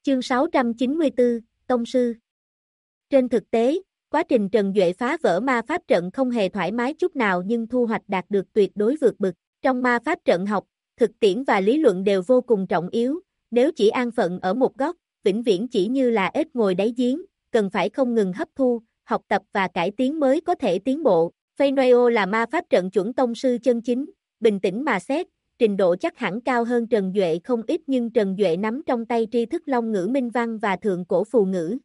Chương 694, Tông Sư. Trên thực tế, quá trình Trần Duệ phá vỡ ma pháp trận không hề thoải mái chút nào nhưng thu hoạch đạt được tuyệt đối vượt bực. Trong ma pháp trận học, thực tiễn và lý luận đều vô cùng trọng yếu, nếu chỉ an phận ở một góc, vĩnh viễn chỉ như là ếch ngồi đáy giếng, cần phải không ngừng hấp thu, học tập và cải tiến mới có thể tiến bộ. Feyenoord là ma pháp trận chuẩn tông sư chân chính, bình tĩnh mà xét, trình độ chắc hẳn cao hơn Trần Duệ không ít nhưng Trần Duệ nắm trong tay tri thức Long ngữ minh văn và thượng cổ phù ngữ.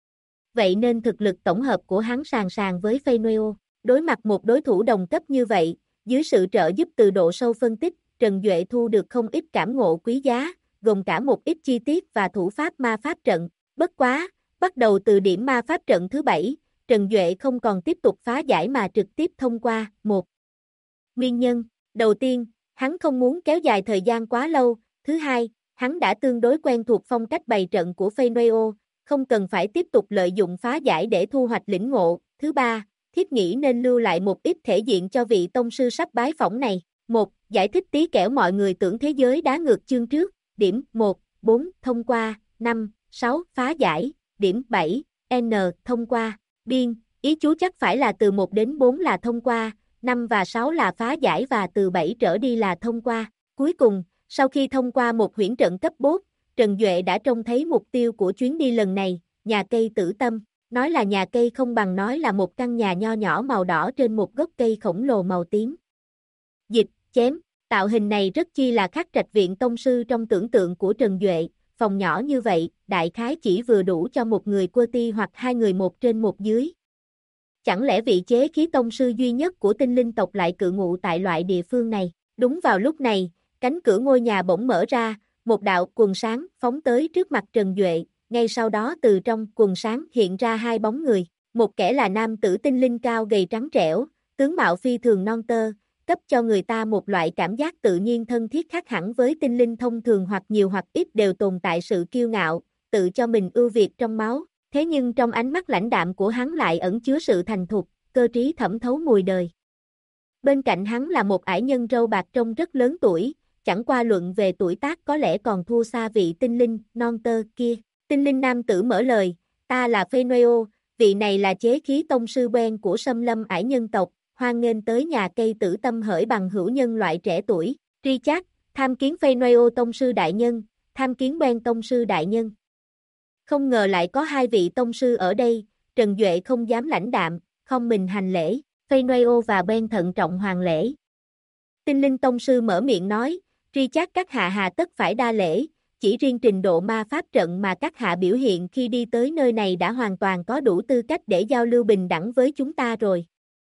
Vậy nên thực lực tổng hợp của hắn sàn sàn với Feyenoord. Đối mặt một đối thủ đồng cấp như vậy, dưới sự trợ giúp từ độ sâu phân tích, Trần Duệ thu được không ít cảm ngộ quý giá, gồm cả một ít chi tiết và thủ pháp ma pháp trận. Bất quá, bắt đầu từ điểm ma pháp trận thứ 7, Trần Duệ không còn tiếp tục phá giải mà trực tiếp thông qua. 1. Nguyên nhân. Đầu tiên, hắn không muốn kéo dài thời gian quá lâu. Thứ hai, hắn đã tương đối quen thuộc phong cách bày trận của Feyenoord, không cần phải tiếp tục lợi dụng phá giải để thu hoạch lĩnh ngộ. Thứ ba, thiết nghĩ nên lưu lại một ít thể diện cho vị tông sư sắp bái phỏng này. 1. Giải thích tí kẻo mọi người tưởng thế giới đá ngược chương trước. Điểm 1, 4, thông qua. 5, 6, phá giải. Điểm 7, N, thông qua. Biên, ý chú chắc phải là từ 1 đến 4 là thông qua, 5 và 6 là phá giải và từ 7 trở đi là thông qua. Cuối cùng, sau khi thông qua một huyễn trận cấp bốt, Trần Duệ đã trông thấy mục tiêu của chuyến đi lần này, nhà cây Tử Tâm. Nói là nhà cây không bằng nói là một căn nhà nho nhỏ màu đỏ trên một gốc cây khổng lồ màu tím. Dịch, chém, tạo hình này rất chi là khác trạch viện tông sư trong tưởng tượng của Trần Duệ, phòng nhỏ như vậy, đại khái chỉ vừa đủ cho một người QWERTY hoặc hai người một trên một dưới. Chẳng lẽ vị chế khí tông sư duy nhất của tinh linh tộc lại cự ngụ tại loại địa phương này? Đúng vào lúc này, cánh cửa ngôi nhà bỗng mở ra, một đạo quần sáng phóng tới trước mặt Trần Duệ, ngay sau đó từ trong quần sáng hiện ra hai bóng người, một kẻ là nam tử tinh linh cao gầy trắng trẻo, tướng mạo phi thường non tơ, cấp cho người ta một loại cảm giác tự nhiên thân thiết khác hẳn với tinh linh thông thường hoặc nhiều hoặc ít đều tồn tại sự kiêu ngạo, tự cho mình ưu việt trong máu, thế nhưng trong ánh mắt lãnh đạm của hắn lại ẩn chứa sự thành thục, cơ trí thẩm thấu mùi đời. Bên cạnh hắn là một ải nhân râu bạc trông rất lớn tuổi, chẳng qua luận về tuổi tác có lẽ còn thua xa vị tinh linh non tơ kia. Tinh linh nam tử mở lời, ta là Feyenoord, vị này là chế khí tông sư Ben của Xâm Lâm ải nhân tộc, hoan nghênh tới nhà cây Tử Tâm hỡi bằng hữu nhân loại trẻ tuổi. Richard, tham kiến Feyenoord tông sư đại nhân, tham kiến Ben tông sư đại nhân. Không ngờ lại có hai vị tông sư ở đây, Trần Duệ không dám lãnh đạm, không mình hành lễ, Feyenoord và Ben thận trọng hoàn lễ. Tinh linh tông sư mở miệng nói, Richard các hạ hà tất phải đa lễ, chỉ riêng trình độ ma pháp trận mà các hạ biểu hiện khi đi tới nơi này đã hoàn toàn có đủ tư cách để giao lưu bình đẳng với chúng ta rồi.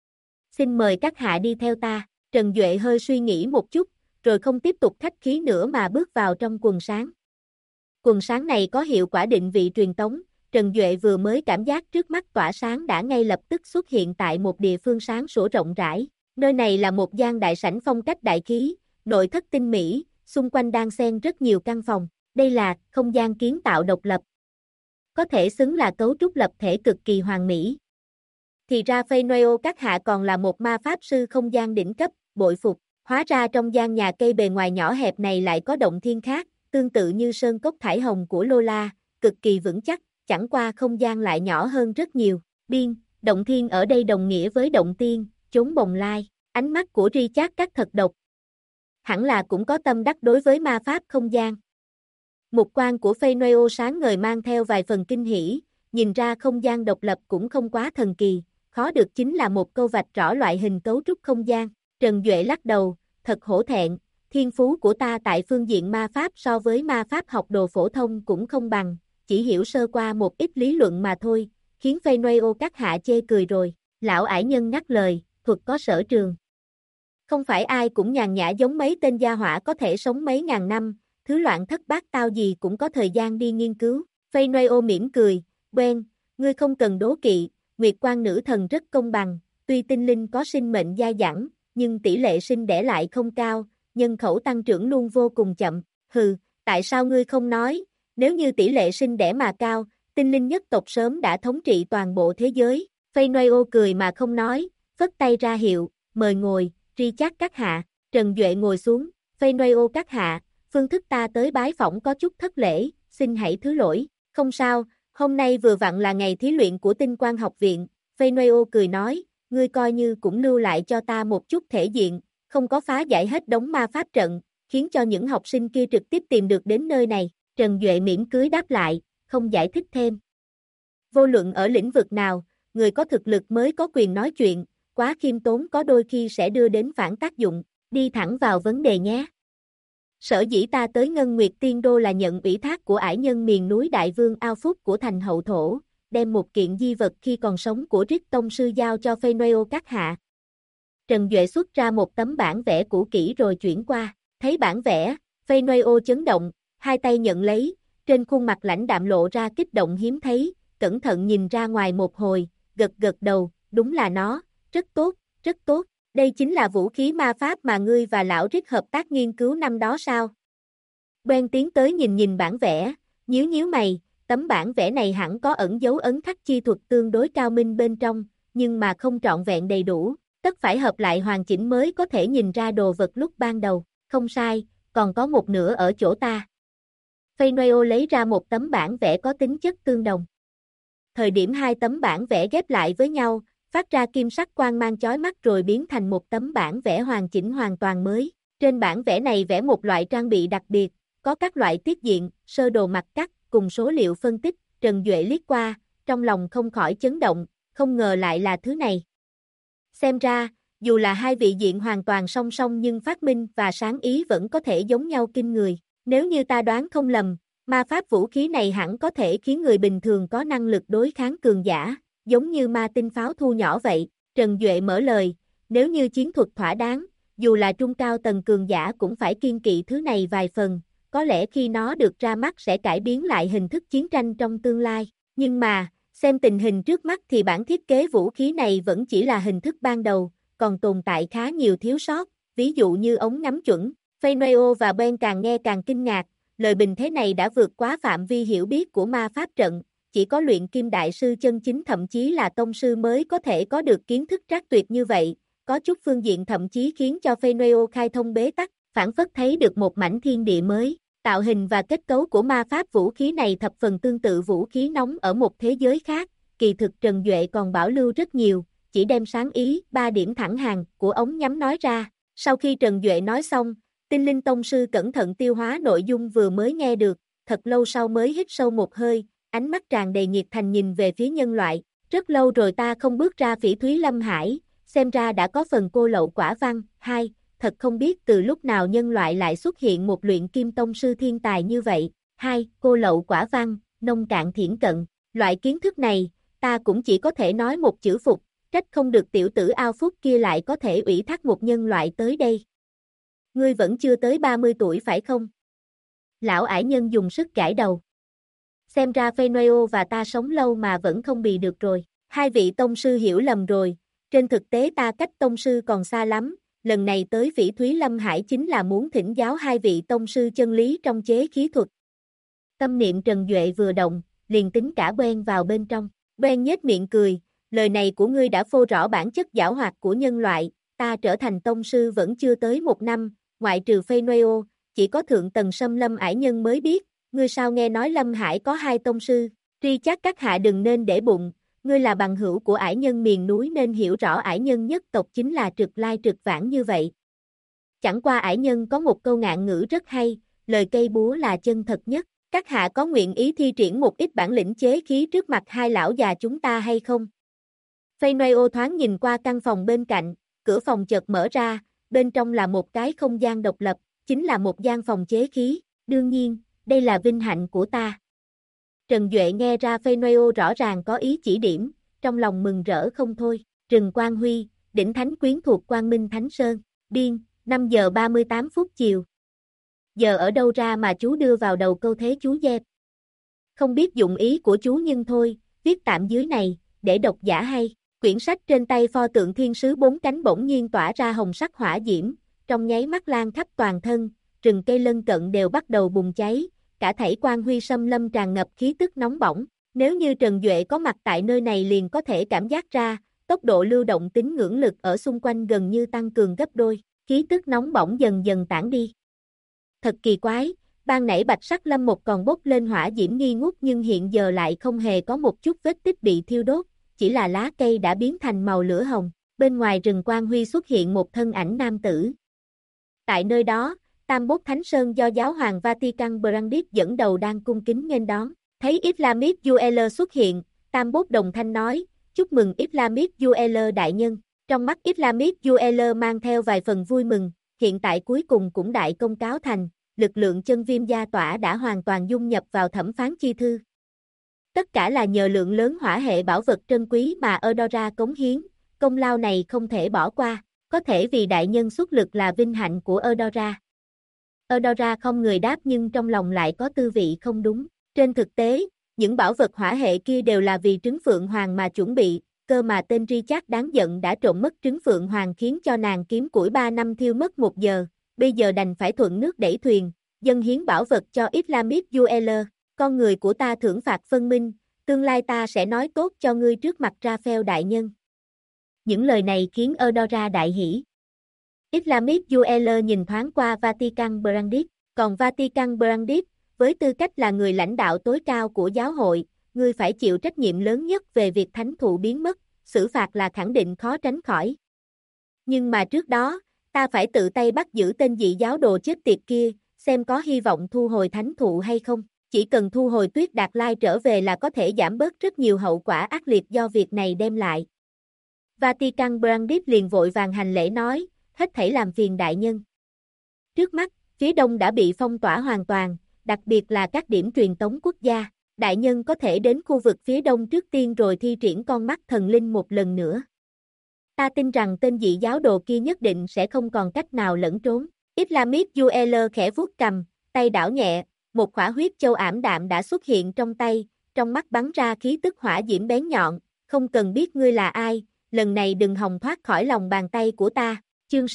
Xin mời các hạ đi theo ta. Trần Duệ hơi suy nghĩ một chút, rồi không tiếp tục khách khí nữa mà bước vào trong quần sáng. Quần sáng này có hiệu quả định vị truyền tống, Trần Duệ vừa mới cảm giác trước mắt tỏa sáng đã ngay lập tức xuất hiện tại một địa phương sáng sủa rộng rãi. Nơi này là một gian đại sảnh phong cách đại khí, nội thất tinh mỹ, xung quanh đang xen rất nhiều căn phòng. Đây là không gian kiến tạo độc lập. Có thể xứng là cấu trúc lập thể cực kỳ hoàn mỹ. Thì ra Feyenoord các hạ còn là một ma pháp sư không gian đỉnh cấp, bội phục. Hóa ra trong gian nhà cây bề ngoài nhỏ hẹp này lại có động thiên khác, tương tự như sơn cốc thải hồng của Lola, cực kỳ vững chắc, chẳng qua không gian lại nhỏ hơn rất nhiều. Biên, động thiên ở đây đồng nghĩa với động tiên, chốn bồng lai. Ánh mắt của Richard cắt thật độc. Hẳn là cũng có tâm đắc đối với ma pháp không gian. Mục quan của Feyenoord sáng ngời mang theo vài phần kinh hỉ, nhìn ra không gian độc lập cũng không quá thần kỳ, khó được chính là một câu vạch rõ loại hình cấu trúc không gian. Trần Duệ lắc đầu, thật hổ thẹn, thiên phú của ta tại phương diện ma pháp so với ma pháp học đồ phổ thông cũng không bằng, chỉ hiểu sơ qua một ít lý luận mà thôi, khiến Feyenoord các hạ chê cười rồi. Lão ải nhân ngắt lời, thuật có sở trường. Không phải ai cũng nhàn nhã giống mấy tên gia hỏa có thể sống mấy ngàn năm, thứ loạn thất bát tao gì cũng có thời gian đi nghiên cứu. Feyenoord mỉm cười, Ben, ngươi không cần đố kỵ, Nguyệt Quan nữ thần rất công bằng, tuy tinh linh có sinh mệnh dai dẳng, nhưng tỷ lệ sinh đẻ lại không cao, nhân khẩu tăng trưởng luôn vô cùng chậm. Hừ, tại sao ngươi không nói, nếu như tỷ lệ sinh đẻ mà cao, tinh linh nhất tộc sớm đã thống trị toàn bộ thế giới. Feyenoord cười mà không nói, phất tay ra hiệu, mời ngồi, Richard các hạ. Trần Duệ ngồi xuống, Feyenoord các hạ, phương thức ta tới bái phỏng có chút thất lễ, xin hãy thứ lỗi. Không sao, hôm nay vừa vặn là ngày thí luyện của Tinh Quang học viện. Phaenoe cười nói, ngươi coi như cũng lưu lại cho ta một chút thể diện, không có phá giải hết đống ma pháp trận, khiến cho những học sinh kia trực tiếp tìm được đến nơi này. Trần Duệ mỉm cười đáp lại, không giải thích thêm. Vô luận ở lĩnh vực nào, người có thực lực mới có quyền nói chuyện, quá khiêm tốn có đôi khi sẽ đưa đến phản tác dụng, đi thẳng vào vấn đề nhé. Sở dĩ ta tới Ngân Nguyệt Tiên Đô là nhận ủy thác của ải nhân miền núi Đại Vương Ao Phúc của thành hậu thổ, đem một kiện di vật khi còn sống của Rick Tông Sư giao cho Phaenoe các hạ. Trần Duệ xuất ra một tấm bản vẽ cũ kỹ rồi chuyển qua, thấy bản vẽ, Phaenoe chấn động, hai tay nhận lấy, trên khuôn mặt lãnh đạm lộ ra kích động hiếm thấy, cẩn thận nhìn ra ngoài một hồi, gật gật đầu, đúng là nó, rất tốt, rất tốt. Đây chính là vũ khí ma pháp mà ngươi và lão Rick hợp tác nghiên cứu năm đó sao? Ben tiến tới nhìn bản vẽ, nhíu mày, tấm bản vẽ này hẳn có ẩn dấu ấn khắc chi thuật tương đối cao minh bên trong, nhưng mà không trọn vẹn đầy đủ, tất phải hợp lại hoàn chỉnh mới có thể nhìn ra đồ vật lúc ban đầu, không sai, còn có một nửa ở chỗ ta. Phaenoe lấy ra một tấm bản vẽ có tính chất tương đồng. Thời điểm hai tấm bản vẽ ghép lại với nhau, phát ra kim sắc quang mang chói mắt rồi biến thành một tấm bản vẽ hoàn chỉnh hoàn toàn mới. Trên bản vẽ này vẽ một loại trang bị đặc biệt, có các loại tiết diện, sơ đồ mặt cắt, cùng số liệu phân tích. Trần Duệ liếc qua, trong lòng không khỏi chấn động, không ngờ lại là thứ này. Xem ra, dù là hai vị diện hoàn toàn song song nhưng phát minh và sáng ý vẫn có thể giống nhau kinh người. Nếu như ta đoán không lầm, ma pháp vũ khí này hẳn có thể khiến người bình thường có năng lực đối kháng cường giả, giống như ma tinh pháo thu nhỏ vậy. Trần Duệ mở lời, nếu như chiến thuật thỏa đáng, dù là trung cao tầng cường giả cũng phải kiêng kỵ thứ này vài phần, có lẽ khi nó được ra mắt sẽ cải biến lại hình thức chiến tranh trong tương lai. Nhưng mà, xem tình hình trước mắt thì bản thiết kế vũ khí này vẫn chỉ là hình thức ban đầu, còn tồn tại khá nhiều thiếu sót, ví dụ như ống ngắm chuẩn. Phaenoe và Ben càng nghe càng kinh ngạc, lời bình thế này đã vượt quá phạm vi hiểu biết của ma pháp trận, chỉ có luyện kim đại sư chân chính thậm chí là tông sư mới có thể có được kiến thức trác tuyệt như vậy, có chút phương diện thậm chí khiến cho Phaenoe khai thông bế tắc, phản phất thấy được một mảnh thiên địa mới. Tạo hình và kết cấu của ma pháp vũ khí này thập phần tương tự vũ khí nóng ở một thế giới khác, kỳ thực Trần Duệ còn bảo lưu rất nhiều, chỉ đem sáng ý, 3 điểm thẳng hàng của ống nhắm nói ra. Sau khi Trần Duệ nói xong, Tinh Linh Tông Sư cẩn thận tiêu hóa nội dung vừa mới nghe được, thật lâu sau mới hít sâu một hơi, ánh mắt tràn đầy nhiệt thành nhìn về phía nhân loại. Rất lâu rồi ta không bước ra Phỉ Thúy Lâm Hải, xem ra đã có phần cô lậu quả văn. Hai, thật không biết từ lúc nào nhân loại lại xuất hiện một luyện kim tông sư thiên tài như vậy. Hai, cô lậu quả văn, nông cạn thiển cận. Loại kiến thức này, ta cũng chỉ có thể nói một chữ phục, trách không được tiểu tử Ao Phúc kia lại có thể ủy thác một nhân loại tới đây. Ngươi vẫn chưa tới 30 tuổi phải không? Lão ải nhân dùng sức gãi đầu. Xem ra Phaenoe và ta sống lâu mà vẫn không bì được rồi. Hai vị tông sư hiểu lầm rồi, trên thực tế ta cách tông sư còn xa lắm, lần này tới Phỉ Thúy Lâm Hải chính là muốn thỉnh giáo hai vị tông sư chân lý trong chế khí thuật. Tâm niệm Trần Duệ vừa động, liền tính cả Ben vào bên trong. Ben nhếch miệng cười, lời này của ngươi đã phô rõ bản chất giảo hoạt của nhân loại, ta trở thành tông sư vẫn chưa tới 1 năm, ngoại trừ Phaenoe, chỉ có thượng tầng Sâm Lâm ải nhân mới biết, ngươi sao nghe nói Lâm Hải có 2 tông sư, tri chắc các hạ đừng nên để bụng, ngươi là bằng hữu của ải nhân miền núi nên hiểu rõ ải nhân nhất tộc chính là trực lai trực vãng như vậy. Chẳng qua ải nhân có một câu ngạn ngữ rất hay, lời cây búa là chân thật nhất, các hạ có nguyện ý thi triển một ít bản lĩnh chế khí trước mặt hai lão già chúng ta hay không? Phaenoe thoáng nhìn qua căn phòng bên cạnh, cửa phòng chợt mở ra, bên trong là một cái không gian độc lập, chính là một gian phòng chế khí, đương nhiên, đây là vinh hạnh của ta. Trần Duệ nghe ra Phaenoe rõ ràng có ý chỉ điểm, trong lòng mừng rỡ không thôi. Trừng Quang Huy, đỉnh thánh quyến thuộc Quang Minh Thánh Sơn, điên, 5 giờ 38 phút chiều. Giờ ở đâu ra mà chú đưa vào đầu câu thế chú dép? Không biết dụng ý của chú nhưng thôi, viết tạm dưới này, để độc giả hay. Quyển sách trên tay pho tượng thiên sứ 4 cánh bỗng nhiên tỏa ra hồng sắc hỏa diễm, trong nháy mắt lan khắp toàn thân, rừng cây lân cận đều bắt đầu bùng cháy, cả thảy Quang Huy Sâm Lâm tràn ngập khí tức nóng bỏng. Nếu như Trần Duệ có mặt tại nơi này liền có thể cảm giác ra, tốc độ lưu động tính ngưỡng lực ở xung quanh gần như tăng cường gấp đôi, khí tức nóng bỏng dần dần tản đi. Thật kỳ quái, Ban nãy Bạch Sắc Lâm một còn bốc lên hỏa diễm nghi ngút nhưng hiện giờ lại không hề có một chút vết tích bị thiêu đốt, chỉ là lá cây đã biến thành màu lửa hồng. Bên ngoài rừng quang huy xuất hiện một thân ảnh nam tử. Tại nơi đó, Tam Bốt Thánh Sơn do giáo hoàng Vatican Brandis dẫn đầu đang cung kính nghênh đón. Thấy Islamic Jueler xuất hiện, Tam Bốt đồng thanh nói, chúc mừng Islamic Jueler đại nhân. Trong mắt Islamic Jueler mang theo vài phần vui mừng, hiện tại cuối cùng cũng đại công cáo thành, lực lượng chân viêm gia tỏa đã hoàn toàn dung nhập vào thẩm phán chi thư. Tất cả là nhờ lượng lớn hỏa hệ bảo vật trân quý mà Eudora cống hiến, công lao này không thể bỏ qua, có thể vì đại nhân xuất lực là vinh hạnh của Eudora. Eudora không người đáp nhưng trong lòng lại có tư vị không đúng. Trên thực tế, những bảo vật hỏa hệ kia đều là vì trứng Phượng Hoàng mà chuẩn bị, cơ mà tên Richard đáng giận đã trộm mất trứng Phượng Hoàng khiến cho nàng kiếm củi 3 năm thiêu mất 1 giờ, bây giờ đành phải thuận nước đẩy thuyền, dâng hiến bảo vật cho Islamic Jueler. Con người của ta thưởng phạt phân minh, tương lai ta sẽ nói tốt cho ngươi trước mặt Raphael đại nhân. Những lời này khiến Eudora đại hỉ. Islamic Jueler nhìn thoáng qua Vatican Brandis, còn Vatican Brandis, với tư cách là người lãnh đạo tối cao của giáo hội, ngươi phải chịu trách nhiệm lớn nhất về việc thánh thụ biến mất, xử phạt là khẳng định khó tránh khỏi. Nhưng mà trước đó, ta phải tự tay bắt giữ tên dị giáo đồ chết tiệt kia, xem có hy vọng thu hồi thánh thụ hay không. Chỉ cần thu hồi Tuyết Đạt Lai trở về là có thể giảm bớt rất nhiều hậu quả ác liệt do việc này đem lại. Vatican Brandis liền vội vàng hành lễ nói, hết thảy làm phiền đại nhân. Trước mắt, phía đông đã bị phong tỏa hoàn toàn, đặc biệt là các điểm truyền tống quốc gia. Đại nhân có thể đến khu vực phía đông trước tiên rồi thi triển con mắt thần linh một lần nữa. Ta tin rằng tên dị giáo đồ kia nhất định sẽ không còn cách nào lẫn trốn. Islamic Jueler khẽ vuốt cầm, tay đảo nhẹ, một khỏa huyết châu ảm đạm đã xuất hiện trong tay, trong mắt bắn ra khí tức hỏa diễm bén nhọn, không cần biết ngươi là ai, lần này đừng hòng thoát khỏi lòng bàn tay của ta. Chương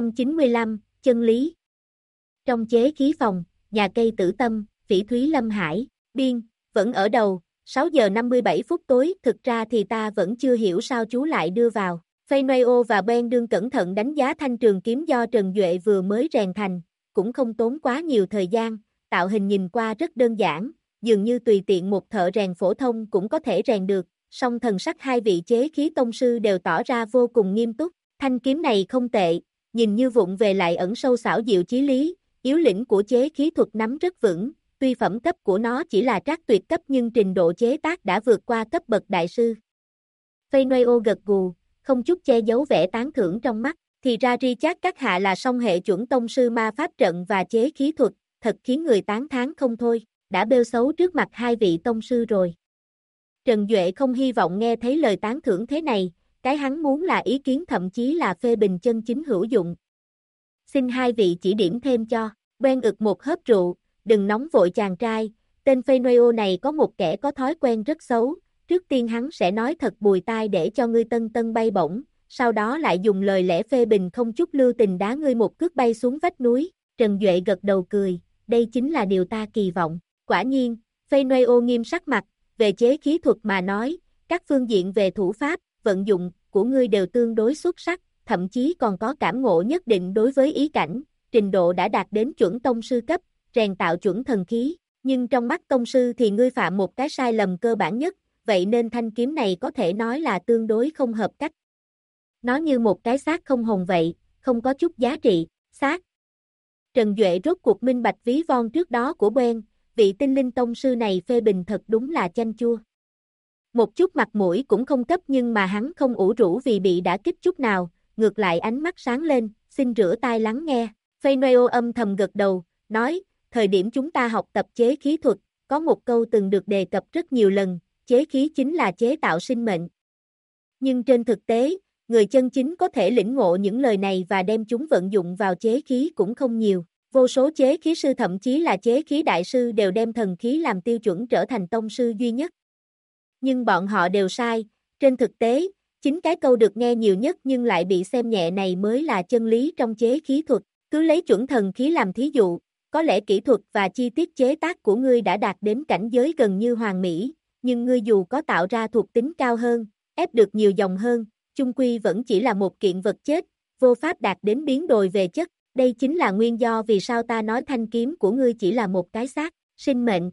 695, chân lý. Trong chế khí phòng, nhà cây Tử Tâm, Phỉ Thúy Lâm Hải, biên, vẫn ở đầu, 6 giờ 57 phút tối, thực ra thì ta vẫn chưa hiểu sao chú lại đưa vào. Feyenoord và Ben đương cẩn thận đánh giá thanh trường kiếm do Trần Duệ vừa mới rèn thành, cũng không tốn quá nhiều thời gian, tạo hình nhìn qua rất đơn giản, dường như tùy tiện một thợ rèn phổ thông cũng có thể rèn được, song thần sắc hai vị chế khí tông sư đều tỏ ra vô cùng nghiêm túc. Thanh kiếm này không tệ, nhìn như vụng về lại ẩn sâu xảo diệu chí lý, yếu lĩnh của chế khí thuật nắm rất vững, tuy phẩm cấp của nó chỉ là trác tuyệt cấp nhưng trình độ chế tác đã vượt qua cấp bậc đại sư. Feyenoord gật gù, không chút che giấu vẻ tán thưởng trong mắt, thì ra Richard các hạ là song hệ chuẩn tông sư ma pháp trận và chế khí thuật, thật khiến người tán thán không thôi, đã bêu xấu trước mặt hai vị tông sư rồi. Trần Duệ không hy vọng nghe thấy lời tán thưởng thế này, cái hắn muốn là ý kiến thậm chí là phê bình chân chính hữu dụng. Xin hai vị chỉ điểm thêm cho. Ben ực một hớp rượu, đừng nóng vội chàng trai, tên Feyenoord này có một kẻ có thói quen rất xấu, trước tiên hắn sẽ nói thật bùi tai để cho ngươi tân tân bay bổng, sau đó lại dùng lời lẽ phê bình không chút lưu tình đá ngươi một cước bay xuống vách núi. Trần Duệ gật đầu cười, đây chính là điều ta kỳ vọng. Quả nhiên, Feyenoord nghiêm sắc mặt, về chế khí thuật mà nói, các phương diện về thủ pháp, vận dụng của ngươi đều tương đối xuất sắc, thậm chí còn có cảm ngộ nhất định đối với ý cảnh, trình độ đã đạt đến chuẩn tông sư cấp, rèn tạo chuẩn thần khí, nhưng trong mắt tông sư thì ngươi phạm một cái sai lầm cơ bản nhất, vậy nên thanh kiếm này có thể nói là tương đối không hợp cách. Nó như một cái xác không hồn vậy, không có chút giá trị. Xác. Trần Duệ rốt cuộc minh bạch ví von trước đó của Ben, vị tinh linh tông sư này phê bình thật đúng là chanh chua. Một chút mặt mũi cũng không cấp nhưng mà hắn không ủ rũ vì bị đả kích chút nào, ngược lại ánh mắt sáng lên, xin rửa tai lắng nghe. Feyenoord âm thầm gật đầu, nói, thời điểm chúng ta học tập chế khí thuật, có một câu từng được đề cập rất nhiều lần, chế khí chính là chế tạo sinh mệnh. Nhưng trên thực tế, người chân chính có thể lĩnh ngộ những lời này và đem chúng vận dụng vào chế khí cũng không nhiều. Vô số chế khí sư thậm chí là chế khí đại sư đều đem thần khí làm tiêu chuẩn trở thành tông sư duy nhất. Nhưng bọn họ đều sai, trên thực tế, chính cái câu được nghe nhiều nhất nhưng lại bị xem nhẹ này mới là chân lý trong chế khí thuật. Cứ lấy chuẩn thần khí làm thí dụ, có lẽ kỹ thuật và chi tiết chế tác của ngươi đã đạt đến cảnh giới gần như hoàn mỹ, nhưng ngươi dù có tạo ra thuộc tính cao hơn, ép được nhiều dòng hơn, chung quy vẫn chỉ là một kiện vật chết, vô pháp đạt đến biến đổi về chất. Đây chính là nguyên do vì sao ta nói thanh kiếm của ngươi chỉ là một cái xác, sinh mệnh.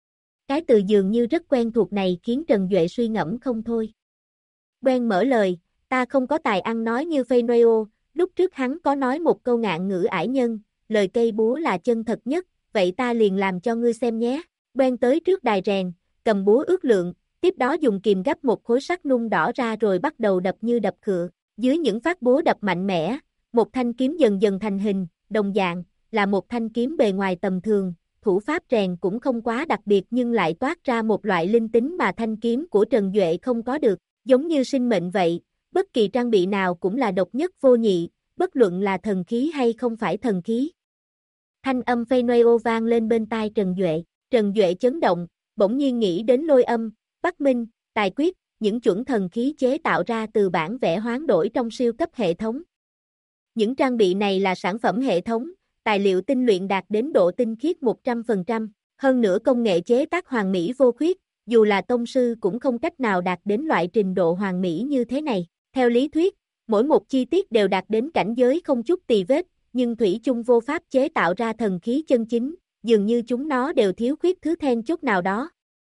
Cái từ dường như rất quen thuộc này khiến Trần Duệ suy ngẫm không thôi. Quen mở lời, ta không có tài ăn nói như Fenoyo, lúc trước hắn có nói một câu ngạn ngữ ải nhân, lời cây búa là chân thật nhất, vậy ta liền làm cho ngươi xem nhé. Quen tới trước đài rèn, cầm búa ước lượng, tiếp đó dùng kìm gấp một khối sắt nung đỏ ra rồi bắt đầu đập như đập khựa. Dưới những phát búa đập mạnh mẽ, một thanh kiếm dần dần thành hình, đồng dạng, là một thanh kiếm bề ngoài tầm thường, thủ pháp rèn cũng không quá đặc biệt nhưng lại toát ra một loại linh tính mà thanh kiếm của Trần Duệ không có được, giống như sinh mệnh vậy, bất kỳ trang bị nào cũng là độc nhất vô nhị, bất luận là thần khí hay không phải thần khí. Thanh âm Fenoyo vang lên bên tai Trần Duệ chấn động, bỗng nhiên nghĩ đến lôi âm, Bắc Minh, tài quyết, những chuẩn thần khí chế tạo ra từ bản vẽ hoán đổi trong siêu cấp hệ thống. Những trang bị này là sản phẩm hệ thống, tài liệu tinh luyện đạt đến độ tinh khiết 100%, hơn nữa công nghệ chế tác hoàn mỹ vô khuyết, dù là tông sư cũng không cách nào đạt đến loại trình độ hoàn mỹ như thế này. Theo lý thuyết, mỗi một chi tiết đều đạt đến cảnh giới không chút tì vết, nhưng thủy chung vô pháp chế tạo ra thần khí chân chính, dường như chúng nó đều thiếu khuyết thứ then chốt nào đó.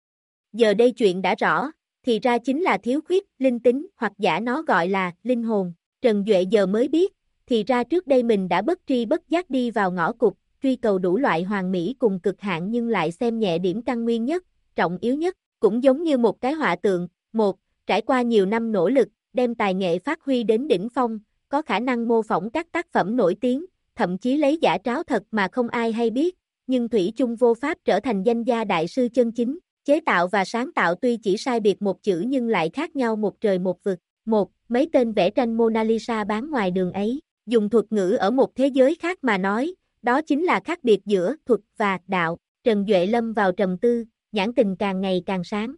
Giờ đây chuyện đã rõ, thì ra chính là thiếu khuyết linh tính hoặc giả nó gọi là linh hồn. Trần Duệ giờ mới biết, thì ra trước đây mình đã bất tri bất giác đi vào ngõ cụt, truy cầu đủ loại hoàn mỹ cùng cực hạn nhưng lại xem nhẹ điểm căn nguyên nhất, trọng yếu nhất, cũng giống như một cái họa tượng, trải qua nhiều năm nỗ lực, đem tài nghệ phát huy đến đỉnh phong, có khả năng mô phỏng các tác phẩm nổi tiếng, thậm chí lấy giả tráo thật mà không ai hay biết, nhưng thủy chung vô pháp trở thành danh gia đại sư chân chính. Chế tạo và sáng tạo tuy chỉ sai biệt một chữ nhưng lại khác nhau một trời một vực. Mấy tên vẽ tranh Mona Lisa bán ngoài đường ấy, dùng thuật ngữ ở một thế giới khác mà nói, đó chính là khác biệt giữa thuật và đạo. Trần Duệ lâm vào trầm tư, nhãn tình càng ngày càng sáng.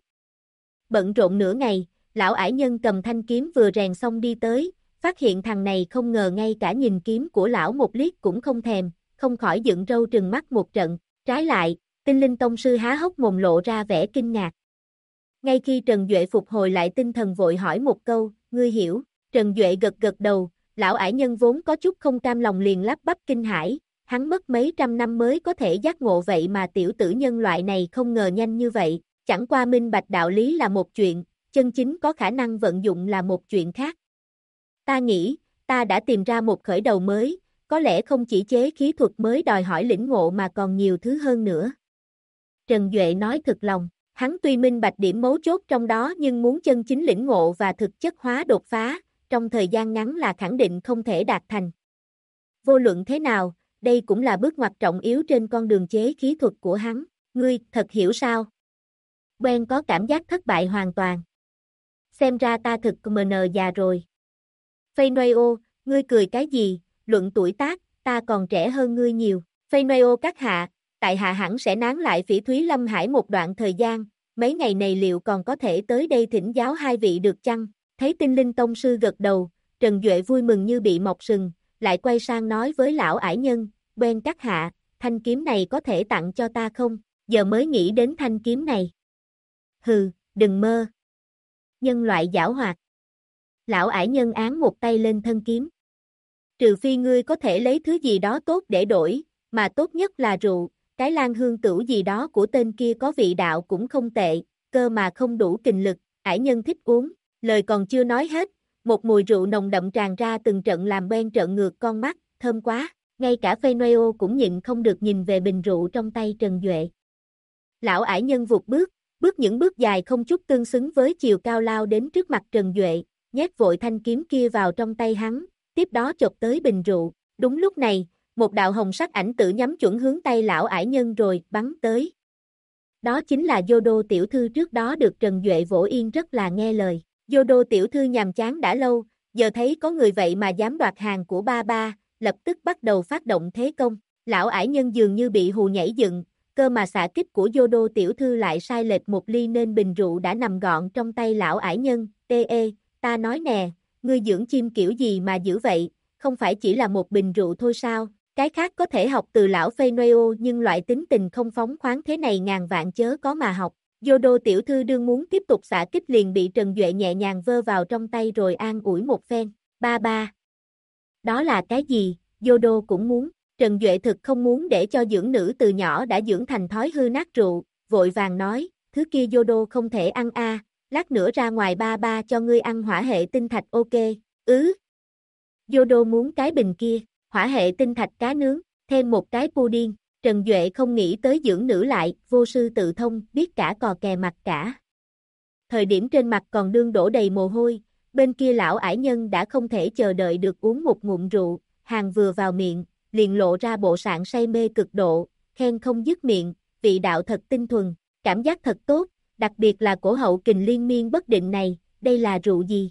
Bận rộn nửa ngày, lão ải nhân cầm thanh kiếm vừa rèn xong đi tới, phát hiện thằng này không ngờ ngay cả nhìn kiếm của lão một liếc cũng không thèm, không khỏi dựng râu trừng mắt một trận. Trái lại, Tinh Linh Tông Sư há hốc mồm lộ ra vẻ kinh ngạc. Ngay khi Trần Duệ phục hồi lại tinh thần vội hỏi một câu, ngươi hiểu, Trần Duệ gật gật đầu, lão ải nhân vốn có chút không cam lòng liền lắp bắp kinh hãi, hắn mất mấy trăm năm mới có thể giác ngộ vậy mà tiểu tử nhân loại này không ngờ nhanh như vậy, chẳng qua minh bạch đạo lý là một chuyện, chân chính có khả năng vận dụng là một chuyện khác. Ta nghĩ, ta đã tìm ra một khởi đầu mới, có lẽ không chỉ chế khí thuật mới đòi hỏi lĩnh ngộ mà còn nhiều thứ hơn nữa. Trần Duệ nói thực lòng, hắn tuy minh bạch điểm mấu chốt trong đó nhưng muốn chân chính lĩnh ngộ và thực chất hóa đột phá, trong thời gian ngắn là khẳng định không thể đạt thành. Vô luận thế nào, đây cũng là bước ngoặt trọng yếu trên con đường chế khí thuật của hắn, ngươi thật hiểu sao? Quen có cảm giác thất bại hoàn toàn. Xem ra ta thực già rồi. Fenoyo, ngươi cười cái gì, luận tuổi tác, ta còn trẻ hơn ngươi nhiều. Fenoyo các hạ, tại hạ hẳn sẽ nán lại Phỉ Thúy Lâm Hải một đoạn thời gian, mấy ngày này liệu còn có thể tới đây thỉnh giáo hai vị được chăng? Thấy Tinh Linh Tông Sư gật đầu, Trần Duệ vui mừng như bị mọc sừng, lại quay sang nói với lão ải nhân, quen các hạ, thanh kiếm này có thể tặng cho ta không? Giờ mới nghĩ đến thanh kiếm này. Hừ, đừng mơ. Nhân loại giảo hoạt. Lão ải nhân áng một tay lên thân kiếm. Trừ phi ngươi có thể lấy thứ gì đó tốt để đổi, mà tốt nhất là rượu, cái lan hương tửu gì đó của tên kia có vị đạo cũng không tệ, cơ mà không đủ kình lực, ải nhân thích uống, lời còn chưa nói hết, một mùi rượu nồng đậm tràn ra từng trận làm Ben trợn ngược con mắt, thơm quá, ngay cả Fenoyo cũng nhịn không được nhìn về bình rượu trong tay Trần Duệ. Lão ải nhân vụt bước những bước dài không chút tương xứng với chiều cao lao đến trước mặt Trần Duệ, nhét vội thanh kiếm kia vào trong tay hắn, tiếp đó chộp tới bình rượu, đúng lúc này, một đạo hồng sắc ảnh tử nhắm chuẩn hướng tay lão ải nhân rồi bắn tới. Đó chính là Yodo tiểu thư trước đó được Trần Duệ vỗ yên rất là nghe lời. Yodo tiểu thư nhàm chán đã lâu, giờ thấy có người vậy mà dám đoạt hàng của ba ba, lập tức bắt đầu phát động thế công. Lão ải nhân dường như bị hù nhảy dựng, cơ mà xạ kích của Yodo tiểu thư lại sai lệch một ly nên bình rượu đã nằm gọn trong tay lão ải nhân. Ta nói nè, ngươi dưỡng chim kiểu gì mà dữ vậy, không phải chỉ là một bình rượu thôi sao? Cái khác có thể học từ lão Fenoyo nhưng loại tính tình không phóng khoáng thế này ngàn vạn chớ có mà học. Yodo tiểu thư đương muốn tiếp tục xạ kích liền bị Trần Duệ nhẹ nhàng vơ vào trong tay rồi an ủi một phen. Ba ba. Đó là cái gì? Yodo cũng muốn. Trần Duệ thực không muốn để cho dưỡng nữ từ nhỏ đã dưỡng thành thói hư nát rượu, vội vàng nói, thứ kia Yodo không thể ăn a, lát nữa ra ngoài ba ba cho ngươi ăn hỏa hệ tinh thạch ok, Yodo muốn cái bình kia, hỏa hệ tinh thạch cá nướng, thêm một cái pudding, Trần Duệ không nghĩ tới dưỡng nữ lại, vô sư tự thông, biết cả cò kè mặt cả. Thời điểm trên mặt còn đương đổ đầy mồ hôi, bên kia lão ải nhân đã không thể chờ đợi được uống một ngụm rượu, hàng vừa vào miệng, liền lộ ra bộ dạng say mê cực độ, khen không dứt miệng, vị đạo thật tinh thuần, cảm giác thật tốt, đặc biệt là cổ hậu kình liên miên bất định này, đây là rượu gì?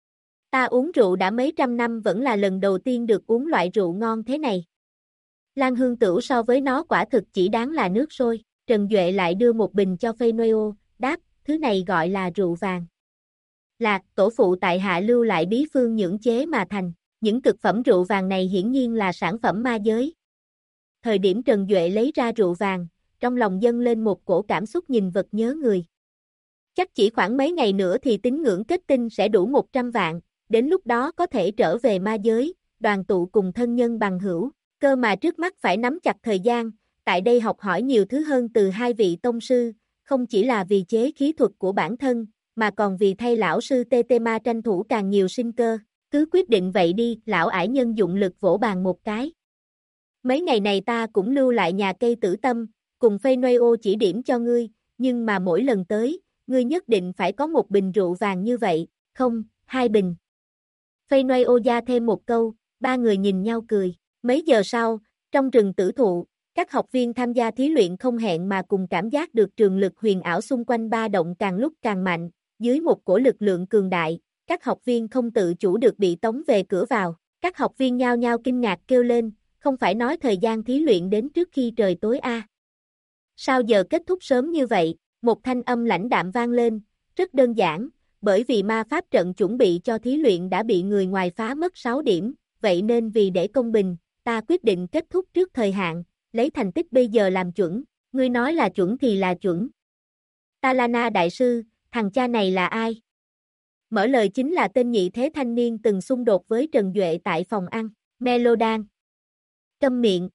Ta uống rượu đã mấy trăm năm vẫn là lần đầu tiên được uống loại rượu ngon thế này. Lan Hương Tửu so với nó quả thực chỉ đáng là nước sôi, Trần Duệ lại đưa một bình cho Phê Noeo, đáp, thứ này gọi là rượu vàng. Lạc, tổ phụ tại hạ lưu lại bí phương nhưỡng chế mà thành, những thực phẩm rượu vàng này hiển nhiên là sản phẩm ma giới. Thời điểm Trần Duệ lấy ra rượu vàng, trong lòng dâng lên một cổ cảm xúc nhìn vật nhớ người. Chắc chỉ khoảng mấy ngày nữa thì tín ngưỡng kết tinh sẽ đủ 100 vạn, đến lúc đó có thể trở về ma giới, đoàn tụ cùng thân nhân bằng hữu, cơ mà trước mắt phải nắm chặt thời gian, tại đây học hỏi nhiều thứ hơn từ hai vị tông sư, không chỉ là vì chế khí thuật của bản thân, mà còn vì thay lão sư Tetema tranh thủ càng nhiều sinh cơ, cứ quyết định vậy đi, lão ải nhân dụng lực vỗ bàn một cái. Mấy ngày này ta cũng lưu lại nhà cây tử tâm, cùng Phê Noeo chỉ điểm cho ngươi, nhưng mà mỗi lần tới, ngươi nhất định phải có một bình rượu vàng như vậy, không, 2 bình. Phê Noeo ra thêm một câu, ba người nhìn nhau cười. Mấy giờ sau, trong rừng tử thụ, các học viên tham gia thí luyện không hẹn mà cùng cảm giác được trường lực huyền ảo xung quanh ba động càng lúc càng mạnh, dưới một cổ lực lượng cường đại, các học viên không tự chủ được bị tống về cửa vào, các học viên nhao nhao kinh ngạc kêu lên, không phải nói thời gian thí luyện đến trước khi trời tối a? Sao giờ kết thúc sớm như vậy? Một thanh âm lãnh đạm vang lên, rất đơn giản, bởi vì ma pháp trận chuẩn bị cho thí luyện đã bị người ngoài phá mất 6 điểm, vậy nên vì để công bình, ta quyết định kết thúc trước thời hạn, lấy thành tích bây giờ làm chuẩn, ngươi nói là chuẩn thì là chuẩn. Talana đại sư, thằng cha này là ai? Mở lời chính là tên nhị thế thanh niên từng xung đột với Trần Duệ tại phòng ăn, Melodan. Câm miệng.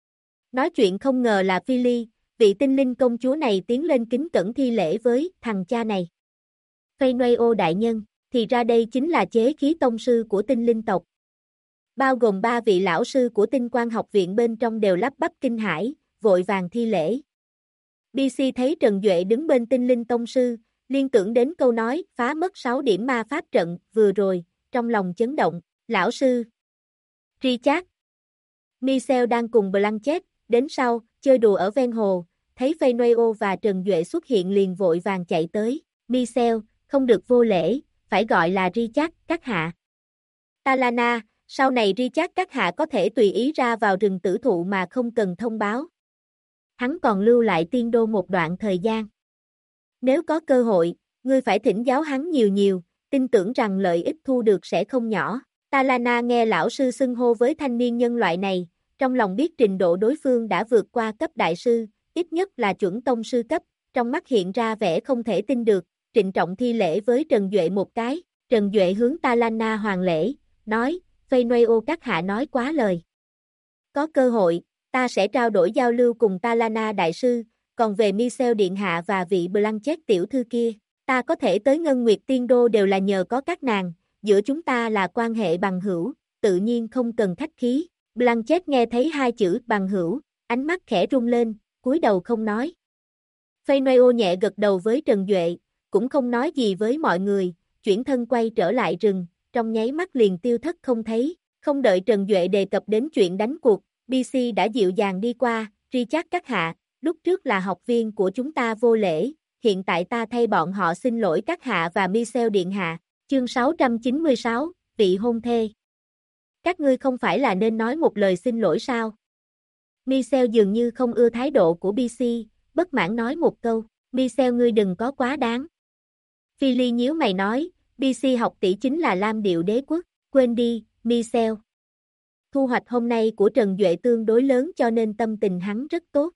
Nói chuyện không ngờ là Phi Ly, vị tinh linh công chúa này tiến lên kính cẩn thi lễ với thằng cha này. Phê Noeo đại nhân, thì ra đây chính là chế khí tông sư của tinh linh tộc. Bao gồm 3 vị lão sư của tinh quang học viện bên trong đều lắp bắp kinh hãi, vội vàng thi lễ. BC thấy Trần Duệ đứng bên tinh linh tông sư, liên tưởng đến câu nói phá mất 6 điểm ma pháp trận vừa rồi, trong lòng chấn động, lão sư. Richard. Michel đang cùng Blanchett, đến sau, chơi đùa ở ven hồ, thấy Phê Noeo và Trần Duệ xuất hiện liền vội vàng chạy tới, Michel, không được vô lễ, phải gọi là Richard, các hạ. Talana, sau này Richard các hạ có thể tùy ý ra vào rừng tử thụ mà không cần thông báo. Hắn còn lưu lại tiên đô một đoạn thời gian. Nếu có cơ hội, ngươi phải thỉnh giáo hắn nhiều nhiều, tin tưởng rằng lợi ích thu được sẽ không nhỏ. Talana nghe lão sư xưng hô với thanh niên nhân loại này, trong lòng biết trình độ đối phương đã vượt qua cấp đại sư, ít nhất là chuẩn tông sư cấp, trong mắt hiện ra vẻ không thể tin được, trịnh trọng thi lễ với Trần Duệ một cái, Trần Duệ hướng Talana hoàn lễ, nói, Phê Noeo các hạ nói quá lời. Có cơ hội, ta sẽ trao đổi giao lưu cùng Talana đại sư, còn về Michel điện hạ và vị Blanchett tiểu thư kia, ta có thể tới Ngân Nguyệt Tiên Đô đều là nhờ có các nàng, giữa chúng ta là quan hệ bằng hữu, tự nhiên không cần khách khí. Blanchett nghe thấy 2 chữ bằng hữu, ánh mắt khẽ rung lên, cúi đầu không nói. Phê Noeo nhẹ gật đầu với Trần Duệ, cũng không nói gì với mọi người, chuyển thân quay trở lại rừng, trong nháy mắt liền tiêu thất không thấy, không đợi Trần Duệ đề cập đến chuyện đánh cuộc, BC đã dịu dàng đi qua, Richard các hạ, lúc trước là học viên của chúng ta vô lễ, hiện tại ta thay bọn họ xin lỗi các hạ và Michel điện hạ, chương 696, vị hôn thê. Các ngươi không phải là nên nói một lời xin lỗi sao? Michel dường như không ưa thái độ của BC, bất mãn nói một câu, Michel ngươi đừng có quá đáng. Phi Ly nhíu mày nói, BC học tỷ chính là Lam Điệu Đế Quốc, quên đi, Michel. Thu hoạch hôm nay của Trần Duệ tương đối lớn cho nên tâm tình hắn rất tốt.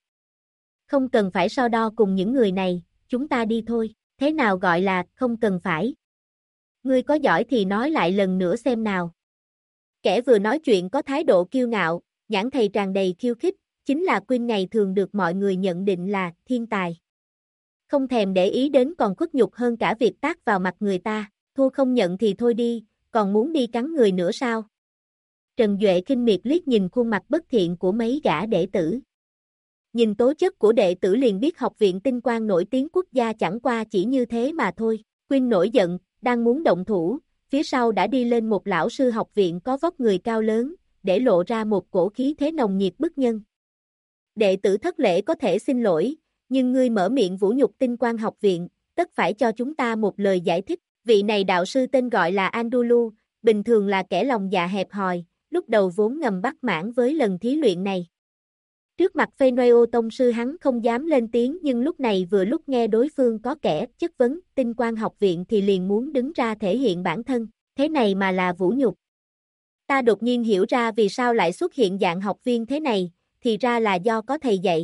Không cần phải so đo cùng những người này, chúng ta đi thôi, thế nào gọi là không cần phải. Ngươi có giỏi thì nói lại lần nữa xem nào. Kẻ vừa nói chuyện có thái độ kiêu ngạo, nhãn thầy tràn đầy khiêu khích, chính là Quynh ngày thường được mọi người nhận định là thiên tài. Không thèm để ý đến còn khuất nhục hơn cả việc tát vào mặt người ta, thua không nhận thì thôi đi, còn muốn đi cắn người nữa sao? Trần Duệ khinh miệt liếc nhìn khuôn mặt bất thiện của mấy gã đệ tử. Nhìn tố chất của đệ tử liền biết học viện tinh quang nổi tiếng quốc gia chẳng qua chỉ như thế mà thôi. Quynh nổi giận, đang muốn động thủ, phía sau đã đi lên một lão sư học viện có vóc người cao lớn, để lộ ra một cổ khí thế nồng nhiệt bức nhân. Đệ tử thất lễ có thể xin lỗi, nhưng ngươi mở miệng vũ nhục tinh quang học viện, tất phải cho chúng ta một lời giải thích. Vị này đạo sư tên gọi là Andulu, bình thường là kẻ lòng dạ hẹp hòi, lúc đầu vốn ngầm bắt mãn với lần thí luyện này. Trước mặt Phenoeo tông sư hắn không dám lên tiếng nhưng lúc này vừa lúc nghe đối phương có kẻ chất vấn tinh quang học viện thì liền muốn đứng ra thể hiện bản thân, thế này mà là vũ nhục. Ta đột nhiên hiểu ra vì sao lại xuất hiện dạng học viên thế này, thì ra là do có thầy dạy.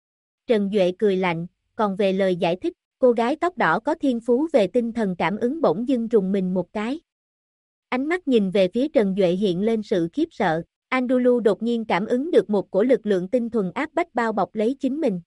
Trần Duệ cười lạnh, còn về lời giải thích, cô gái tóc đỏ có thiên phú về tinh thần cảm ứng bỗng dưng rùng mình một cái. Ánh mắt nhìn về phía Trần Duệ hiện lên sự khiếp sợ. Andulu đột nhiên cảm ứng được một cổ lực lượng tinh thuần áp bách bao bọc lấy chính mình.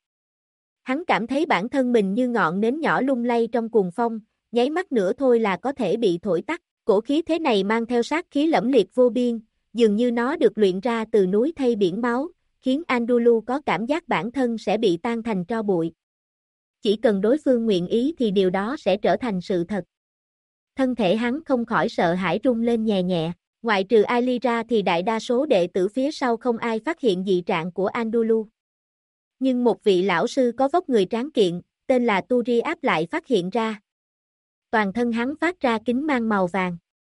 Hắn cảm thấy bản thân mình như ngọn nến nhỏ lung lay trong cuồng phong, nháy mắt nữa thôi là có thể bị thổi tắt. Cổ khí thế này mang theo sát khí lẫm liệt vô biên, dường như nó được luyện ra từ núi thây biển máu, khiến Andulu có cảm giác bản thân sẽ bị tan thành tro bụi. Chỉ cần đối phương nguyện ý thì điều đó sẽ trở thành sự thật. Thân thể hắn không khỏi sợ hãi rung lên nhẹ nhẹ. Ngoại trừ Ali ra thì đại đa số đệ tử phía sau không ai phát hiện dị trạng của Andulu. Nhưng một vị lão sư có vóc người tráng kiện, tên là Turi áp lại phát hiện ra. Toàn thân hắn phát ra kính mang màu vàng.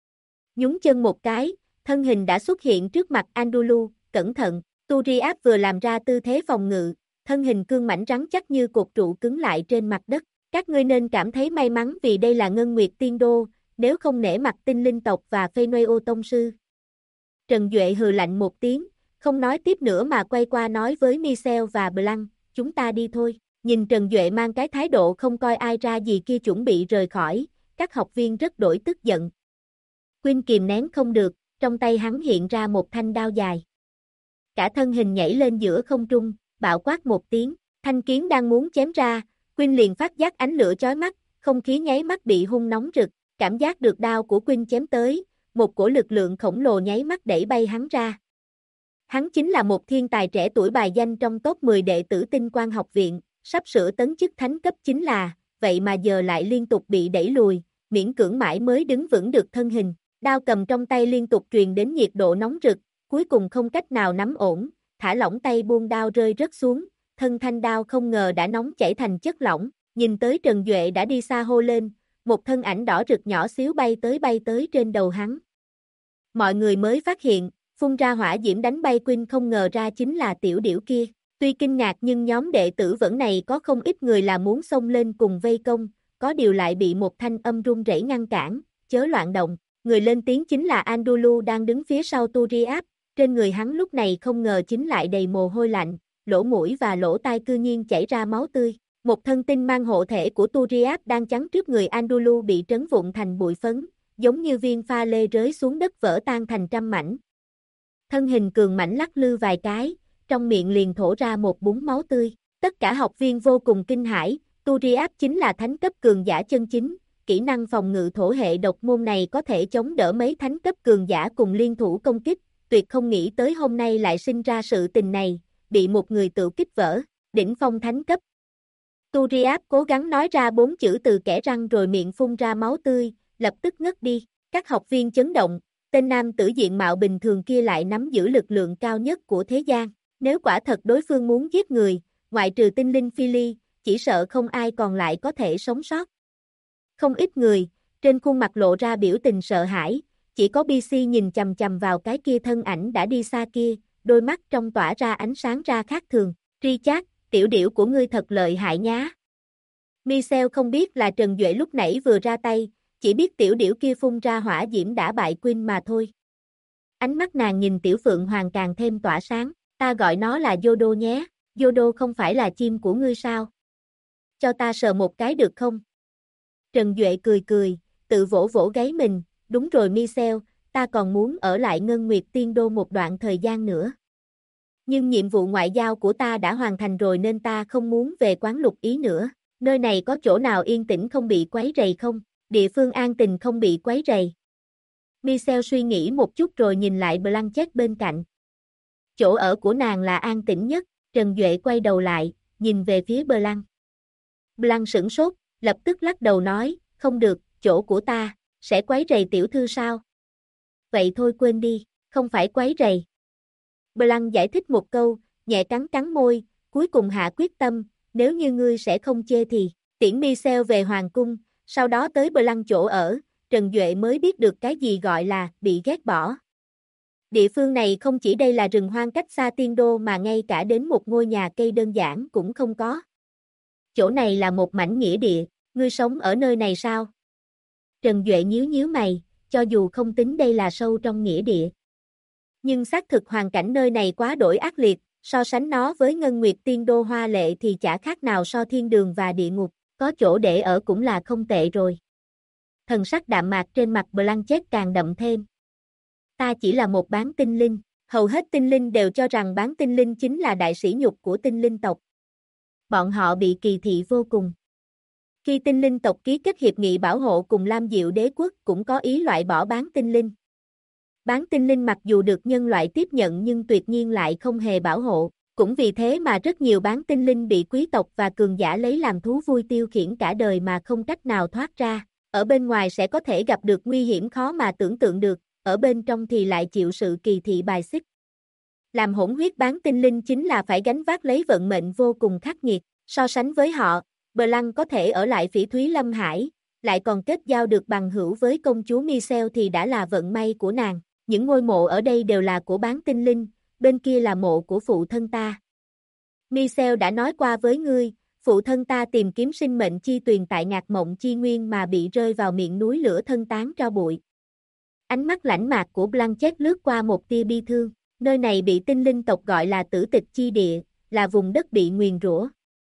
Nhún chân một cái, thân hình đã xuất hiện trước mặt Andulu, cẩn thận, Turi áp vừa làm ra tư thế phòng ngự, thân hình cương mảnh rắn chắc như cột trụ cứng lại trên mặt đất. Các ngươi nên cảm thấy may mắn vì đây là Ngân Nguyệt Tiên Đô, nếu không nể mặt tinh linh tộc và Phenoeo tông sư. Trần Duệ hừ lạnh một tiếng, không nói tiếp nữa mà quay qua nói với Michel và Blanc, chúng ta đi thôi. Nhìn Trần Duệ mang cái thái độ không coi ai ra gì kia chuẩn bị rời khỏi, các học viên rất đổi tức giận. Quynh kìm nén không được, trong tay hắn hiện ra một thanh đao dài. Cả thân hình nhảy lên giữa không trung, bạo quát một tiếng, thanh kiếm đang muốn chém ra, Quynh liền phát giác ánh lửa chói mắt, không khí nháy mắt bị hung nóng rực. Cảm giác được đao của Quynh chém tới, một cổ lực lượng khổng lồ nháy mắt đẩy bay hắn ra. Hắn chính là một thiên tài trẻ tuổi bài danh trong top 10 đệ tử tinh quang học viện, sắp sửa tấn chức thánh cấp chính là, vậy mà giờ lại liên tục bị đẩy lùi, miễn cưỡng mãi mới đứng vững được thân hình. Đao cầm trong tay liên tục truyền đến nhiệt độ nóng rực, cuối cùng không cách nào nắm ổn, thả lỏng tay buông đao rơi rớt xuống, thân thanh đao không ngờ đã nóng chảy thành chất lỏng, nhìn tới Trần Duệ đã đi xa hô lên. Một thân ảnh đỏ rực nhỏ xíu bay tới trên đầu hắn. Mọi người mới phát hiện, phun ra hỏa diễm đánh bay Quynh không ngờ ra chính là tiểu điểu kia. Tuy kinh ngạc nhưng nhóm đệ tử vẫn này có không ít người là muốn xông lên cùng vây công, có điều lại bị một thanh âm run rẩy ngăn cản, chớ loạn động. Người lên tiếng chính là Andulu đang đứng phía sau Turiáp, trên người hắn lúc này không ngờ chính lại đầy mồ hôi lạnh, lỗ mũi và lỗ tai cư nhiên chảy ra máu tươi. Một thân tinh mang hộ thể của Turiáp đang chắn trước người Andulu bị trấn vụn thành bụi phấn, giống như viên pha lê rơi xuống đất vỡ tan thành trăm mảnh. Thân hình cường mảnh lắc lư vài cái, trong miệng liền thổ ra một búng máu tươi. Tất cả học viên vô cùng kinh hãi, Turiáp chính là thánh cấp cường giả chân chính, kỹ năng phòng ngự thổ hệ độc môn này có thể chống đỡ mấy thánh cấp cường giả cùng liên thủ công kích, tuyệt không nghĩ tới hôm nay lại sinh ra sự tình này, bị một người tự kích vỡ, đỉnh phong thánh cấp. Turiáp cố gắng nói ra 4 chữ từ kẽ răng rồi miệng phun ra máu tươi, lập tức ngất đi. Các học viên chấn động, tên nam tử diện mạo bình thường kia lại nắm giữ lực lượng cao nhất của thế gian. Nếu quả thật đối phương muốn giết người, ngoại trừ tinh linh phi ly, chỉ sợ không ai còn lại có thể sống sót. Không ít người, trên khuôn mặt lộ ra biểu tình sợ hãi, chỉ có BC nhìn chằm chằm vào cái kia thân ảnh đã đi xa kia, đôi mắt trong tỏa ra ánh sáng ra khác thường. Richard, tiểu điểu của ngươi thật lợi hại nhá. Michel không biết là Trần Duệ lúc nãy vừa ra tay, chỉ biết tiểu điểu kia phun ra hỏa diễm đã bại Quynh mà thôi. Ánh mắt nàng nhìn tiểu phượng hoàng càng thêm tỏa sáng, ta gọi nó là Yodo nhé, Yodo không phải là chim của ngươi sao? Cho ta sờ một cái được không? Trần Duệ cười cười, tự vỗ vỗ gáy mình, đúng rồi Michel, ta còn muốn ở lại Ngân Nguyệt Tiên Đô một đoạn thời gian nữa. Nhưng nhiệm vụ ngoại giao của ta đã hoàn thành rồi nên ta không muốn về quán Lục Ý nữa. Nơi này có chỗ nào yên tĩnh không bị quấy rầy không? Địa phương an tình không bị quấy rầy. Michelle suy nghĩ một chút rồi nhìn lại Blanchett bên cạnh. Chỗ ở của nàng là an tĩnh nhất. Trần Duệ quay đầu lại, nhìn về phía Blanc. Blanc sửng sốt, lập tức lắc đầu nói, không được, chỗ của ta, sẽ quấy rầy tiểu thư sao? Vậy thôi quên đi, không phải quấy rầy. Blanc giải thích một câu, nhẹ cắn cắn môi, cuối cùng hạ quyết tâm, nếu như ngươi sẽ không chê thì, tiễn Michelle về hoàng cung, sau đó tới Blanc chỗ ở, Trần Duệ mới biết được cái gì gọi là bị ghét bỏ. Địa phương này không chỉ đây là rừng hoang cách xa tiên đô mà ngay cả đến một ngôi nhà cây đơn giản cũng không có. Chỗ này là một mảnh nghĩa địa, ngươi sống ở nơi này sao? Trần Duệ nhíu nhíu mày, cho dù không tính đây là sâu trong nghĩa địa. Nhưng xác thực hoàn cảnh nơi này quá đổi ác liệt, so sánh nó với Ngân Nguyệt Tiên Đô hoa lệ thì chả khác nào so thiên đường và địa ngục, có chỗ để ở cũng là không tệ rồi. Thần sắc đạm mạc trên mặt Blanchett càng đậm thêm. Ta chỉ là một bán tinh linh, hầu hết tinh linh đều cho rằng bán tinh linh chính là đại sỉ nhục của tinh linh tộc. Bọn họ bị kỳ thị vô cùng. Khi tinh linh tộc ký kết hiệp nghị bảo hộ cùng Lam Diệu đế quốc cũng có ý loại bỏ bán tinh linh. Bán tinh linh mặc dù được nhân loại tiếp nhận nhưng tuyệt nhiên lại không hề bảo hộ, cũng vì thế mà rất nhiều bán tinh linh bị quý tộc và cường giả lấy làm thú vui tiêu khiển cả đời mà không cách nào thoát ra. Ở bên ngoài sẽ có thể gặp được nguy hiểm khó mà tưởng tượng được, ở bên trong thì lại chịu sự kỳ thị bài xích. Làm hỗn huyết bán tinh linh chính là phải gánh vác lấy vận mệnh vô cùng khắc nghiệt, so sánh với họ, Blanc có thể ở lại Phỉ Thúy Lâm Hải, lại còn kết giao được bằng hữu với công chúa Michelle thì đã là vận may của nàng. Những ngôi mộ ở đây đều là của bán tinh linh, bên kia là mộ của phụ thân ta. Michelle đã nói qua với ngươi, phụ thân ta tìm kiếm sinh mệnh chi tuyền tại Ngạc Mộng Chi Nguyên mà bị rơi vào miệng núi lửa thân tán tro bụi. Ánh mắt lãnh mạc của Blanchett lướt qua một tia bi thương, nơi này bị tinh linh tộc gọi là tử tịch chi địa, là vùng đất bị nguyền rủa.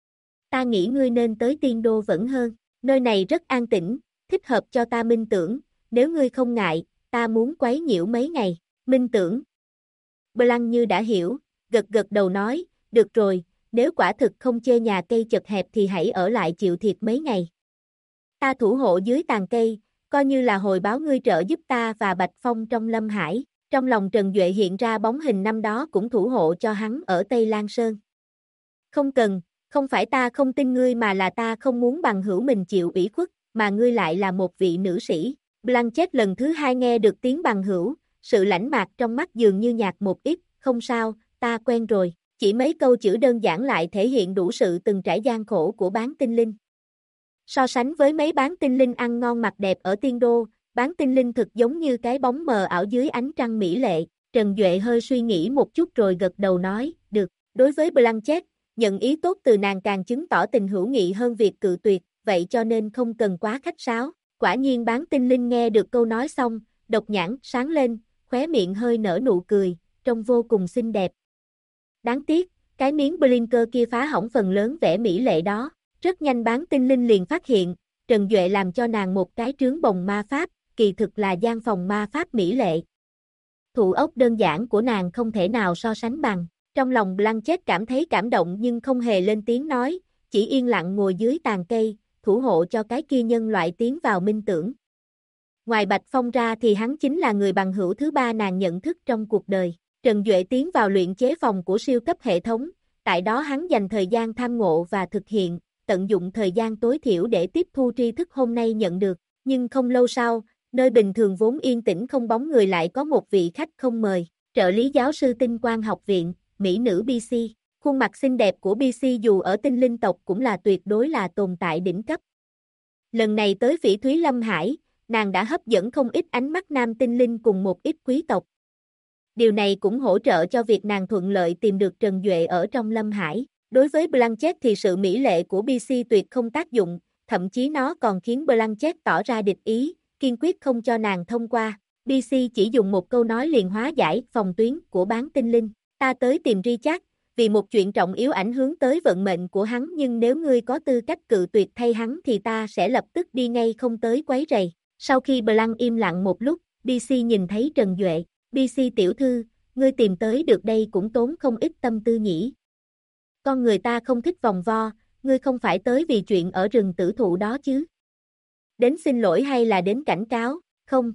Ta nghĩ ngươi nên tới tiên đô vẫn hơn, nơi này rất an tĩnh, thích hợp cho ta minh tưởng, nếu ngươi không ngại, ta muốn quấy nhiễu mấy ngày, minh tưởng. Blanc như đã hiểu, gật gật đầu nói, được rồi, nếu quả thực không chê nhà cây chật hẹp thì hãy ở lại chịu thiệt mấy ngày. Ta thủ hộ dưới tàn cây, coi như là hồi báo ngươi trợ giúp ta và Bạch Phong trong Lâm Hải. Trong lòng Trần Duệ hiện ra bóng hình năm đó cũng thủ hộ cho hắn ở Tây Lan Sơn. Không cần, không phải ta không tin ngươi mà là ta không muốn bằng hữu mình chịu ủy khuất, mà ngươi lại là một vị nữ sĩ. Blanchett lần thứ hai nghe được tiếng bằng hữu, sự lãnh mạc trong mắt dường như nhạt một ít, không sao, ta quen rồi. Chỉ mấy câu chữ đơn giản lại thể hiện đủ sự từng trải gian khổ của bán tinh linh. So sánh với mấy bán tinh linh ăn ngon mặc đẹp ở tiên đô, bán tinh linh thực giống như cái bóng mờ ảo dưới ánh trăng mỹ lệ. Trần Duệ hơi suy nghĩ một chút rồi gật đầu nói, được. Đối với Blanchett, nhận ý tốt từ nàng càng chứng tỏ tình hữu nghị hơn việc cự tuyệt, vậy cho nên không cần quá khách sáo. Quả nhiên bán tinh linh nghe được câu nói xong, độc nhãn sáng lên, khóe miệng hơi nở nụ cười, trông vô cùng xinh đẹp. Đáng tiếc, cái miếng blinker kia phá hỏng phần lớn vẻ mỹ lệ đó. Rất nhanh bán tinh linh liền phát hiện, Trần Duệ làm cho nàng một cái trướng bồng ma pháp, kỳ thực là gian phòng ma pháp mỹ lệ. Thủ ốc đơn giản của nàng không thể nào so sánh bằng. Trong lòng Blanchett cảm thấy cảm động nhưng không hề lên tiếng nói, chỉ yên lặng ngồi dưới tàn cây, thủ hộ cho cái kia nhân loại tiến vào minh tưởng. Ngoài Bạch Phong ra thì hắn chính là người bằng hữu thứ ba nàng nhận thức trong cuộc đời. Trần Duệ tiến vào luyện chế phòng của siêu cấp hệ thống, tại đó hắn dành thời gian tham ngộ và thực hiện, tận dụng thời gian tối thiểu để tiếp thu tri thức hôm nay nhận được. Nhưng không lâu sau, nơi bình thường vốn yên tĩnh không bóng người lại có một vị khách không mời, trợ lý giáo sư Tinh Quang học viện, mỹ nữ BC. Khuôn mặt xinh đẹp của BC dù ở tinh linh tộc cũng là tuyệt đối là tồn tại đỉnh cấp. Lần này tới Phỉ Thúy Lâm Hải, nàng đã hấp dẫn không ít ánh mắt nam tinh linh cùng một ít quý tộc. Điều này cũng hỗ trợ cho việc nàng thuận lợi tìm được Trần Duệ ở trong Lâm Hải. Đối với Blanchett thì sự mỹ lệ của BC tuyệt không tác dụng, thậm chí nó còn khiến Blanchett tỏ ra địch ý, kiên quyết không cho nàng thông qua. BC chỉ dùng một câu nói liền hóa giải phòng tuyến của bán tinh linh. Ta tới tìm Richard, vì một chuyện trọng yếu ảnh hưởng tới vận mệnh của hắn nhưng nếu ngươi có tư cách cự tuyệt thay hắn thì ta sẽ lập tức đi ngay không tới quấy rầy. Sau khi Blanc im lặng một lúc, BC nhìn thấy Trần Duệ. BC tiểu thư, ngươi tìm tới được đây cũng tốn không ít tâm tư nhỉ. Con người ta không thích vòng vo, ngươi không phải tới vì chuyện ở rừng tử thụ đó chứ. Đến xin lỗi hay là đến cảnh cáo, không?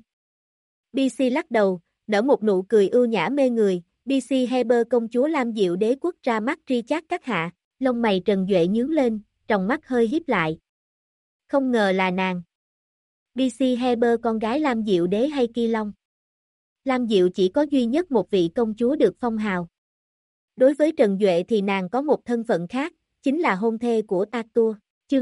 BC lắc đầu, nở một nụ cười ưu nhã mê người, BC Heber công chúa Lam Diệu đế quốc ra mắt Richard các hạ, lông mày Trần Duệ nhướng lên, tròng mắt hơi híp lại. Không ngờ là nàng. BC Heber con gái Lam Diệu đế hay Kỳ Long? Lam Diệu chỉ có duy nhất một vị công chúa được phong hào. Đối với Trần Duệ thì nàng có một thân phận khác, chính là hôn thê của Arthur. Chương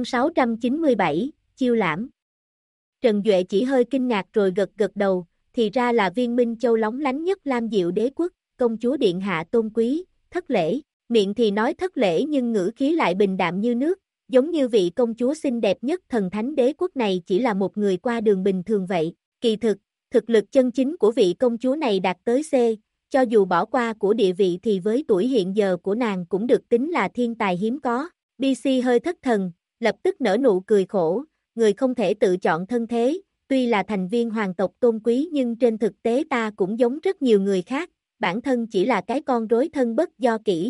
697, chiêu lãm. Trần Duệ chỉ hơi kinh ngạc rồi gật gật đầu, thì ra là Viên Minh Châu lóng lánh nhất Lam Diệu đế quốc, công chúa điện hạ tôn quý, thất lễ, miệng thì nói thất lễ nhưng ngữ khí lại bình đạm như nước, giống như vị công chúa xinh đẹp nhất thần thánh đế quốc này chỉ là một người qua đường bình thường vậy. Kỳ thực, thực lực chân chính của vị công chúa này đạt tới C, cho dù bỏ qua của địa vị thì với tuổi hiện giờ của nàng cũng được tính là thiên tài hiếm có. BC hơi thất thần, lập tức nở nụ cười khổ, người không thể tự chọn thân thế, tuy là thành viên hoàng tộc tôn quý nhưng trên thực tế ta cũng giống rất nhiều người khác, bản thân chỉ là cái con rối thân bất do kỹ.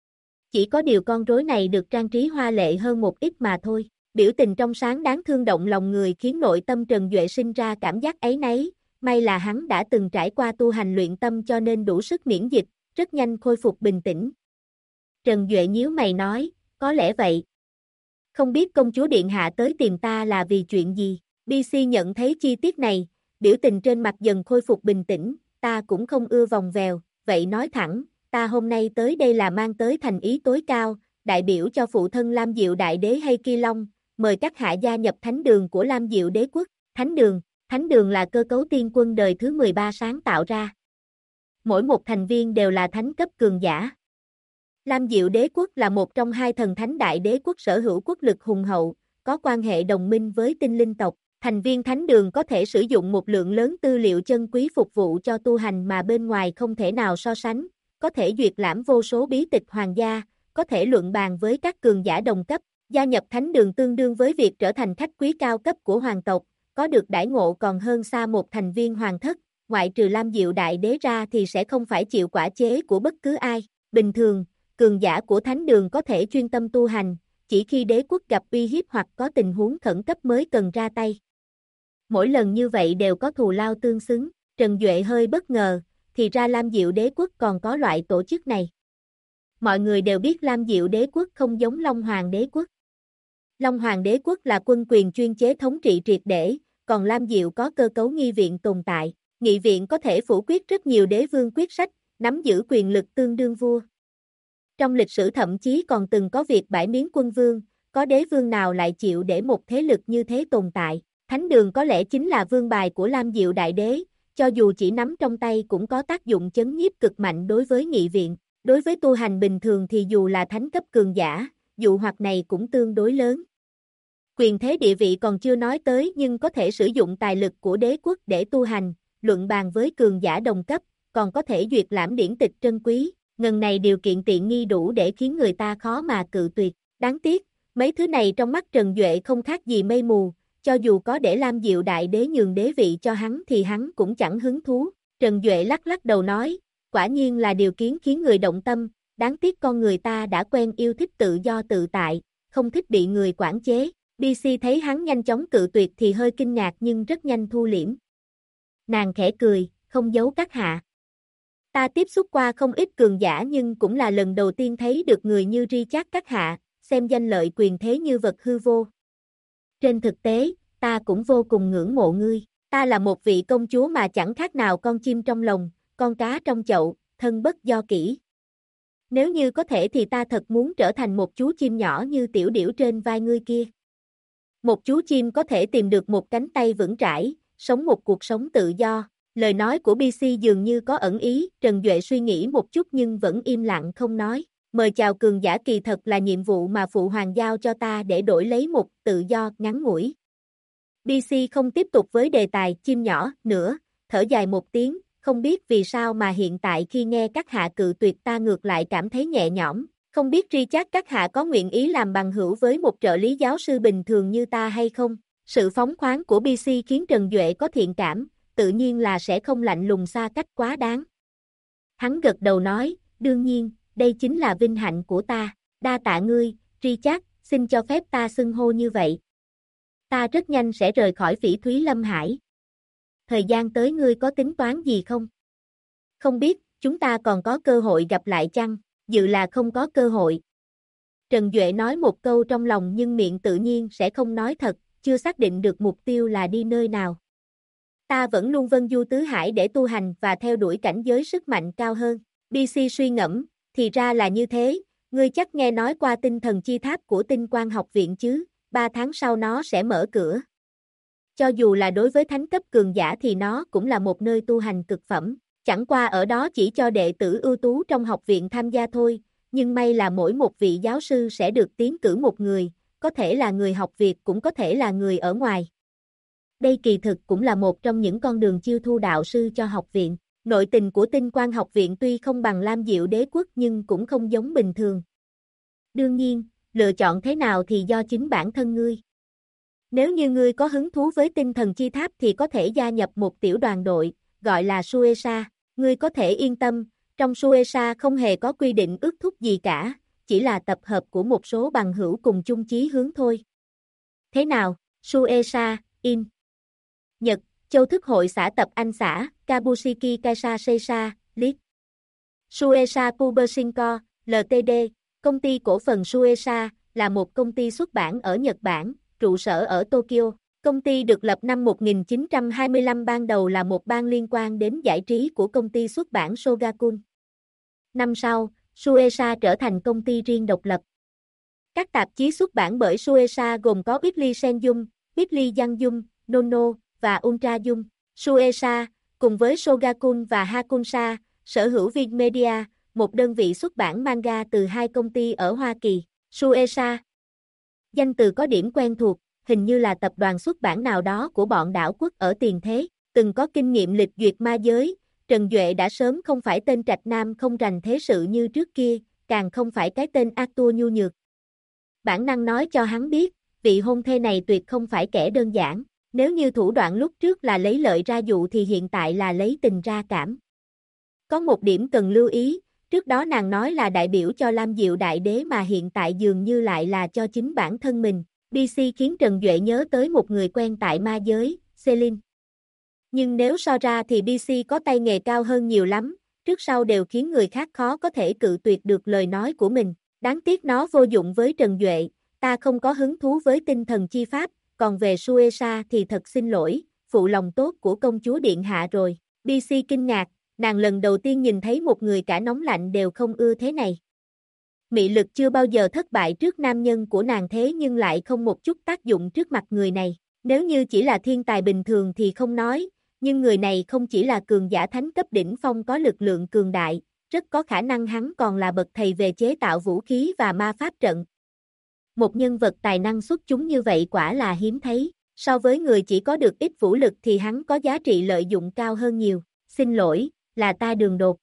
Chỉ có điều con rối này được trang trí hoa lệ hơn một ít mà thôi. Biểu tình trong sáng đáng thương động lòng người khiến nội tâm Trần Duệ sinh ra cảm giác áy náy, may là hắn đã từng trải qua tu hành luyện tâm cho nên đủ sức miễn dịch, rất nhanh khôi phục bình tĩnh. Trần Duệ nhíu mày nói, có lẽ vậy. Không biết công chúa điện hạ tới tìm ta là vì chuyện gì? BC nhận thấy chi tiết này, biểu tình trên mặt dần khôi phục bình tĩnh, ta cũng không ưa vòng vèo, vậy nói thẳng, ta hôm nay tới đây là mang tới thành ý tối cao, đại biểu cho phụ thân Lam Diệu đại đế hay Kỳ Long, mời các hạ gia nhập thánh đường của Lam Diệu đế quốc. Thánh đường là cơ cấu tiên quân đời thứ 13 sáng tạo ra. Mỗi một thành viên đều là thánh cấp cường giả. Lam Diệu đế quốc là một trong hai thần thánh đại đế quốc sở hữu quốc lực hùng hậu, có quan hệ đồng minh với tinh linh tộc. Thành viên thánh đường có thể sử dụng một lượng lớn tư liệu chân quý phục vụ cho tu hành mà bên ngoài không thể nào so sánh, có thể duyệt lãm vô số bí tịch hoàng gia, có thể luận bàn với các cường giả đồng cấp. Gia nhập thánh đường tương đương với việc trở thành khách quý cao cấp của hoàng tộc, có được đãi ngộ còn hơn xa một thành viên hoàng thất, ngoại trừ Lam Diệu đại đế ra thì sẽ không phải chịu quả chế của bất cứ ai. Bình thường, cường giả của thánh đường có thể chuyên tâm tu hành, chỉ khi đế quốc gặp uy hiếp hoặc có tình huống khẩn cấp mới cần ra tay. Mỗi lần như vậy đều có thù lao tương xứng, Trần Duệ hơi bất ngờ, thì ra Lam Diệu đế quốc còn có loại tổ chức này. Mọi người đều biết Lam Diệu đế quốc không giống Long Hoàng đế quốc. Long Hoàng đế quốc là quân quyền chuyên chế thống trị triệt để, còn Lam Diệu có cơ cấu nghi viện tồn tại. Nghị viện có thể phủ quyết rất nhiều đế vương quyết sách, nắm giữ quyền lực tương đương vua. Trong lịch sử thậm chí còn từng có việc bãi miếng quân vương, có đế vương nào lại chịu để một thế lực như thế tồn tại. Thánh đường có lẽ chính là vương bài của Lam Diệu đại đế, cho dù chỉ nắm trong tay cũng có tác dụng chấn nhiếp cực mạnh đối với nghị viện. Đối với tu hành bình thường thì dù là thánh cấp cường giả, dụ hoặc này cũng tương đối lớn. Quyền thế địa vị còn chưa nói tới nhưng có thể sử dụng tài lực của đế quốc để tu hành, luận bàn với cường giả đồng cấp, còn có thể duyệt lãm điển tịch trân quý, ngần này điều kiện tiện nghi đủ để khiến người ta khó mà cự tuyệt. Đáng tiếc, mấy thứ này trong mắt Trần Duệ không khác gì mây mù, cho dù có để Lam Diệu đại đế nhường đế vị cho hắn thì hắn cũng chẳng hứng thú. Trần Duệ lắc lắc đầu nói, quả nhiên là điều kiến khiến người động tâm, đáng tiếc con người ta đã quen yêu thích tự do tự tại, không thích bị người quản chế. BC thấy hắn nhanh chóng cự tuyệt thì hơi kinh ngạc nhưng rất nhanh thu liễm. Nàng khẽ cười, không giấu các hạ. Ta tiếp xúc qua không ít cường giả nhưng cũng là lần đầu tiên thấy được người như Richard các hạ, xem danh lợi quyền thế như vật hư vô. Trên thực tế, ta cũng vô cùng ngưỡng mộ ngươi, ta là một vị công chúa mà chẳng khác nào con chim trong lồng, con cá trong chậu, thân bất do kỹ. Nếu như có thể thì ta thật muốn trở thành một chú chim nhỏ như tiểu điểu trên vai ngươi kia. Một chú chim có thể tìm được một cánh tay vững chãi, sống một cuộc sống tự do. Lời nói của BC dường như có ẩn ý, Trần Duệ suy nghĩ một chút nhưng vẫn im lặng không nói. Mời chào cường giả kỳ thật là nhiệm vụ mà Phụ Hoàng giao cho ta để đổi lấy một tự do ngắn ngủi. BC không tiếp tục với đề tài chim nhỏ nữa, thở dài một tiếng, không biết vì sao mà hiện tại khi nghe các hạ cự tuyệt ta ngược lại cảm thấy nhẹ nhõm. Không biết Richard các hạ có nguyện ý làm bằng hữu với một trợ lý giáo sư bình thường như ta hay không? Sự phóng khoáng của BC khiến Trần Duệ có thiện cảm, tự nhiên là sẽ không lạnh lùng xa cách quá đáng. Hắn gật đầu nói, đương nhiên, đây chính là vinh hạnh của ta, đa tạ ngươi, Richard, xin cho phép ta xưng hô như vậy. Ta rất nhanh sẽ rời khỏi Phỉ Thúy Lâm Hải. Thời gian tới ngươi có tính toán gì không? Không biết, chúng ta còn có cơ hội gặp lại chăng? Dự là không có cơ hội. Trần Duệ nói một câu trong lòng nhưng miệng tự nhiên sẽ không nói thật, chưa xác định được mục tiêu là đi nơi nào. Ta vẫn luôn vân du tứ hải để tu hành và theo đuổi cảnh giới sức mạnh cao hơn. BC suy ngẫm, thì ra là như thế, ngươi chắc nghe nói qua tinh thần chi tháp của Tinh Quang học viện chứ, 3 tháng sau nó sẽ mở cửa. Cho dù là đối với thánh cấp cường giả thì nó cũng là một nơi tu hành cực phẩm, chẳng qua ở đó chỉ cho đệ tử ưu tú trong học viện tham gia thôi, nhưng may là mỗi một vị giáo sư sẽ được tiến cử một người, có thể là người học việc cũng có thể là người ở ngoài. Đây kỳ thực cũng là một trong những con đường chiêu thu đạo sư cho học viện. Nội tình của Tinh Quang học viện tuy không bằng Lam Diệu Đế quốc nhưng cũng không giống bình thường. Đương nhiên, lựa chọn thế nào thì do chính bản thân ngươi. Nếu như ngươi có hứng thú với tinh thần chi tháp thì có thể gia nhập một tiểu đoàn đội, gọi là Suesa. Ngươi có thể yên tâm, trong Suesa không hề có quy định ước thúc gì cả, chỉ là tập hợp của một số bằng hữu cùng chung chí hướng thôi. Thế nào, Suesa, in. Nhật, Châu thức hội xã tập Anh xã, Kabushiki Kaisha Seisha, Lit. Suesa Publishing Co., Ltd, công ty cổ phần Suesa, là một công ty xuất bản ở Nhật Bản, trụ sở ở Tokyo. Công ty được lập năm 1925 ban đầu là một ban liên quan đến giải trí của công ty xuất bản Shogakukan. Năm sau, Suesa trở thành công ty riêng độc lập. Các tạp chí xuất bản bởi Suesa gồm có Weekly Senjun, Weekly Yanjun, Nono và Ultra Jun. Suesa, cùng với Shogakukan và Hakunsha, sở hữu Viz-Media, một đơn vị xuất bản manga từ 2 công ty ở Hoa Kỳ. Suesa, danh từ có điểm quen thuộc, hình như là tập đoàn xuất bản nào đó của bọn đảo quốc ở tiền thế, từng có kinh nghiệm lịch duyệt ma giới. Trần Duệ đã sớm không phải tên trạch nam không rành thế sự như trước kia, càng không phải cái tên Arthur nhu nhược. Bản năng nói cho hắn biết, vị hôn thê này tuyệt không phải kẻ đơn giản, nếu như thủ đoạn lúc trước là lấy lợi ra dụ thì hiện tại là lấy tình ra cảm. Có một điểm cần lưu ý, trước đó nàng nói là đại biểu cho Lam Diệu Đại Đế mà hiện tại dường như lại là cho chính bản thân mình. BC khiến Trần Duệ nhớ tới một người quen tại ma giới, Celine. Nhưng nếu so ra thì BC có tay nghề cao hơn nhiều lắm, trước sau đều khiến người khác khó có thể cự tuyệt được lời nói của mình. Đáng tiếc nó vô dụng với Trần Duệ, ta không có hứng thú với tinh thần chi pháp, còn về Suesa thì thật xin lỗi, phụ lòng tốt của công chúa Điện Hạ rồi. BC kinh ngạc, nàng lần đầu tiên nhìn thấy một người cả nóng lạnh đều không ưa thế này. Mị lực chưa bao giờ thất bại trước nam nhân của nàng thế nhưng lại không một chút tác dụng trước mặt người này. Nếu như chỉ là thiên tài bình thường thì không nói, nhưng người này không chỉ là cường giả thánh cấp đỉnh phong có lực lượng cường đại, rất có khả năng hắn còn là bậc thầy về chế tạo vũ khí và ma pháp trận. Một nhân vật tài năng xuất chúng như vậy quả là hiếm thấy, so với người chỉ có được ít vũ lực thì hắn có giá trị lợi dụng cao hơn nhiều. Xin lỗi, là ta đường đột.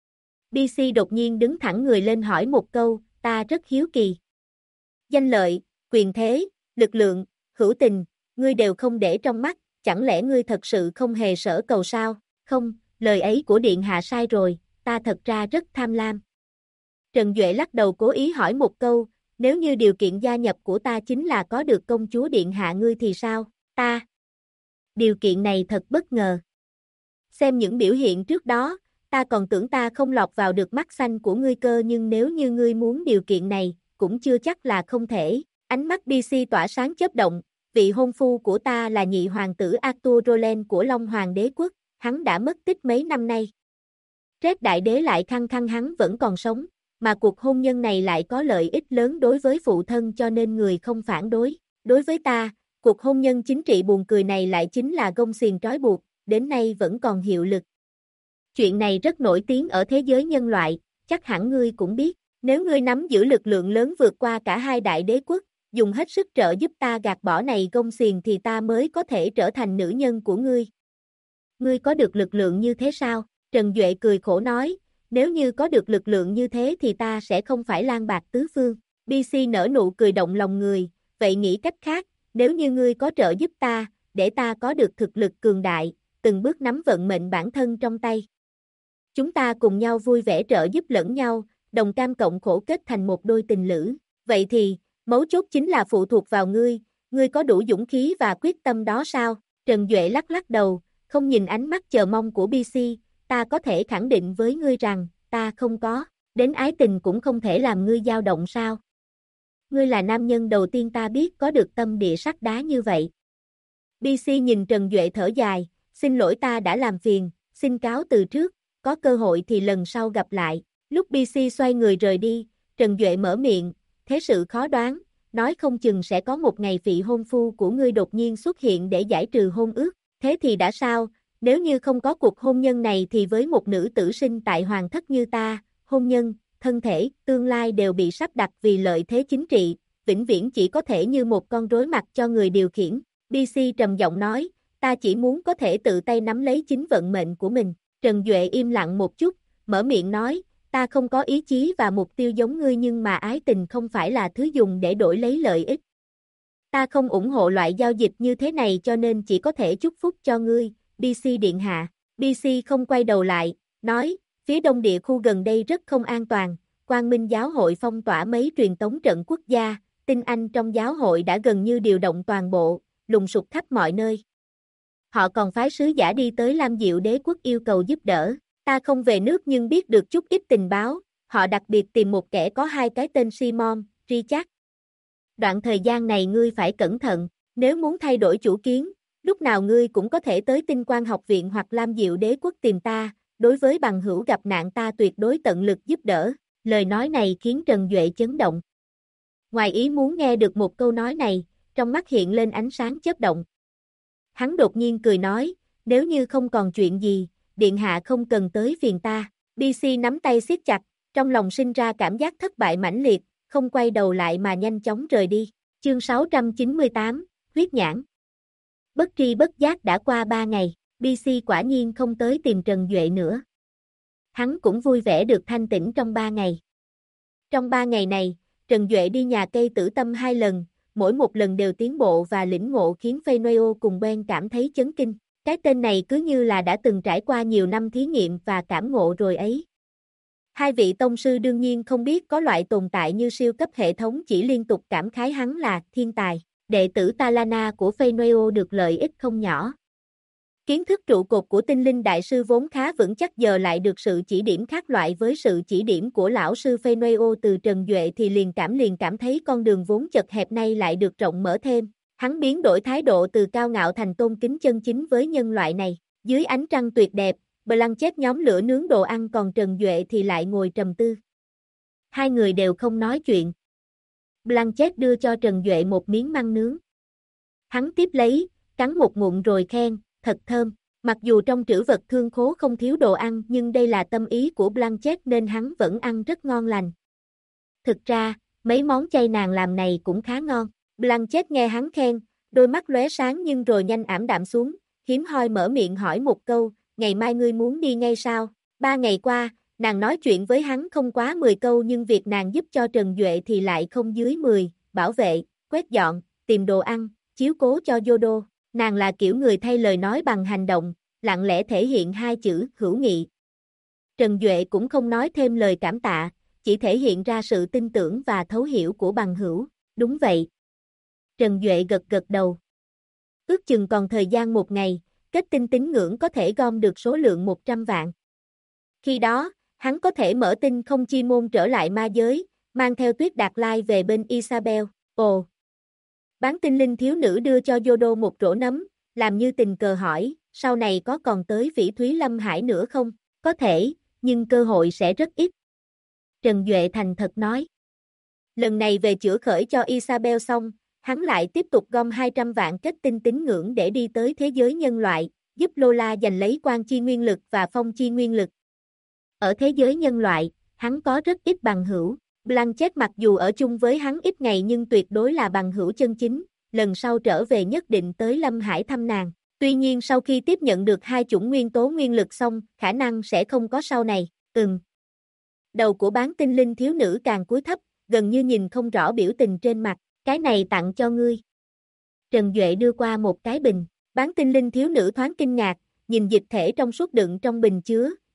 BC đột nhiên đứng thẳng người lên hỏi một câu, ta rất hiếu kỳ. Danh lợi, quyền thế, lực lượng, hữu tình, ngươi đều không để trong mắt, chẳng lẽ ngươi thật sự không hề sở cầu sao? Không, lời ấy của Điện Hạ sai rồi, ta thật ra rất tham lam. Trần Duệ lắc đầu cố ý hỏi một câu, nếu như điều kiện gia nhập của ta chính là có được công chúa Điện Hạ ngươi thì sao? Ta. Điều kiện này thật bất ngờ. Xem những biểu hiện trước đó, ta còn tưởng ta không lọt vào được mắt xanh của ngươi cơ nhưng nếu như ngươi muốn điều kiện này, cũng chưa chắc là không thể. Ánh mắt BC tỏa sáng chớp động, vị hôn phu của ta là nhị hoàng tử Arthur Roland của Long Hoàng đế quốc, hắn đã mất tích mấy năm nay. Red Đại Đế lại khăng khăng hắn vẫn còn sống, mà cuộc hôn nhân này lại có lợi ích lớn đối với phụ thân cho nên người không phản đối. Đối với ta, cuộc hôn nhân chính trị buồn cười này lại chính là gông xiềng trói buộc, đến nay vẫn còn hiệu lực. Chuyện này rất nổi tiếng ở thế giới nhân loại, chắc hẳn ngươi cũng biết, nếu ngươi nắm giữ lực lượng lớn vượt qua cả hai đại đế quốc, dùng hết sức trợ giúp ta gạt bỏ này gông xiềng thì ta mới có thể trở thành nữ nhân của ngươi. Ngươi có được lực lượng như thế sao? Trần Duệ cười khổ nói, nếu như có được lực lượng như thế thì ta sẽ không phải lang bạc tứ phương. BC nở nụ cười động lòng người, vậy nghĩ cách khác, nếu như ngươi có trợ giúp ta, để ta có được thực lực cường đại, từng bước nắm vận mệnh bản thân trong tay. Chúng ta cùng nhau vui vẻ trợ giúp lẫn nhau, đồng cam cộng khổ kết thành một đôi tình lữ. Vậy thì, mấu chốt chính là phụ thuộc vào ngươi có đủ dũng khí và quyết tâm đó sao? Trần Duệ lắc lắc đầu, không nhìn ánh mắt chờ mong của BC, ta có thể khẳng định với ngươi rằng, ta không có, đến ái tình cũng không thể làm ngươi dao động sao? Ngươi là nam nhân đầu tiên ta biết có được tâm địa sắt đá như vậy. BC nhìn Trần Duệ thở dài, xin lỗi ta đã làm phiền, xin cáo từ trước, có cơ hội thì lần sau gặp lại. Lúc BC xoay người rời đi, Trần Duệ mở miệng, thế sự khó đoán, nói không chừng sẽ có một ngày vị hôn phu của ngươi đột nhiên xuất hiện để giải trừ hôn ước, thế thì đã sao, nếu như không có cuộc hôn nhân này thì với một nữ tử sinh tại hoàng thất như ta, hôn nhân, thân thể, tương lai đều bị sắp đặt vì lợi thế chính trị, vĩnh viễn chỉ có thể như một con rối mặc cho người điều khiển. BC trầm giọng nói, ta chỉ muốn có thể tự tay nắm lấy chính vận mệnh của mình. Trần Duệ im lặng một chút, mở miệng nói, ta không có ý chí và mục tiêu giống ngươi nhưng mà ái tình không phải là thứ dùng để đổi lấy lợi ích. Ta không ủng hộ loại giao dịch như thế này cho nên chỉ có thể chúc phúc cho ngươi, BC điện hạ. BC không quay đầu lại, nói, phía đông địa khu gần đây rất không an toàn, Quang Minh giáo hội phong tỏa mấy truyền tống trận quốc gia, tinh anh trong giáo hội đã gần như điều động toàn bộ, lùng sục khắp mọi nơi. Họ còn phái sứ giả đi tới Lam Diệu đế quốc yêu cầu giúp đỡ, ta không về nước nhưng biết được chút ít tình báo, họ đặc biệt tìm một kẻ có hai cái tên Simon, Richard. Đoạn thời gian này ngươi phải cẩn thận, nếu muốn thay đổi chủ kiến, lúc nào ngươi cũng có thể tới Tinh Quang học viện hoặc Lam Diệu đế quốc tìm ta, đối với bằng hữu gặp nạn ta tuyệt đối tận lực giúp đỡ. Lời nói này khiến Trần Duệ chấn động. Ngoài ý muốn nghe được một câu nói này, trong mắt hiện lên ánh sáng chớp động. Hắn đột nhiên cười nói, nếu như không còn chuyện gì, điện hạ không cần tới phiền ta. BC nắm tay siết chặt, trong lòng sinh ra cảm giác thất bại mãnh liệt, không quay đầu lại mà nhanh chóng rời đi. Chương 698, huyết nhãn. Bất tri bất giác đã qua 3 ngày, BC quả nhiên không tới tìm Trần Duệ nữa. Hắn cũng vui vẻ được thanh tĩnh trong 3 ngày. Trong 3 ngày này, Trần Duệ đi nhà cây Tử Tâm 2 lần, mỗi một lần đều tiến bộ và lĩnh ngộ khiến Phenoeo cùng Ben cảm thấy chấn kinh. Cái tên này cứ như là đã từng trải qua nhiều năm thí nghiệm và cảm ngộ rồi ấy. Hai vị tông sư đương nhiên không biết có loại tồn tại như siêu cấp hệ thống chỉ liên tục cảm khái hắn là thiên tài. Đệ tử Talana của Phenoeo được lợi ích không nhỏ. Kiến thức trụ cột của tinh linh đại sư vốn khá vững chắc giờ lại được sự chỉ điểm khác loại với sự chỉ điểm của lão sư Phenoeo từ Trần Duệ thì liền cảm thấy con đường vốn chật hẹp nay lại được rộng mở thêm. Hắn biến đổi thái độ từ cao ngạo thành tôn kính chân chính với nhân loại này. Dưới ánh trăng tuyệt đẹp, Blanchett nhóm lửa nướng đồ ăn còn Trần Duệ thì lại ngồi trầm tư. Hai người đều không nói chuyện. Blanchett đưa cho Trần Duệ một miếng măng nướng. Hắn tiếp lấy, cắn một ngụm rồi khen, thật thơm. Mặc dù trong trữ vật thương khố không thiếu đồ ăn nhưng đây là tâm ý của Blanchett nên hắn vẫn ăn rất ngon lành. Thực ra, mấy món chay nàng làm này cũng khá ngon. Blanchett nghe hắn khen, đôi mắt lóe sáng nhưng rồi nhanh ảm đạm xuống, hiếm hoi mở miệng hỏi một câu, ngày mai ngươi muốn đi ngay sao? 3 ngày qua, nàng nói chuyện với hắn không quá 10 câu nhưng việc nàng giúp cho Trần Duệ thì lại không dưới 10, bảo vệ, quét dọn, tìm đồ ăn, chiếu cố cho Yodo. Nàng là kiểu người thay lời nói bằng hành động, lặng lẽ thể hiện hai chữ hữu nghị. Trần Duệ cũng không nói thêm lời cảm tạ, chỉ thể hiện ra sự tin tưởng và thấu hiểu của bằng hữu. Đúng vậy. Trần Duệ gật gật đầu. Ước chừng còn thời gian 1 ngày, kết tinh tín ngưỡng có thể gom được số lượng 100 vạn. Khi đó, hắn có thể mở tinh không chi môn trở lại ma giới, mang theo Tuyết Đạt Lai về bên Isabel. Ồ! Bán tinh linh thiếu nữ đưa cho Yodo một rổ nấm, làm như tình cờ hỏi, sau này có còn tới Phỉ Thúy Lâm Hải nữa không? Có thể, nhưng cơ hội sẽ rất ít. Trần Duệ thành thật nói. Lần này về chữa khởi cho Isabel xong, hắn lại tiếp tục gom 200 vạn kết tinh tín ngưỡng để đi tới thế giới nhân loại, giúp Lola giành lấy quan chi nguyên lực và phong chi nguyên lực. Ở thế giới nhân loại, hắn có rất ít bằng hữu. Blanchett mặc dù ở chung với hắn ít ngày nhưng tuyệt đối là bằng hữu chân chính, lần sau trở về nhất định tới Lâm Hải thăm nàng. Tuy nhiên sau khi tiếp nhận được 2 chủng nguyên tố nguyên lực xong, khả năng sẽ không có sau này. Đầu của bán tinh linh thiếu nữ càng cúi thấp, gần như nhìn không rõ biểu tình trên mặt. Cái này tặng cho ngươi. Trần Duệ đưa qua một cái bình. Bán tinh linh thiếu nữ thoáng kinh ngạc, nhìn dịch thể trong suốt đựng trong bình chứa,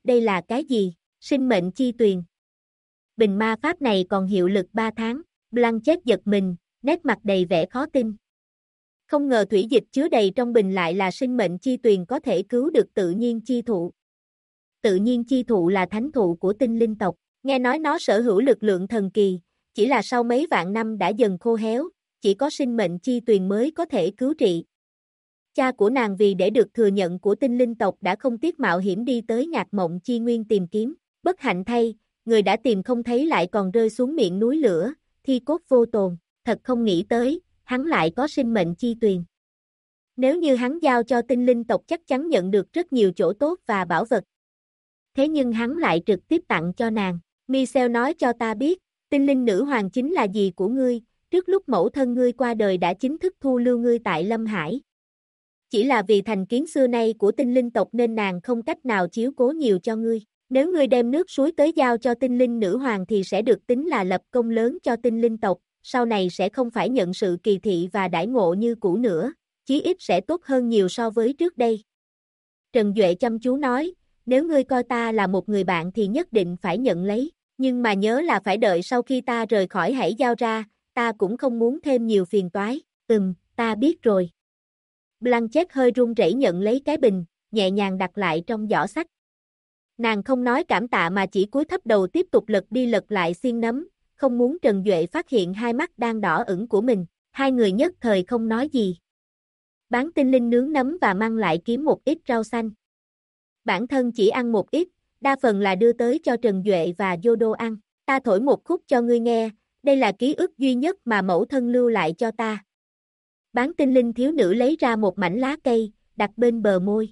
đây là cái gì? Sinh mệnh chi tuyền. Bình ma pháp này còn hiệu lực 3 tháng, Blanchett giật mình, nét mặt đầy vẻ khó tin. Không ngờ thủy dịch chứa đầy trong bình lại là sinh mệnh chi tuyền có thể cứu được tự nhiên chi thụ. Tự nhiên chi thụ là thánh thụ của tinh linh tộc, nghe nói nó sở hữu lực lượng thần kỳ, chỉ là sau mấy vạn năm đã dần khô héo, chỉ có sinh mệnh chi tuyền mới có thể cứu trị. Cha của nàng vì để được thừa nhận của tinh linh tộc đã không tiếc mạo hiểm đi tới Ngạc Mộng Chi Nguyên tìm kiếm, bất hạnh thay, người đã tìm không thấy lại còn rơi xuống miệng núi lửa, thi cốt vô tồn, thật không nghĩ tới, hắn lại có sinh mệnh chi tuyền. Nếu như hắn giao cho tinh linh tộc chắc chắn nhận được rất nhiều chỗ tốt và bảo vật. Thế nhưng hắn lại trực tiếp tặng cho nàng. Michelle nói cho ta biết, tinh linh nữ hoàng chính là dì của ngươi, trước lúc mẫu thân ngươi qua đời đã chính thức thu lưu ngươi tại Lâm Hải. Chỉ là vì thành kiến xưa nay của tinh linh tộc nên nàng không cách nào chiếu cố nhiều cho ngươi. Nếu ngươi đem nước suối tới giao cho tinh linh nữ hoàng thì sẽ được tính là lập công lớn cho tinh linh tộc, sau này sẽ không phải nhận sự kỳ thị và đãi ngộ như cũ nữa, chí ít sẽ tốt hơn nhiều so với trước đây. Trần Duệ chăm chú nói, nếu ngươi coi ta là một người bạn thì nhất định phải nhận lấy, nhưng mà nhớ là phải đợi sau khi ta rời khỏi hãy giao ra, ta cũng không muốn thêm nhiều phiền toái. Ta biết rồi. Blanchett hơi run rẩy nhận lấy cái bình, nhẹ nhàng đặt lại trong giỏ xách. Nàng không nói cảm tạ mà chỉ cúi thấp đầu tiếp tục lật đi lật lại xiên nấm, không muốn Trần Duệ phát hiện hai mắt đang đỏ ửng của mình, hai người nhất thời không nói gì. Bán tinh linh nướng nấm và mang lại kiếm một ít rau xanh. Bản thân chỉ ăn một ít, đa phần là đưa tới cho Trần Duệ và Yodo ăn. Ta thổi một khúc cho ngươi nghe, đây là ký ức duy nhất mà mẫu thân lưu lại cho ta. Bán tinh linh thiếu nữ lấy ra một mảnh lá cây, đặt bên bờ môi.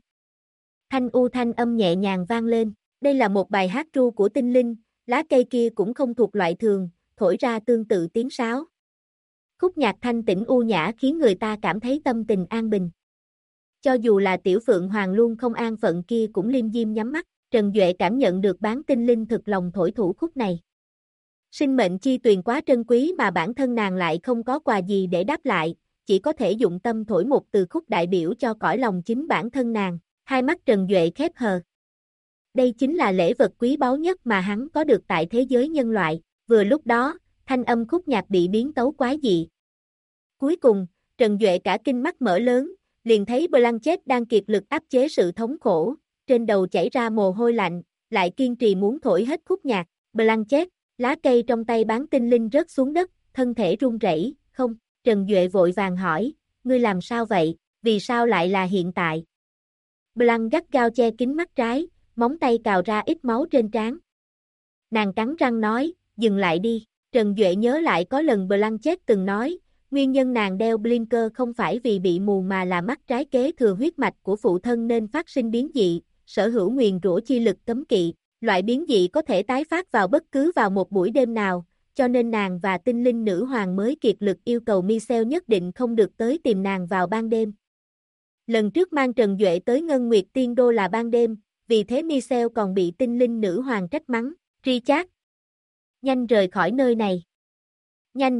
Thanh âm nhẹ nhàng vang lên, đây là một bài hát ru của tinh linh, lá cây kia cũng không thuộc loại thường, thổi ra tương tự tiếng sáo. Khúc nhạc thanh tĩnh u nhã khiến người ta cảm thấy tâm tình an bình. Cho dù là tiểu phượng hoàng luôn không an phận kia cũng liêm diêm nhắm mắt, Trần Duệ cảm nhận được bán tinh linh thực lòng thổi thủ khúc này. Sinh mệnh chi tuyền quá trân quý mà bản thân nàng lại không có quà gì để đáp lại, chỉ có thể dụng tâm thổi một từ khúc đại biểu cho cõi lòng chính bản thân nàng, hai mắt Trần Duệ khép hờ. Đây chính là lễ vật quý báu nhất mà hắn có được tại thế giới nhân loại, vừa lúc đó, thanh âm khúc nhạc bị biến tấu quái dị. Cuối cùng, Trần Duệ cả kinh mắt mở lớn, liền thấy Blanchett đang kiệt lực áp chế sự thống khổ, trên đầu chảy ra mồ hôi lạnh, lại kiên trì muốn thổi hết khúc nhạc. Blanchett, lá cây trong tay bán tinh linh rớt xuống đất, thân thể run rẩy. Không, Trần Duệ vội vàng hỏi, ngươi làm sao vậy, vì sao lại là hiện tại? Blanc gắt gao che kín mắt trái, móng tay cào ra ít máu trên trán. Nàng cắn răng nói, dừng lại đi. Trần Duệ nhớ lại có lần Blanchett từng nói, nguyên nhân nàng đeo blinker không phải vì bị mù mà là mắt trái kế thừa huyết mạch của phụ thân nên phát sinh biến dị, sở hữu nguyền rủa chi lực cấm kỵ. Loại biến dị có thể tái phát vào một buổi đêm nào, cho nên nàng và tinh linh nữ hoàng mới kiệt lực yêu cầu Michelle nhất định không được tới tìm nàng vào ban đêm. Lần trước mang Trần Duệ tới Ngân Nguyệt Tiên Đô là ban đêm, vì thế Michelle còn bị tinh linh nữ hoàng trách mắng. Richard, nhanh rời khỏi nơi này. Nhanh.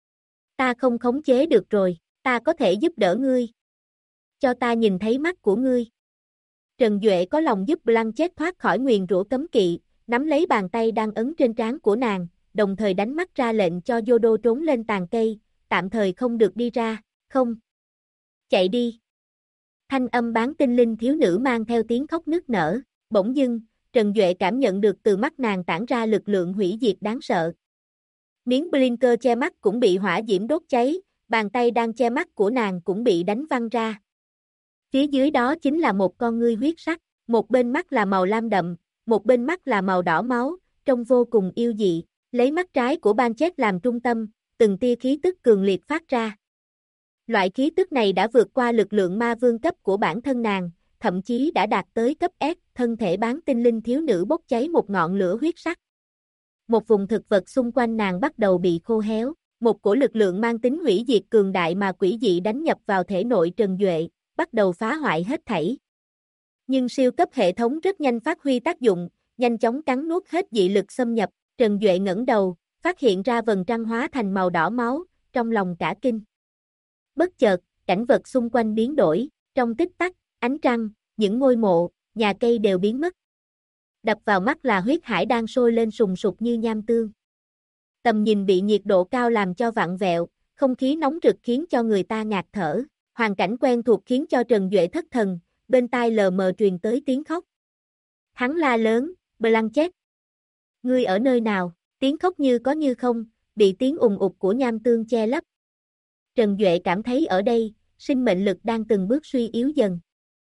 Ta không khống chế được rồi, ta có thể giúp đỡ ngươi. Cho ta nhìn thấy mắt của ngươi. Trần Duệ có lòng giúp Blanchett thoát khỏi nguyền rủa cấm kỵ, nắm lấy bàn tay đang ấn trên trán của nàng, đồng thời đánh mắt ra lệnh cho Yodo trốn lên tàn cây, tạm thời không được đi ra, không. Chạy đi. Thanh âm bán tinh linh thiếu nữ mang theo tiếng khóc nức nở, bỗng dưng, Trần Duệ cảm nhận được từ mắt nàng tản ra lực lượng hủy diệt đáng sợ. Miếng blinker che mắt cũng bị hỏa diễm đốt cháy, bàn tay đang che mắt của nàng cũng bị đánh văng ra. Phía dưới đó chính là một con ngươi huyết sắc, một bên mắt là màu lam đậm, một bên mắt là màu đỏ máu, trông vô cùng yêu dị, lấy mắt trái của Blanchett làm trung tâm, từng tia khí tức cường liệt phát ra. Loại khí tức này đã vượt qua lực lượng ma vương cấp của bản thân nàng, thậm chí đã đạt tới cấp S, thân thể bán tinh linh thiếu nữ bốc cháy một ngọn lửa huyết sắc. Một vùng thực vật xung quanh nàng bắt đầu bị khô héo, một cổ lực lượng mang tính hủy diệt cường đại mà quỷ dị đánh nhập vào thể nội Trần Duệ, bắt đầu phá hoại hết thảy. Nhưng siêu cấp hệ thống rất nhanh phát huy tác dụng, nhanh chóng cắn nuốt hết dị lực xâm nhập, Trần Duệ ngẩng đầu, phát hiện ra vầng trăng hóa thành màu đỏ máu, trong lòng cả kinh. Bất chợt, cảnh vật xung quanh biến đổi, trong tích tắc, ánh trăng, những ngôi mộ, nhà cây đều biến mất. đập vào mắt là huyết hải đang sôi lên sùng sục như nham tương. Tầm nhìn bị nhiệt độ cao làm cho vặn vẹo, không khí nóng rực khiến cho người ta ngạt thở. Hoàn cảnh quen thuộc khiến cho Trần Duệ thất thần, bên tai lờ mờ truyền tới tiếng khóc. Hắn la lớn, Blanchett! Ngươi ở nơi nào? Tiếng khóc như có như không, bị tiếng ùng ục của nham tương che lấp. Trần Duệ cảm thấy ở đây, sinh mệnh lực đang từng bước suy yếu dần.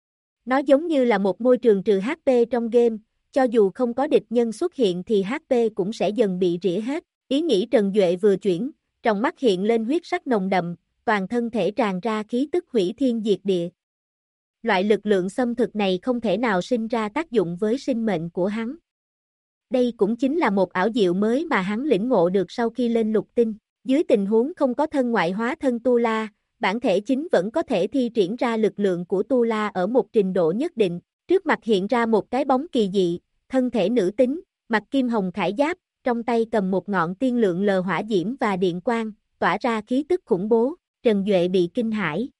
Nó giống như là một môi trường trừ HP trong game, cho dù không có địch nhân xuất hiện thì HP cũng sẽ dần bị rỉa hết. Ý nghĩ Trần Duệ vừa chuyển, trong mắt hiện lên huyết sắc nồng đậm, toàn thân thể tràn ra khí tức hủy thiên diệt địa. Loại lực lượng xâm thực này không thể nào sinh ra tác dụng với sinh mệnh của hắn. Đây cũng chính là một ảo diệu mới mà hắn lĩnh ngộ được sau khi lên lục tinh. Dưới tình huống không có thân ngoại hóa thân Tu La, bản thể chính vẫn có thể thi triển ra lực lượng của Tu La ở một trình độ nhất định. Trước mặt hiện ra một cái bóng kỳ dị, thân thể nữ tính, mặc kim hồng khải giáp, trong tay cầm một ngọn tiên lượng lờ hỏa diễm và điện quang, tỏa ra khí tức khủng bố. Trần Duệ bị kinh hãi.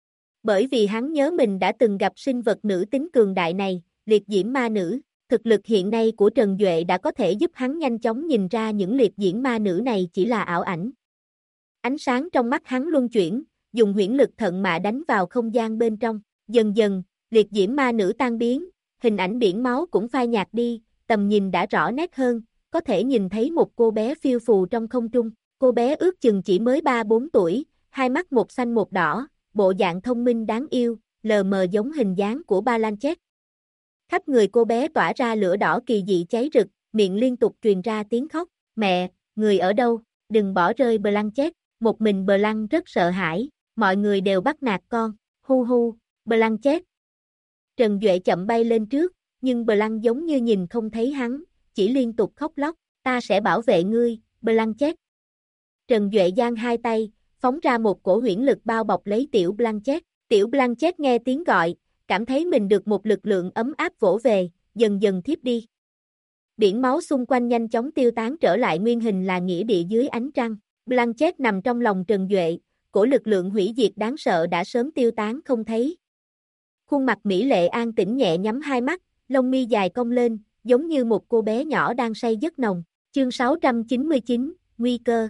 Bởi vì hắn nhớ mình đã từng gặp sinh vật nữ tính cường đại này, liệt diễm ma nữ. Thực lực hiện nay của Trần Duệ đã có thể giúp hắn nhanh chóng nhìn ra những liệt diễm ma nữ này chỉ là ảo ảnh. Ánh sáng trong mắt hắn luân chuyển, dùng huyễn lực thận mạ đánh vào không gian bên trong. Dần dần, liệt diễm ma nữ tan biến, hình ảnh biển máu cũng phai nhạt đi, tầm nhìn đã rõ nét hơn, có thể nhìn thấy một cô bé phiêu phù trong không trung. Cô bé ước chừng chỉ mới 3-4 tuổi, hai mắt một xanh một đỏ, bộ dạng thông minh đáng yêu, lờ mờ giống hình dáng của Blanchett. Khắp người cô bé tỏa ra lửa đỏ kỳ dị cháy rực, miệng liên tục truyền ra tiếng khóc. Mẹ, người ở đâu? Đừng bỏ rơi Blanchett. Một mình Blanc rất sợ hãi, mọi người đều bắt nạt con. Hu hu, Blanchett. Trần Duệ chậm bay lên trước, nhưng Blanc giống như nhìn không thấy hắn, chỉ liên tục khóc lóc. Ta sẽ bảo vệ ngươi, Blanchett. Trần Duệ giang hai tay, phóng ra một cổ huyễn lực bao bọc lấy tiểu Blanchett. Tiểu Blanchett nghe tiếng gọi, cảm thấy mình được một lực lượng ấm áp vỗ về, dần dần thiếp đi. Biển máu xung quanh nhanh chóng tiêu tán trở lại nguyên hình là nghĩa địa dưới ánh trăng. Blanchett nằm trong lòng Trần Duệ, cổ lực lượng hủy diệt đáng sợ đã sớm tiêu tán không thấy. Khuôn mặt mỹ lệ an tĩnh nhẹ nhắm hai mắt, lông mi dài cong lên, giống như một cô bé nhỏ đang say giấc nồng. Chương 699, Nguy cơ.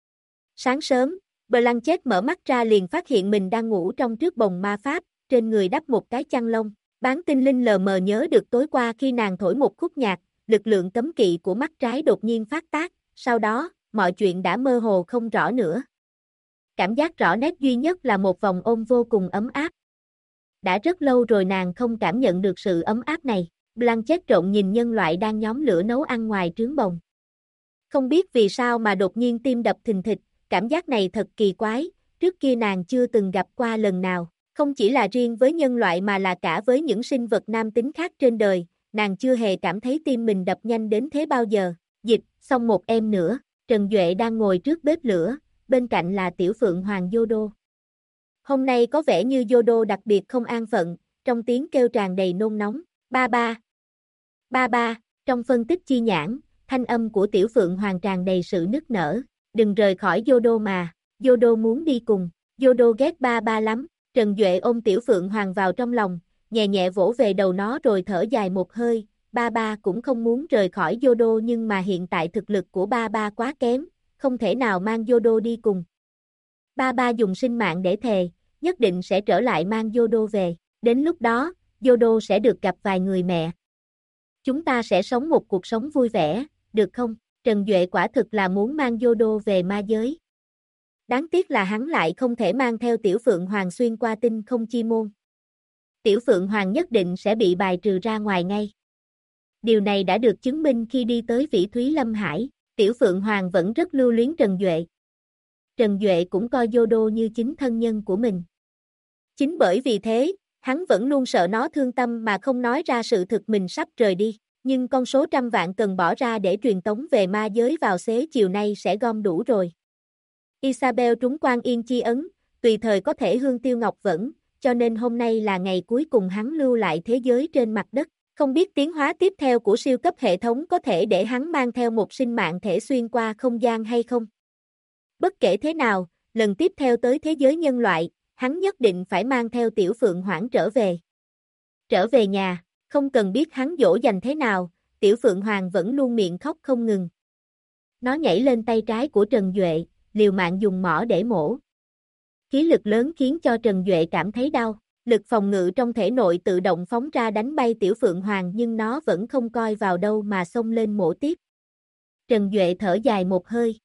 Sáng sớm, Blanchett mở mắt ra liền phát hiện mình đang ngủ trong trước bồng ma pháp, trên người đắp một cái chăn lông. Bán tinh linh lờ mờ nhớ được tối qua khi nàng thổi một khúc nhạc, lực lượng cấm kỵ của mắt trái đột nhiên phát tác, sau đó, mọi chuyện đã mơ hồ không rõ nữa. Cảm giác rõ nét duy nhất là một vòng ôm vô cùng ấm áp. Đã rất lâu rồi nàng không cảm nhận được sự ấm áp này. Blanchett trộn nhìn nhân loại đang nhóm lửa nấu ăn ngoài trướng bồng. Không biết vì sao mà đột nhiên tim đập thình thịch, cảm giác này thật kỳ quái, trước kia nàng chưa từng gặp qua lần nào. Không chỉ là riêng với nhân loại mà là cả với những sinh vật nam tính khác trên đời, nàng chưa hề cảm thấy tim mình đập nhanh đến thế bao giờ. Dịch, xong một em nữa, Trần Duệ đang ngồi trước bếp lửa, bên cạnh là tiểu phượng hoàng Yodo. Hôm nay có vẻ như Yodo đặc biệt không an phận, trong tiếng kêu tràn đầy nôn nóng. Ba ba. Ba ba, trong phân tích chi nhãn, thanh âm của tiểu phượng hoàng tràn đầy sự nức nở. Đừng rời khỏi Yodo mà, Yodo muốn đi cùng, Yodo ghét ba ba lắm. Trần Duệ ôm tiểu phượng hoàng vào trong lòng, nhẹ nhẹ vỗ về đầu nó rồi thở dài một hơi. Ba ba cũng không muốn rời khỏi Yodo nhưng mà hiện tại thực lực của ba ba quá kém, không thể nào mang Yodo đi cùng. Ba ba dùng sinh mạng để thề, nhất định sẽ trở lại mang Yodo về, đến lúc đó, Yodo sẽ được gặp vài người mẹ. Chúng ta sẽ sống một cuộc sống vui vẻ, được không? Trần Duệ quả thực là muốn mang Yodo về ma giới. Đáng tiếc là hắn lại không thể mang theo tiểu phượng hoàng xuyên qua tinh không chi môn. Tiểu phượng hoàng nhất định sẽ bị bài trừ ra ngoài ngay. Điều này đã được chứng minh khi đi tới Vĩ Thúy Lâm Hải, tiểu phượng hoàng vẫn rất lưu luyến Trần Duệ. Trần Duệ cũng coi Yodo như chính thân nhân của mình. Chính bởi vì thế, hắn vẫn luôn sợ nó thương tâm mà không nói ra sự thực mình sắp rời đi. Nhưng con số trăm vạn cần bỏ ra để truyền tống về ma giới vào xế chiều nay sẽ gom đủ rồi. Isabel trúng quan yên chi ấn, tùy thời có thể hương tiêu ngọc vẫn, cho nên hôm nay là ngày cuối cùng hắn lưu lại thế giới trên mặt đất. Không biết tiến hóa tiếp theo của siêu cấp hệ thống có thể để hắn mang theo một sinh mạng thể xuyên qua không gian hay không? Bất kể thế nào, lần tiếp theo tới thế giới nhân loại, hắn nhất định phải mang theo tiểu phượng hoảng trở về. Trở về nhà, không cần biết hắn dỗ dành thế nào, Tiểu Phượng Hoàng vẫn luôn miệng khóc không ngừng. Nó nhảy lên tay trái của Trần Duệ, liều mạng dùng mỏ để mổ. Khí lực lớn khiến cho Trần Duệ cảm thấy đau. Lực phòng ngự trong thể nội tự động phóng ra đánh bay Tiểu Phượng Hoàng nhưng nó vẫn không coi vào đâu mà xông lên mổ tiếp. Trần Duệ thở dài một hơi.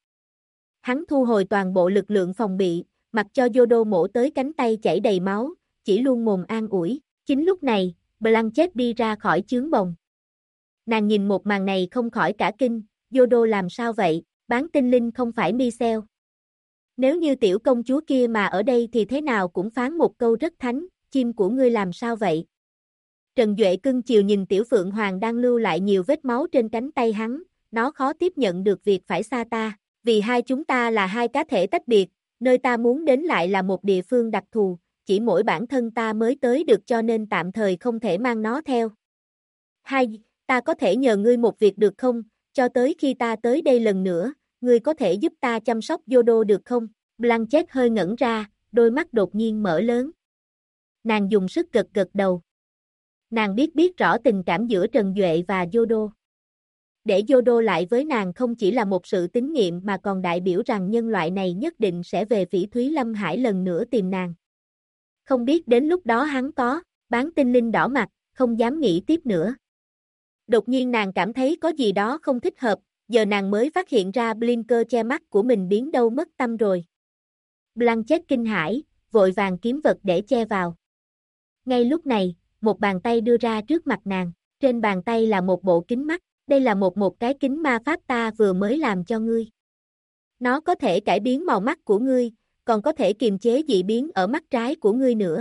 Hắn thu hồi toàn bộ lực lượng phòng bị, mặc cho Yodo mổ tới cánh tay chảy đầy máu, chỉ luôn mồm an ủi. Chính lúc này, Blanchett đi ra khỏi chướng bồng. Nàng nhìn một màn này không khỏi cả kinh, Yodo làm sao vậy, bán tinh linh không phải Michelle. Nếu như tiểu công chúa kia mà ở đây thì thế nào cũng phán một câu rất thánh, chim của ngươi làm sao vậy? Trần Duệ cưng chiều nhìn Tiểu Phượng Hoàng đang lưu lại nhiều vết máu trên cánh tay hắn, nó khó tiếp nhận được việc phải xa ta, vì hai chúng ta là hai cá thể tách biệt, nơi ta muốn đến lại là một địa phương đặc thù, chỉ mỗi bản thân ta mới tới được cho nên tạm thời không thể mang nó theo. Hai, ta có thể nhờ ngươi một việc được không, cho tới khi ta tới đây lần nữa, ngươi có thể giúp ta chăm sóc Yodo được không? Blanchett hơi ngẩn ra, đôi mắt đột nhiên mở lớn. Nàng dùng sức gật gật đầu. Nàng biết rõ tình cảm giữa Trần Duệ và Yodo. Để Yodo lại với nàng không chỉ là một sự tín nhiệm mà còn đại biểu rằng nhân loại này nhất định sẽ về Phỉ Thúy Lâm Hải lần nữa tìm nàng. Không biết đến lúc đó hắn có, bán tinh linh đỏ mặt, không dám nghĩ tiếp nữa. Đột nhiên nàng cảm thấy có gì đó không thích hợp, giờ nàng mới phát hiện ra blinker che mắt của mình biến đâu mất tăm rồi. Blanchett kinh hãi, vội vàng kiếm vật để che vào. Ngay lúc này, một bàn tay đưa ra trước mặt nàng, trên bàn tay là một bộ kính mắt, đây là một cái kính ma pháp ta vừa mới làm cho ngươi. Nó có thể cải biến màu mắt của ngươi, còn có thể kiềm chế dị biến ở mắt trái của ngươi nữa.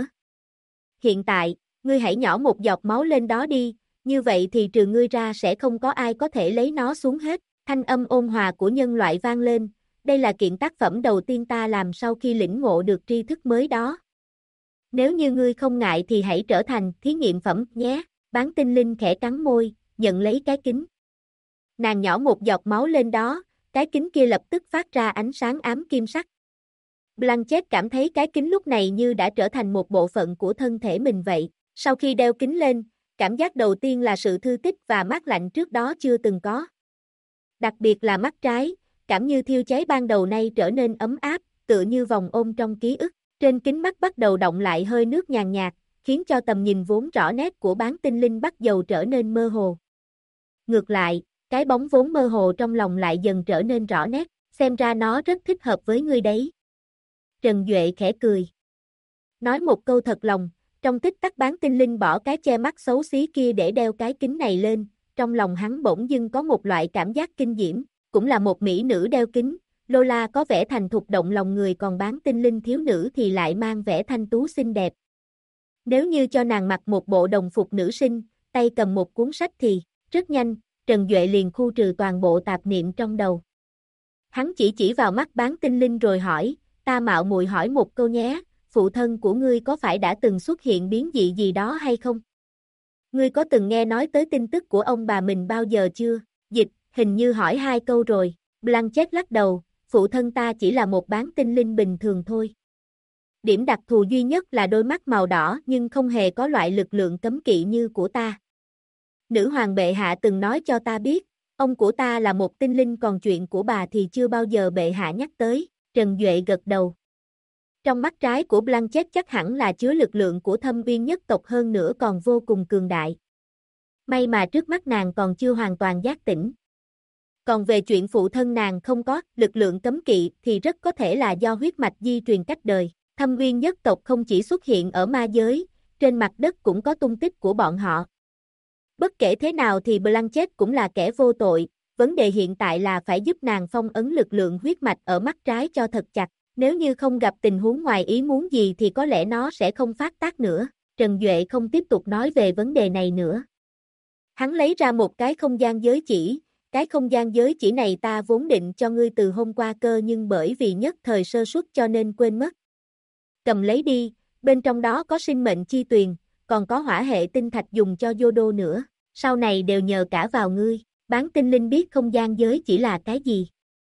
Hiện tại, ngươi hãy nhỏ một giọt máu lên đó đi, như vậy thì trừ ngươi ra sẽ không có ai có thể lấy nó xuống hết. Thanh âm ôn hòa của nhân loại vang lên, đây là kiện tác phẩm đầu tiên ta làm sau khi lĩnh ngộ được tri thức mới đó. Nếu như ngươi không ngại thì hãy trở thành thí nghiệm phẩm nhé. Bán tinh linh khẽ cắn môi, nhận lấy cái kính. Nàng nhỏ một giọt máu lên đó, cái kính kia lập tức phát ra ánh sáng ám kim sắc. Blanchett cảm thấy cái kính lúc này như đã trở thành một bộ phận của thân thể mình vậy. Sau khi đeo kính lên, cảm giác đầu tiên là sự thư thích và mát lạnh trước đó chưa từng có. Đặc biệt là mắt trái, cảm như thiêu cháy ban đầu nay trở nên ấm áp, tựa như vòng ôm trong ký ức. Trên kính mắt bắt đầu động lại hơi nước nhàn nhạt, khiến cho tầm nhìn vốn rõ nét của bán tinh linh bắt đầu trở nên mơ hồ. Ngược lại, cái bóng vốn mơ hồ trong lòng lại dần trở nên rõ nét, xem ra nó rất thích hợp với ngươi đấy. Trần Duệ khẽ cười. Nói một câu thật lòng, trong tích tắc bán tinh linh bỏ cái che mắt xấu xí kia để đeo cái kính này lên, trong lòng hắn bỗng dưng có một loại cảm giác kinh diễm, cũng là một mỹ nữ đeo kính, Lola có vẻ thành thục động lòng người còn bán tinh linh thiếu nữ thì lại mang vẻ thanh tú xinh đẹp. Nếu như cho nàng mặc một bộ đồng phục nữ sinh, tay cầm một cuốn sách thì, rất nhanh, Trần Duệ liền khu trừ toàn bộ tạp niệm trong đầu. Hắn chỉ vào mắt bán tinh linh rồi hỏi, ta mạo muội hỏi một câu nhé, phụ thân của ngươi có phải đã từng xuất hiện biến dị gì đó hay không? Ngươi có từng nghe nói tới tin tức của ông bà mình bao giờ chưa? Dịch, hình như hỏi 2 câu rồi. Blanchett lắc đầu, phụ thân ta chỉ là một bán tinh linh bình thường thôi. Điểm đặc thù duy nhất là đôi mắt màu đỏ nhưng không hề có loại lực lượng cấm kỵ như của ta. Nữ hoàng bệ hạ từng nói cho ta biết, ông của ta là một tinh linh còn chuyện của bà thì chưa bao giờ bệ hạ nhắc tới. Trần Duệ gật đầu. Trong mắt trái của Blanchett chắc hẳn là chứa lực lượng của thâm viên nhất tộc hơn nữa còn vô cùng cường đại. May mà trước mắt nàng còn chưa hoàn toàn giác tỉnh. Còn về chuyện phụ thân nàng không có lực lượng cấm kỵ thì rất có thể là do huyết mạch di truyền cách đời. Thâm viên nhất tộc không chỉ xuất hiện ở ma giới, trên mặt đất cũng có tung tích của bọn họ. Bất kể thế nào thì Blanchett cũng là kẻ vô tội, vấn đề hiện tại là phải giúp nàng phong ấn lực lượng huyết mạch ở mắt trái cho thật chặt. Nếu như không gặp tình huống ngoài ý muốn gì thì có lẽ nó sẽ không phát tác nữa. Trần Duệ không tiếp tục nói về vấn đề này nữa. Hắn lấy ra một cái không gian giới chỉ. Cái không gian giới chỉ này ta vốn định cho ngươi từ hôm qua cơ nhưng bởi vì nhất thời sơ suất cho nên quên mất. Cầm lấy đi, bên trong đó có sinh mệnh chi tuyền, còn có hỏa hệ tinh thạch dùng cho Yodo nữa. Sau này đều nhờ cả vào ngươi. Bán tinh linh biết không gian giới chỉ là cái gì.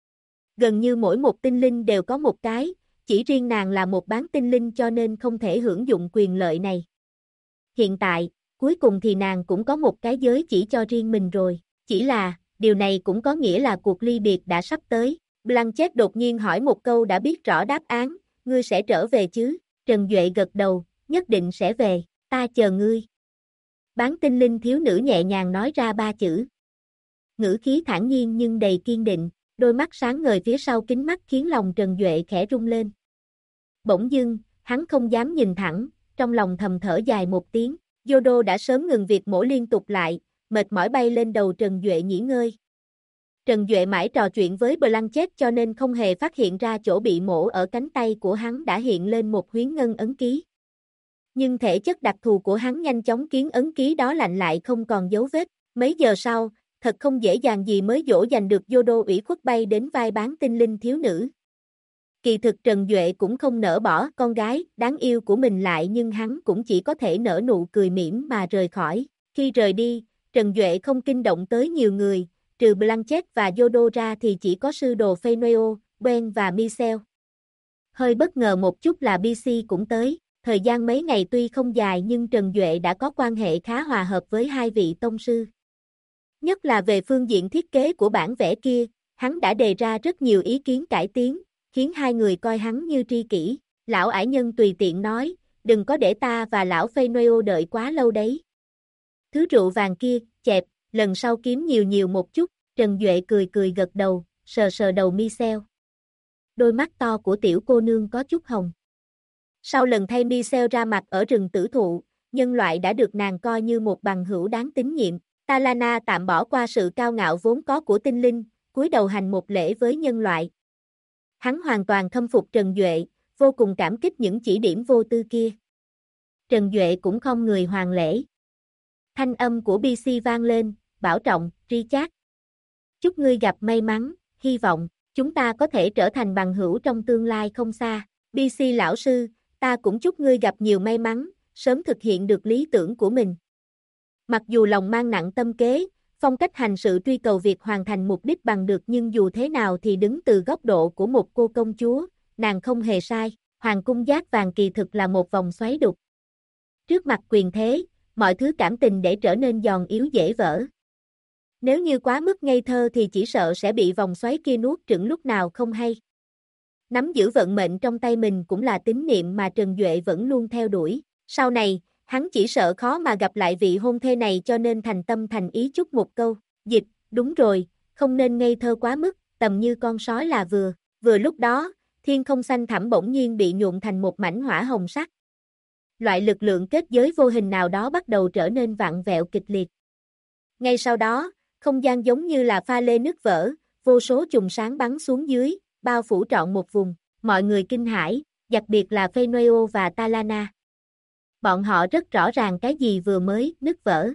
Gần như mỗi một tinh linh đều có một cái, chỉ riêng nàng là một bán tinh linh cho nên không thể hưởng dụng quyền lợi này. Hiện tại, cuối cùng thì nàng cũng có một cái giới chỉ cho riêng mình rồi. Chỉ là, điều này cũng có nghĩa là cuộc ly biệt đã sắp tới. Blanchett đột nhiên hỏi một câu đã biết rõ đáp án, ngươi sẽ trở về chứ? Trần Duệ gật đầu, nhất định sẽ về, ta chờ ngươi. Bán tinh linh thiếu nữ nhẹ nhàng nói ra 3 chữ. Ngữ khí thản nhiên nhưng đầy kiên định, đôi mắt sáng ngời phía sau kính mắt khiến lòng Trần Duệ khẽ rung lên. Bỗng dưng, hắn không dám nhìn thẳng, trong lòng thầm thở dài một tiếng. Yodo đã sớm ngừng việc mổ liên tục lại, mệt mỏi bay lên đầu Trần Duệ nghỉ ngơi. Trần Duệ mãi trò chuyện với Blanchett cho nên không hề phát hiện ra chỗ bị mổ ở cánh tay của hắn đã hiện lên một huyến ngân ấn ký. Nhưng thể chất đặc thù của hắn nhanh chóng khiến ấn ký đó lạnh lại không còn dấu vết. Mấy giờ sau, thật không dễ dàng gì mới dỗ dành được Yodo ủy khuất bay đến vai bán tinh linh thiếu nữ. Kỳ thực Trần Duệ cũng không nỡ bỏ con gái đáng yêu của mình lại nhưng hắn cũng chỉ có thể nở nụ cười mỉm mà rời khỏi. Khi rời đi, Trần Duệ không kinh động tới nhiều người, trừ Blanchett và Yodo ra thì chỉ có sư đồ Fenoeo, Gwen và Michel. Hơi bất ngờ một chút là BC cũng tới, thời gian mấy ngày tuy không dài nhưng Trần Duệ đã có quan hệ khá hòa hợp với hai vị tông sư. Nhất là về phương diện thiết kế của bản vẽ kia, hắn đã đề ra rất nhiều ý kiến cải tiến, khiến hai người coi hắn như tri kỷ. Lão ải nhân tùy tiện nói, đừng có để ta và lão Fenoeo đợi quá lâu đấy. Thứ rượu vàng kia, chẹp, lần sau kiếm nhiều nhiều một chút, Trần Duệ cười cười gật đầu, sờ sờ đầu Michel. Đôi mắt to của tiểu cô nương có chút hồng. Sau lần thay Michel ra mặt ở rừng tử thụ, nhân loại đã được nàng coi như một bằng hữu đáng tín nhiệm. Talana tạm bỏ qua sự cao ngạo vốn có của tinh linh, cúi đầu hành một lễ với nhân loại. Hắn hoàn toàn khâm phục Trần Duệ, vô cùng cảm kích những chỉ điểm vô tư kia. Trần Duệ cũng không người hoàn lễ. Thanh âm của BC vang lên, bảo trọng, Richard. Chúc ngươi gặp may mắn, hy vọng, chúng ta có thể trở thành bằng hữu trong tương lai không xa. BC lão sư, ta cũng chúc ngươi gặp nhiều may mắn, sớm thực hiện được lý tưởng của mình. Mặc dù lòng mang nặng tâm kế, phong cách hành sự truy cầu việc hoàn thành mục đích bằng được nhưng dù thế nào thì đứng từ góc độ của một cô công chúa, nàng không hề sai, hoàng cung giác vàng kỳ thực là một vòng xoáy đục. Trước mặt quyền thế, mọi thứ cảm tình để trở nên giòn yếu dễ vỡ. Nếu như quá mức ngây thơ thì chỉ sợ sẽ bị vòng xoáy kia nuốt chửng lúc nào không hay. Nắm giữ vận mệnh trong tay mình cũng là tín niệm mà Trần Duệ vẫn luôn theo đuổi. Sau này, hắn chỉ sợ khó mà gặp lại vị hôn thê này cho nên thành tâm thành ý chúc một câu. Dịch, đúng rồi, không nên ngây thơ quá mức, tầm như con sói là vừa. Vừa lúc đó, thiên không xanh thẳm bỗng nhiên bị nhuộm thành một mảnh hỏa hồng sắc. Loại lực lượng kết giới vô hình nào đó bắt đầu trở nên vặn vẹo kịch liệt. Ngay sau đó, không gian giống như là pha lê nứt vỡ, vô số chùm sáng bắn xuống dưới, bao phủ trọn một vùng. Mọi người kinh hãi, đặc biệt là Fenoeo và Talana. Bọn họ rất rõ ràng cái gì vừa mới nứt vỡ.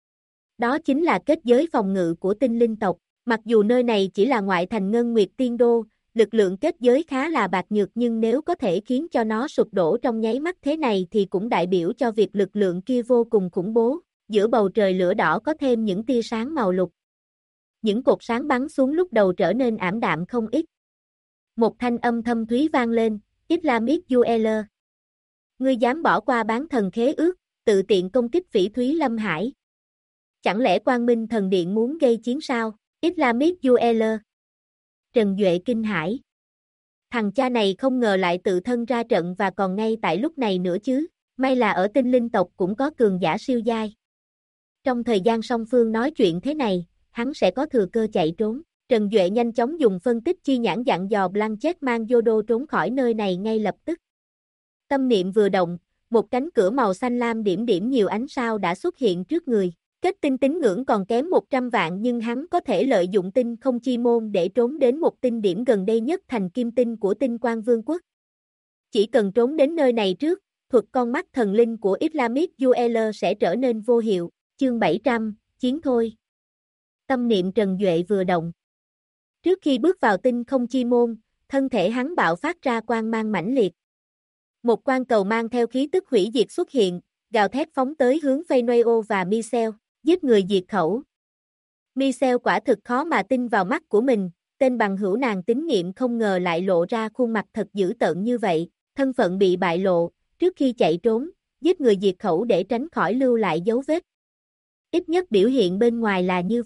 Đó chính là kết giới phòng ngự của tinh linh tộc. Mặc dù nơi này chỉ là ngoại thành Ngân Nguyệt Tiên Đô, lực lượng kết giới khá là bạc nhược nhưng nếu có thể khiến cho nó sụp đổ trong nháy mắt thế này thì cũng đại biểu cho việc lực lượng kia vô cùng khủng bố. Giữa bầu trời lửa đỏ có thêm những tia sáng màu lục. Những cột sáng bắn xuống lúc đầu trở nên ảm đạm không ít. Một thanh âm thâm thúy vang lên, Islamic Dueller. Ngươi dám bỏ qua bán thần khế ước, tự tiện công kích Phỉ Thúy Lâm Hải. Chẳng lẽ Quang Minh Thần Điện muốn gây chiến sao? Islamic Dueller. Trần Duệ kinh hãi. Thằng cha này không ngờ lại tự thân ra trận và còn ngay tại lúc này nữa chứ. May là ở tinh linh tộc cũng có cường giả siêu giai. Trong thời gian song phương nói chuyện thế này, hắn sẽ có thừa cơ chạy trốn. Trần Duệ nhanh chóng dùng phân tích chi nhãn dặn dò Blanchett mang Yodo trốn khỏi nơi này ngay lập tức. Tâm niệm vừa động, một cánh cửa màu xanh lam điểm điểm nhiều ánh sao đã xuất hiện trước người. Kết tinh tín ngưỡng còn kém 100 vạn nhưng hắn có thể lợi dụng tinh không chi môn để trốn đến một tinh điểm gần đây nhất thành kim tinh của tinh quang vương quốc. Chỉ cần trốn đến nơi này trước, thuật con mắt thần linh của Islamic Dueller sẽ trở nên vô hiệu. Chương 700, chiến thôi. Tâm niệm Trần Duệ vừa động. Trước khi bước vào tinh không chi môn, thân thể hắn bạo phát ra quang mang mãnh liệt. Một quang cầu mang theo khí tức hủy diệt xuất hiện, gào thét phóng tới hướng Fenoeo và Michel, giết người diệt khẩu. Michel quả thực khó mà tin vào mắt của mình, tên bằng hữu nàng tín nhiệm không ngờ lại lộ ra khuôn mặt thật dữ tợn như vậy, thân phận bị bại lộ, trước khi chạy trốn, giết người diệt khẩu để tránh khỏi lưu lại dấu vết. Ít nhất biểu hiện bên ngoài là như vậy,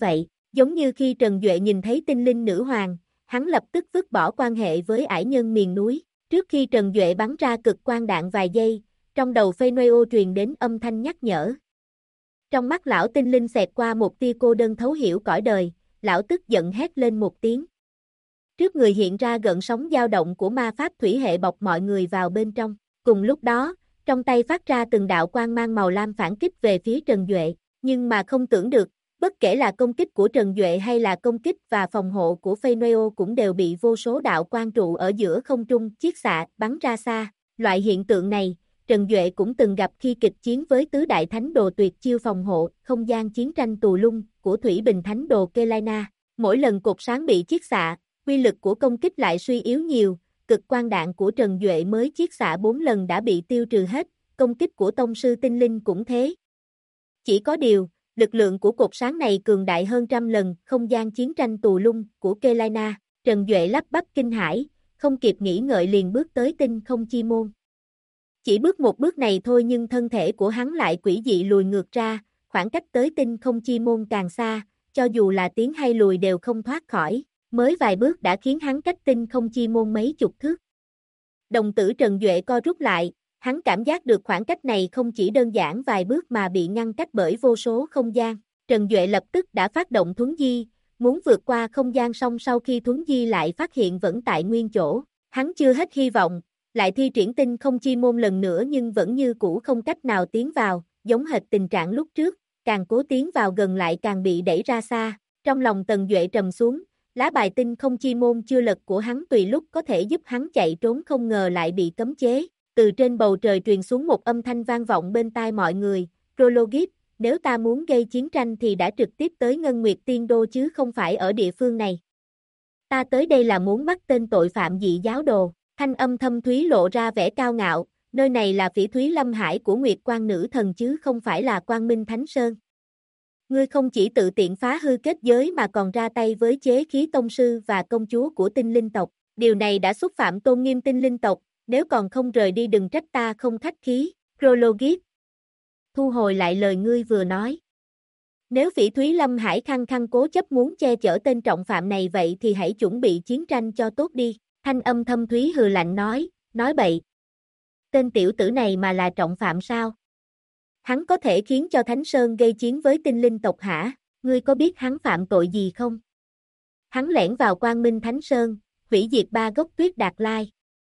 Giống như khi Trần Duệ nhìn thấy tinh linh nữ hoàng, hắn lập tức vứt bỏ quan hệ với ải nhân miền núi. Trước khi Trần Duệ bắn ra cực quang đạn vài giây, trong đầu Phênôeo truyền đến âm thanh nhắc nhở. Trong mắt lão tinh linh xẹt qua một tia cô đơn thấu hiểu cõi đời, lão tức giận hét lên một tiếng. Trước người hiện ra gợn sóng dao động của ma pháp thủy hệ bọc mọi người vào bên trong. Cùng lúc đó, trong tay phát ra từng đạo quang mang màu lam phản kích về phía Trần Duệ, nhưng mà không tưởng được, bất kể là công kích của Trần Duệ hay là công kích và phòng hộ của Phênôeo cũng đều bị vô số đạo quang trụ ở giữa không trung chiết xạ bắn ra xa. Loại hiện tượng này, Trần Duệ cũng từng gặp khi kịch chiến với tứ đại thánh đồ tuyệt chiêu phòng hộ không gian chiến tranh tù lung của Thủy Bình Thánh Đồ Kelaina. Mỗi lần cột sáng bị chiết xạ, uy lực của công kích lại suy yếu nhiều, cực quang đạn của Trần Duệ mới chiết xạ 4 lần đã bị tiêu trừ hết, công kích của tông sư tinh linh cũng thế. Chỉ có điều, lực lượng của cột sáng này cường đại hơn trăm lần không gian chiến tranh tù lung của Kelaina. Trần Duệ lắp bắp kinh hãi, không kịp nghĩ ngợi liền bước tới tinh không chi môn. Chỉ bước một bước này thôi nhưng thân thể của hắn lại quỷ dị lùi ngược ra, khoảng cách tới tinh không chi môn càng xa, cho dù là tiến hay lùi đều không thoát khỏi, mới vài bước đã khiến hắn cách tinh không chi môn mấy chục thước. Đồng tử Trần Duệ co rút lại, hắn cảm giác được khoảng cách này không chỉ đơn giản vài bước mà bị ngăn cách bởi vô số không gian. Trần Duệ lập tức đã phát động thuấn di, muốn vượt qua không gian song sau khi thuấn di lại phát hiện vẫn tại nguyên chỗ. Hắn chưa hết hy vọng, lại thi triển tinh không chi môn lần nữa nhưng vẫn như cũ không cách nào tiến vào, giống hệt tình trạng lúc trước, càng cố tiến vào gần lại càng bị đẩy ra xa. Trong lòng Tần Duệ trầm xuống, lá bài tinh không chi môn chưa lật của hắn tùy lúc có thể giúp hắn chạy trốn không ngờ lại bị cấm chế. Từ trên bầu trời truyền xuống một âm thanh vang vọng bên tai mọi người, Prologis, nếu ta muốn gây chiến tranh thì đã trực tiếp tới Ngân Nguyệt Tiên Đô chứ không phải ở địa phương này. Ta tới đây là muốn bắt tên tội phạm dị giáo đồ. Thanh âm thâm thúy lộ ra vẻ cao ngạo, nơi này là Phỉ Thúy Lâm Hải của Nguyệt Quan Nữ Thần chứ không phải là Quang Minh Thánh Sơn. Ngươi không chỉ tự tiện phá hư kết giới mà còn ra tay với chế khí tông sư và công chúa của tinh linh tộc. Điều này đã xúc phạm tôn nghiêm tinh linh tộc, nếu còn không rời đi đừng trách ta không khách khí. Prologis, thu hồi lại lời ngươi vừa nói. Nếu Phỉ Thúy Lâm Hải khăng khăng cố chấp muốn che chở tên trọng phạm này vậy thì hãy chuẩn bị chiến tranh cho tốt đi. Thanh âm thâm thúy hừ lạnh nói bậy. Tên tiểu tử này mà là trọng phạm sao? Hắn có thể khiến cho Thánh Sơn gây chiến với tinh linh tộc hả? Ngươi có biết hắn phạm tội gì không? Hắn lẻn vào Quang Minh Thánh Sơn, hủy diệt 3 gốc tuyết Đạt Lai.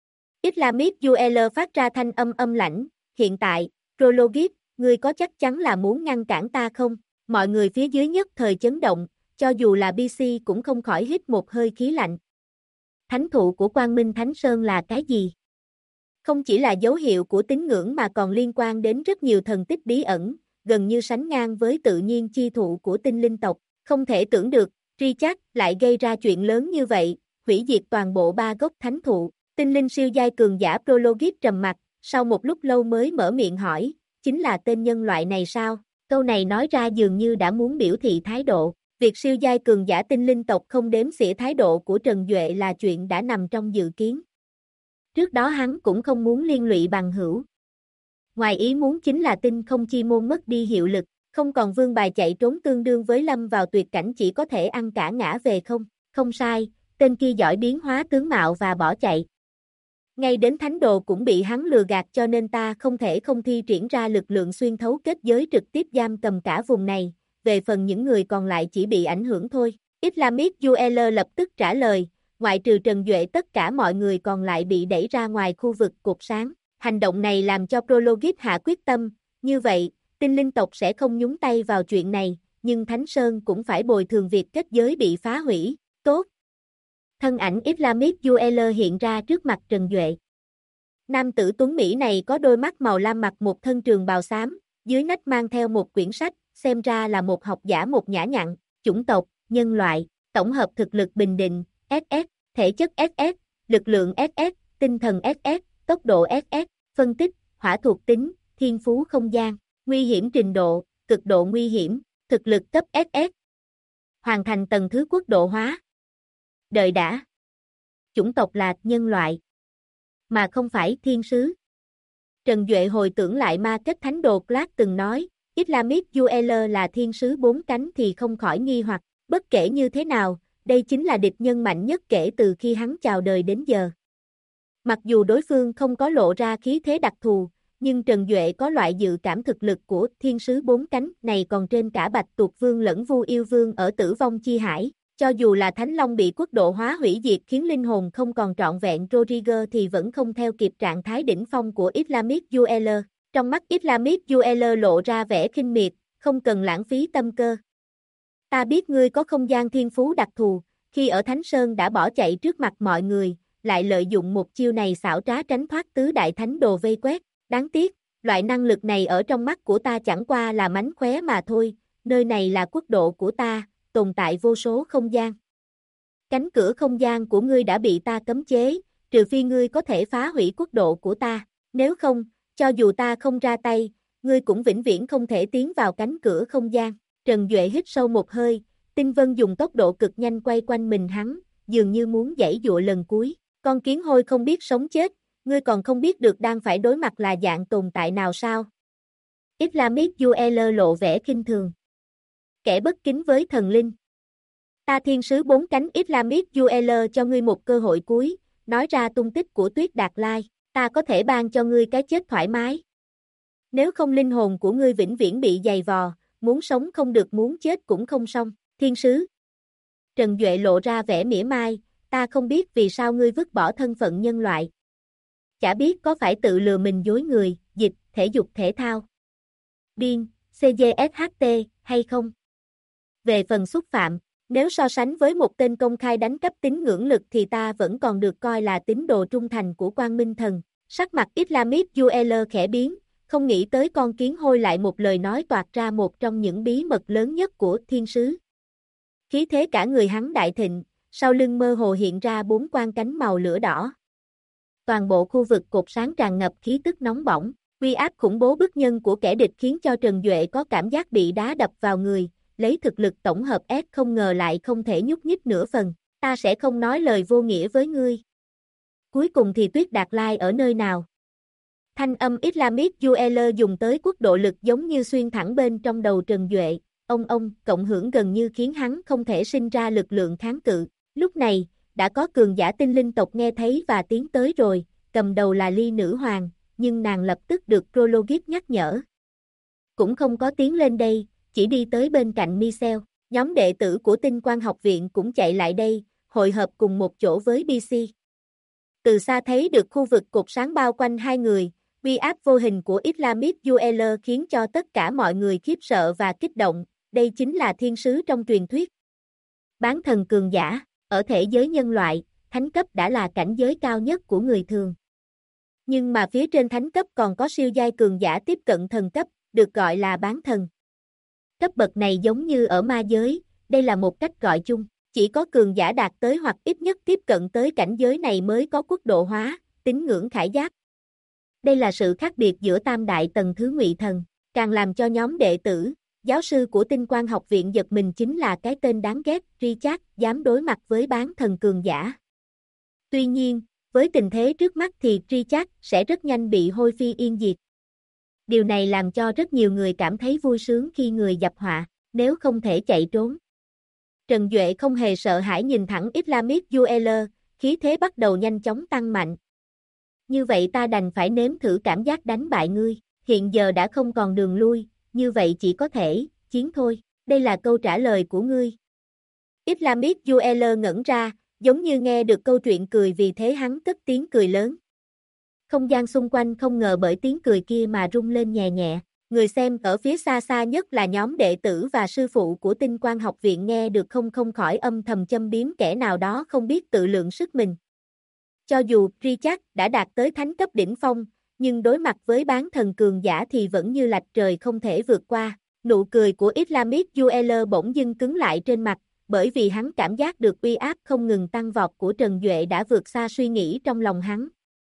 Islamic Jueler phát ra thanh âm âm lãnh, hiện tại, Prologis, ngươi có chắc chắn là muốn ngăn cản ta không? Mọi người phía dưới nhất thời chấn động, cho dù là BC cũng không khỏi hít một hơi khí lạnh. Thánh thụ của Quang Minh Thánh Sơn là cái gì? Không chỉ là dấu hiệu của tín ngưỡng mà còn liên quan đến rất nhiều thần tích bí ẩn, gần như sánh ngang với tự nhiên chi thụ của tinh linh tộc. Không thể tưởng được, Richard lại gây ra chuyện lớn như vậy, hủy diệt toàn bộ 3 gốc thánh thụ. Tinh linh siêu giai cường giả Prologis trầm mặt, sau một lúc lâu mới mở miệng hỏi, chính là tên nhân loại này sao? Câu này nói ra dường như đã muốn biểu thị thái độ. Việc siêu giai cường giả tinh linh tộc không đếm xỉa thái độ của Trần Duệ là chuyện đã nằm trong dự kiến. Trước đó hắn cũng không muốn liên lụy bằng hữu. Ngoài ý muốn chính là tinh không chi môn mất đi hiệu lực, không còn vương bài chạy trốn tương đương với lâm vào tuyệt cảnh chỉ có thể ăn cả ngã về không. Không sai, tên kia giỏi biến hóa tướng mạo và bỏ chạy. Ngay đến thánh đồ cũng bị hắn lừa gạt cho nên ta không thể không thi triển ra lực lượng xuyên thấu kết giới trực tiếp giam cầm cả vùng này, về phần những người còn lại chỉ bị ảnh hưởng thôi. Islamic Jueler lập tức trả lời, ngoại trừ Trần Duệ tất cả mọi người còn lại bị đẩy ra ngoài khu vực cột sáng. Hành động này làm cho Prologis hạ quyết tâm, như vậy, tinh linh tộc sẽ không nhúng tay vào chuyện này, nhưng Thánh Sơn cũng phải bồi thường việc kết giới bị phá hủy. Tốt. Thân ảnh Islamic Jueler hiện ra trước mặt Trần Duệ. Nam tử tuấn Mỹ này có đôi mắt màu lam mặc một thân trường bào xám, dưới nách mang theo một quyển sách, xem ra là một học giả một nhã nhặn, chủng tộc, nhân loại, tổng hợp thực lực bình định, SS, thể chất SS, lực lượng SS, tinh thần SS, tốc độ SS, phân tích, hỏa thuộc tính, thiên phú không gian, nguy hiểm trình độ, cực độ nguy hiểm, thực lực cấp SS. Hoàn thành tầng thứ quốc độ hóa. Đợi đã. Chủng tộc là nhân loại, mà không phải thiên sứ. Trần Duệ hồi tưởng lại ma kết thánh đồ Clark từng nói, Islamic Jueler là thiên sứ 4 cánh thì không khỏi nghi hoặc. Bất kể như thế nào, đây chính là địch nhân mạnh nhất kể từ khi hắn chào đời đến giờ. Mặc dù đối phương không có lộ ra khí thế đặc thù, nhưng Trần Duệ có loại dự cảm thực lực của thiên sứ bốn cánh này còn trên cả Bạch Tuộc Vương lẫn Vu Yêu Vương ở Tử Vong Chi Hải. Cho dù là Thánh Long bị quốc độ hóa hủy diệt khiến linh hồn không còn trọn vẹn, Rodriguez thì vẫn không theo kịp trạng thái đỉnh phong của Islamic Dueller. Trong mắt Islamic Dueller lộ ra vẻ khinh miệt, không cần lãng phí tâm cơ. Ta biết ngươi có không gian thiên phú đặc thù, khi ở Thánh Sơn đã bỏ chạy trước mặt mọi người, lại lợi dụng một chiêu này xảo trá tránh thoát tứ đại thánh đồ vây quét. Đáng tiếc, loại năng lực này ở trong mắt của ta chẳng qua là mánh khóe mà thôi, nơi này là quốc độ của ta, tồn tại vô số không gian. Cánh cửa không gian của ngươi đã bị ta cấm chế, trừ phi ngươi có thể phá hủy quốc độ của ta, nếu không, cho dù ta không ra tay, ngươi cũng vĩnh viễn không thể tiến vào cánh cửa không gian. Trần Duệ hít sâu một hơi, tinh vân dùng tốc độ cực nhanh quay quanh mình hắn, dường như muốn giãy giụa lần cuối. Con kiến hôi không biết sống chết, ngươi còn không biết được đang phải đối mặt là dạng tồn tại nào sao? Islamic Dueller lộ vẻ khinh thường. Kẻ bất kính với thần linh. Ta thiên sứ bốn cánh Islamic Dueller cho ngươi một cơ hội cuối, nói ra tung tích của Tuyết Đạt Lai, ta có thể ban cho ngươi cái chết thoải mái. Nếu không linh hồn của ngươi vĩnh viễn bị dày vò, muốn sống không được muốn chết cũng không xong, thiên sứ. Trần Duệ lộ ra vẻ mỉa mai, ta không biết vì sao ngươi vứt bỏ thân phận nhân loại. Chả biết có phải tự lừa mình dối người, dịch, thể dục thể thao. Biên, CGSHT, hay không? Về phần xúc phạm, nếu so sánh với một tên công khai đánh cắp tín ngưỡng lực thì ta vẫn còn được coi là tín đồ trung thành của Quang Minh Thần. Sắc mặt Islamic Dueller khẽ biến, không nghĩ tới con kiến hôi lại một lời nói toạc ra một trong những bí mật lớn nhất của thiên sứ. Khí thế cả người hắn đại thịnh, sau lưng mơ hồ hiện ra bốn quang cánh màu lửa đỏ. Toàn bộ khu vực cột sáng tràn ngập khí tức nóng bỏng, uy áp khủng bố bức nhân của kẻ địch khiến cho Trần Duệ có cảm giác bị đá đập vào người, lấy thực lực tổng hợp S không ngờ lại không thể nhúc nhích nửa phần, ta sẽ không nói lời vô nghĩa với ngươi. Cuối cùng thì Tuyết Đạt Lai ở nơi nào? Thanh âm Islamic Dueller dùng tới quốc độ lực giống như xuyên thẳng bên trong đầu Trần Duệ, ông cộng hưởng gần như khiến hắn không thể sinh ra lực lượng kháng cự. Lúc này, đã có cường giả tinh linh tộc nghe thấy và tiến tới rồi, cầm đầu là Ly Nữ Hoàng, nhưng nàng lập tức được Prologis nhắc nhở. Cũng không có tiến lên đây, chỉ đi tới bên cạnh Michel, nhóm đệ tử của Tinh Quang học viện cũng chạy lại đây, hội hợp cùng một chỗ với BC. Từ xa thấy được khu vực cột sáng bao quanh hai người, uy áp vô hình của Islamic Dueller khiến cho tất cả mọi người khiếp sợ và kích động, đây chính là thiên sứ trong truyền thuyết. Bán thần cường giả, ở thể giới nhân loại, thánh cấp đã là cảnh giới cao nhất của người thường. Nhưng mà phía trên thánh cấp còn có siêu giai cường giả tiếp cận thần cấp, được gọi là bán thần. Cấp bậc này giống như ở ma giới, đây là một cách gọi chung, chỉ có cường giả đạt tới hoặc ít nhất tiếp cận tới cảnh giới này mới có quốc độ hóa, tín ngưỡng khải giáp. Đây là sự khác biệt giữa tam đại tầng thứ ngụy thần, càng làm cho nhóm đệ tử, giáo sư của Tinh Quang học viện giật mình chính là cái tên đáng ghét, Richard, dám đối mặt với bán thần cường giả. Tuy nhiên, với tình thế trước mắt thì Richard sẽ rất nhanh bị hôi phi yên diệt. Điều này làm cho rất nhiều người cảm thấy vui sướng khi người gặp họa, nếu không thể chạy trốn. Trần Duệ không hề sợ hãi nhìn thẳng Islamic Dueller, khí thế bắt đầu nhanh chóng tăng mạnh. Như vậy ta đành phải nếm thử cảm giác đánh bại ngươi, hiện giờ đã không còn đường lui, như vậy chỉ có thể, chiến thôi, đây là câu trả lời của ngươi. Islamic Dueller ngẩn ra, giống như nghe được câu chuyện cười vì thế hắn cất tiếng cười lớn. Không gian xung quanh không ngờ bởi tiếng cười kia mà rung lên nhẹ nhẹ, người xem ở phía xa xa nhất là nhóm đệ tử và sư phụ của Tinh Quang học viện nghe được không khỏi âm thầm châm biếm kẻ nào đó không biết tự lượng sức mình. Cho dù Richard đã đạt tới thánh cấp đỉnh phong, nhưng đối mặt với bán thần cường giả thì vẫn như lạch trời không thể vượt qua. Nụ cười của Islamic Dueller bỗng dưng cứng lại trên mặt, bởi vì hắn cảm giác được uy áp không ngừng tăng vọt của Trần Duệ đã vượt xa suy nghĩ trong lòng hắn.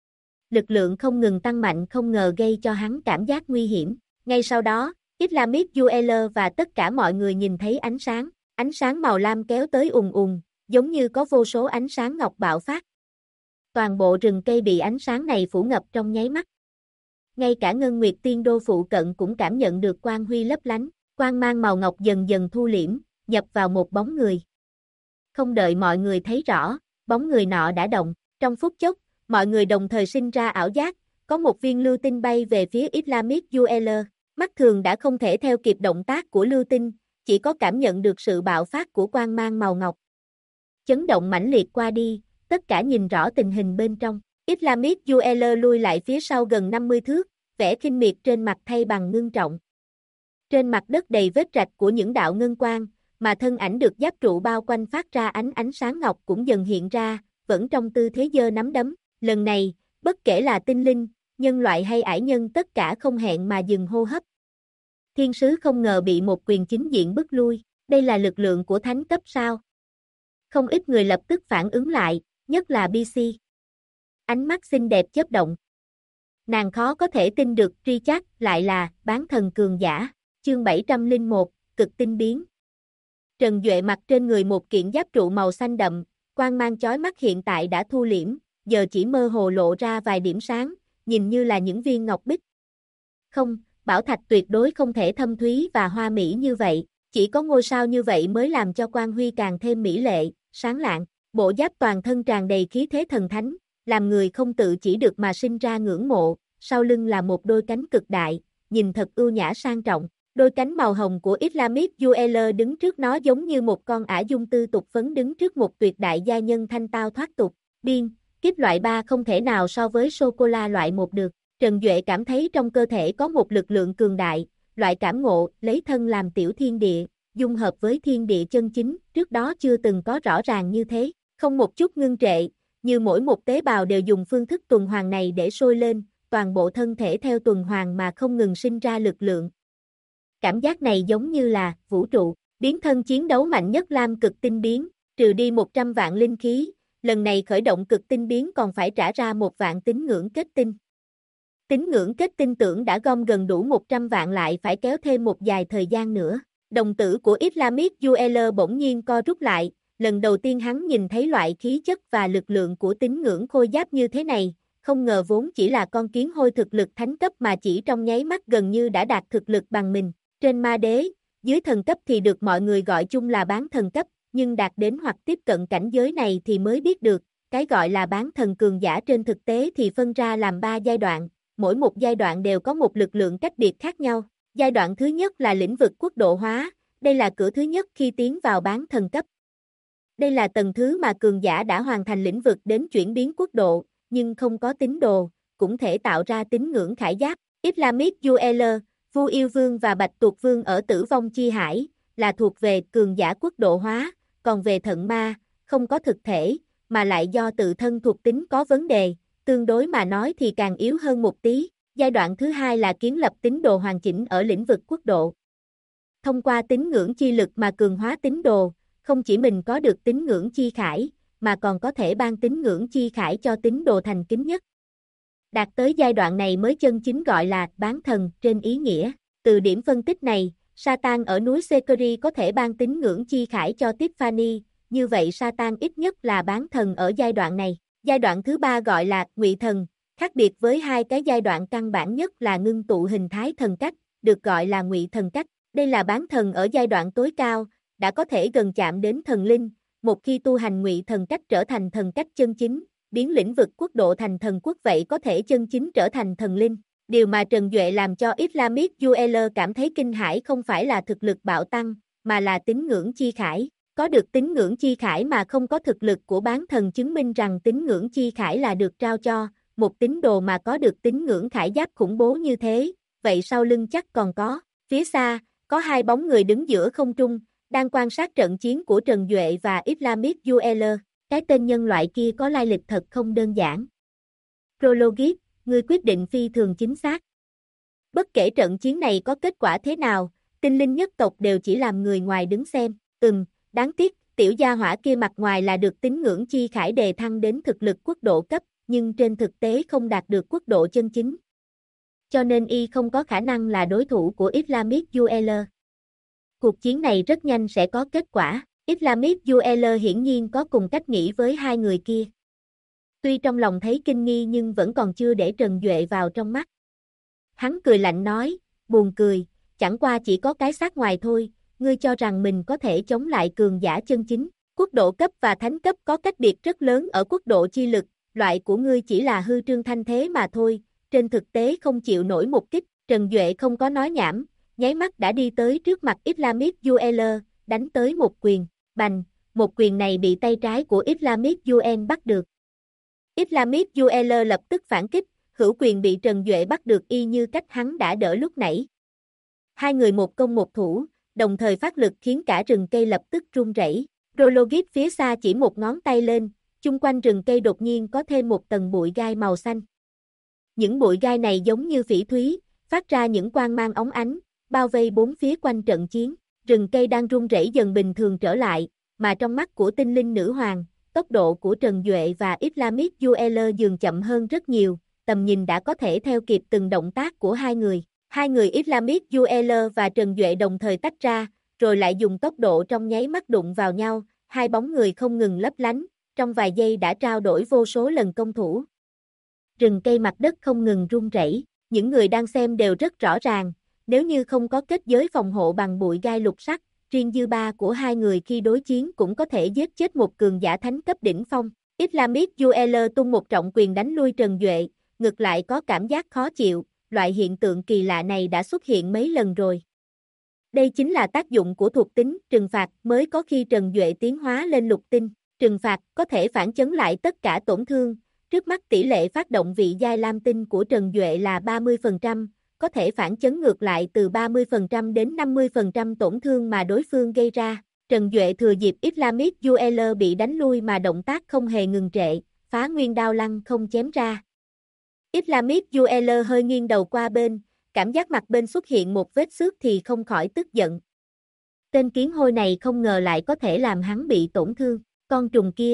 Lực lượng không ngừng tăng mạnh không ngờ gây cho hắn cảm giác nguy hiểm. Ngay sau đó, Islamic Dueller và tất cả mọi người nhìn thấy ánh sáng màu lam kéo tới ùn ùn, giống như có vô số ánh sáng ngọc bạo phát. Toàn bộ rừng cây bị ánh sáng này phủ ngập trong nháy mắt. Ngay cả Ngân Nguyệt Tiên Đô phụ cận cũng cảm nhận được quang huy lấp lánh, quang mang màu ngọc dần dần thu liễm, nhập vào một bóng người. Không đợi mọi người thấy rõ, bóng người nọ đã động. Trong phút chốc, mọi người đồng thời sinh ra ảo giác, có một viên lưu tinh bay về phía Islamic Jewelers. Mắt thường đã không thể theo kịp động tác của lưu tinh, chỉ có cảm nhận được sự bạo phát của quang mang màu ngọc. Chấn động mãnh liệt qua đi, tất cả nhìn rõ tình hình bên trong. Islamic Jewelers lui lại phía sau gần 50 thước, vẻ khinh miệt trên mặt thay bằng ngưng trọng. Trên mặt đất đầy vết rạch của những đạo ngân quang, mà thân ảnh được giáp trụ bao quanh phát ra ánh sáng ngọc cũng dần hiện ra, vẫn trong tư thế giơ nắm đấm. Lần này, bất kể là tinh linh, nhân loại hay ải nhân tất cả không hẹn mà dừng hô hấp. Thiên sứ không ngờ bị một quyền chính diện bức lui, đây là lực lượng của thánh cấp sao? Không ít người lập tức phản ứng lại, nhất là BC. Ánh mắt xinh đẹp chớp động. Nàng khó có thể tin được Richard lại là bán thần cường giả. Chương 701, cực tinh biến. Trần Duệ mặc trên người một kiện giáp trụ màu xanh đậm, quang mang chói mắt hiện tại đã thu liễm, giờ chỉ mơ hồ lộ ra vài điểm sáng, nhìn như là những viên ngọc bích. Không, bảo thạch tuyệt đối không thể thâm thúy và hoa mỹ như vậy, chỉ có ngôi sao như vậy mới làm cho quang huy càng thêm mỹ lệ, sáng lạng. Bộ giáp toàn thân tràn đầy khí thế thần thánh, làm người không tự chỉ được mà sinh ra ngưỡng mộ, sau lưng là một đôi cánh cực đại, nhìn thật ưu nhã sang trọng. Đôi cánh màu hồng của Islamic Jewelers đứng trước nó giống như một con ả dung tư tục phấn đứng trước một tuyệt đại gia nhân thanh tao thoát tục. Điên, kiếp loại 3 không thể nào so với sô-cô-la loại 1 được. Trần Duệ cảm thấy trong cơ thể có một lực lượng cường đại, loại cảm ngộ, lấy thân làm tiểu thiên địa, dung hợp với thiên địa chân chính, trước đó chưa từng có rõ ràng như thế, không một chút ngưng trệ, như mỗi một tế bào đều dùng phương thức tuần hoàn này để sôi lên, toàn bộ thân thể theo tuần hoàn mà không ngừng sinh ra lực lượng. Cảm giác này giống như là vũ trụ, biến thân chiến đấu mạnh nhất Lam cực tinh biến, trừ đi 100 vạn linh khí, lần này khởi động cực tinh biến còn phải trả ra 1 vạn tín ngưỡng kết tinh. Tín ngưỡng kết tinh tưởng đã gom gần đủ 100 vạn lại phải kéo thêm một dài thời gian nữa. Đồng tử của Islamic Jewelers bỗng nhiên co rút lại, lần đầu tiên hắn nhìn thấy loại khí chất và lực lượng của tín ngưỡng khôi giáp như thế này, không ngờ vốn chỉ là con kiến hôi thực lực thánh cấp mà chỉ trong nháy mắt gần như đã đạt thực lực bằng mình. Trên ma đế, dưới thần cấp thì được mọi người gọi chung là bán thần cấp, nhưng đạt đến hoặc tiếp cận cảnh giới này thì mới biết được, cái gọi là bán thần cường giả trên thực tế thì phân ra làm 3 giai đoạn, mỗi một giai đoạn đều có một lực lượng cách biệt khác nhau. Giai đoạn thứ nhất là lĩnh vực quốc độ hóa, đây là cửa thứ nhất khi tiến vào bán thần cấp. Đây là tầng thứ mà cường giả đã hoàn thành lĩnh vực đến chuyển biến quốc độ, nhưng không có tín đồ, cũng thể tạo ra tín ngưỡng khải giáp. Islamic Jewelers, Vu Yêu Vương và Bạch Tuộc Vương ở Tử Vong Chi Hải, là thuộc về cường giả quốc độ hóa, còn về thận ma, không có thực thể, mà lại do tự thân thuộc tính có vấn đề, tương đối mà nói thì càng yếu hơn một tí. Giai đoạn thứ hai là kiến lập tín đồ hoàn chỉnh ở lĩnh vực quốc độ. Thông qua tín ngưỡng chi lực mà cường hóa tín đồ, không chỉ mình có được tín ngưỡng chi khải, mà còn có thể ban tín ngưỡng chi khải cho tín đồ thành kính nhất. Đạt tới giai đoạn này mới chân chính gọi là bán thần trên ý nghĩa. Từ điểm phân tích này, Satan ở núi Sekiri có thể ban tín ngưỡng chi khải cho Tiffany, như vậy Satan ít nhất là bán thần ở giai đoạn này. Giai đoạn thứ ba gọi là ngụy thần, khác biệt với hai cái giai đoạn căn bản nhất là ngưng tụ hình thái thần cách, được gọi là ngụy thần cách. Đây là bán thần ở giai đoạn tối cao, đã có thể gần chạm đến thần linh, một khi tu hành ngụy thần cách trở thành thần cách chân chính, biến lĩnh vực quốc độ thành thần quốc vậy có thể chân chính trở thành thần linh. Điều mà Trần Duệ làm cho Islamic Jewelers cảm thấy kinh hãi không phải là thực lực bạo tăng, mà là tín ngưỡng chi khải. Có được tín ngưỡng chi khải mà không có thực lực của bán thần chứng minh rằng tín ngưỡng chi khải là được trao cho, một tín đồ mà có được tín ngưỡng khải giáp khủng bố như thế, vậy sau lưng chắc còn có. Phía xa, có hai bóng người đứng giữa không trung, đang quan sát trận chiến của Trần Duệ và Islamic Jewelers. Cái tên nhân loại kia có lai lịch thật không đơn giản. Prologis, ngươi quyết định phi thường chính xác. Bất kể trận chiến này có kết quả thế nào, tinh linh nhất tộc đều chỉ làm người ngoài đứng xem. Đáng tiếc, tiểu gia hỏa kia mặt ngoài là được tín ngưỡng chi khải đề thăng đến thực lực quốc độ cấp, nhưng trên thực tế không đạt được quốc độ chân chính. Cho nên y không có khả năng là đối thủ của Islamic Jewelers. Cuộc chiến này rất nhanh sẽ có kết quả. Islamic Jewelers hiển nhiên có cùng cách nghĩ với hai người kia. Tuy trong lòng thấy kinh nghi nhưng vẫn còn chưa để Trần Duệ vào trong mắt. Hắn cười lạnh nói, buồn cười, chẳng qua chỉ có cái xác ngoài thôi, ngươi cho rằng mình có thể chống lại cường giả chân chính. Quốc độ cấp và thánh cấp có cách biệt rất lớn ở quốc độ chi lực, loại của ngươi chỉ là hư trương thanh thế mà thôi, trên thực tế không chịu nổi một kích. Trần Duệ không có nói nhảm, nháy mắt đã đi tới trước mặt Islamic Dueller, đánh tới một quyền, bành, một quyền này bị tay trái của Islamic Duel bắt được. Islamic Dueller lập tức phản kích, hữu quyền bị Trần Duệ bắt được y như cách hắn đã đỡ lúc nãy. Hai người một công một thủ, đồng thời phát lực khiến cả rừng cây lập tức rung rẩy. Prologit phía xa chỉ một ngón tay lên, chung quanh rừng cây đột nhiên có thêm một tầng bụi gai màu xanh. Những bụi gai này giống như phỉ thúy, phát ra những quang mang óng ánh, bao vây bốn phía quanh trận chiến. Rừng cây đang rung rẩy dần bình thường trở lại, mà trong mắt của tinh linh nữ hoàng, tốc độ của Trần Duệ và Islamic Dueller dường chậm hơn rất nhiều, tầm nhìn đã có thể theo kịp từng động tác của hai người. Hai người Islamic Dueller và Trần Duệ đồng thời tách ra, rồi lại dùng tốc độ trong nháy mắt đụng vào nhau, hai bóng người không ngừng lấp lánh, trong vài giây đã trao đổi vô số lần công thủ. Rừng cây mặt đất không ngừng rung rẩy, những người đang xem đều rất rõ ràng, nếu như không có kết giới phòng hộ bằng bụi gai lục sắc, riêng dư ba của hai người khi đối chiến cũng có thể giết chết một cường giả thánh cấp đỉnh phong. Islamic Dueller tung một trọng quyền đánh lui Trần Duệ, ngược lại có cảm giác khó chịu, loại hiện tượng kỳ lạ này đã xuất hiện mấy lần rồi. Đây chính là tác dụng của thuộc tính trừng phạt mới có khi Trần Duệ tiến hóa lên lục tinh. Trừng phạt có thể phản chấn lại tất cả tổn thương, trước mắt tỷ lệ phát động vị giai lam tinh của Trần Duệ là 30%, có thể phản chấn ngược lại từ 30% đến 50% tổn thương mà đối phương gây ra. Trần Duệ thừa dịp Islamic Dueller bị đánh lui mà động tác không hề ngừng trệ, phá nguyên đao lăng không chém ra. Islamic Dueller hơi nghiêng đầu qua bên, cảm giác mặt bên xuất hiện một vết xước thì không khỏi tức giận. Tên kiến hôi này không ngờ lại có thể làm hắn bị tổn thương, con trùng kia.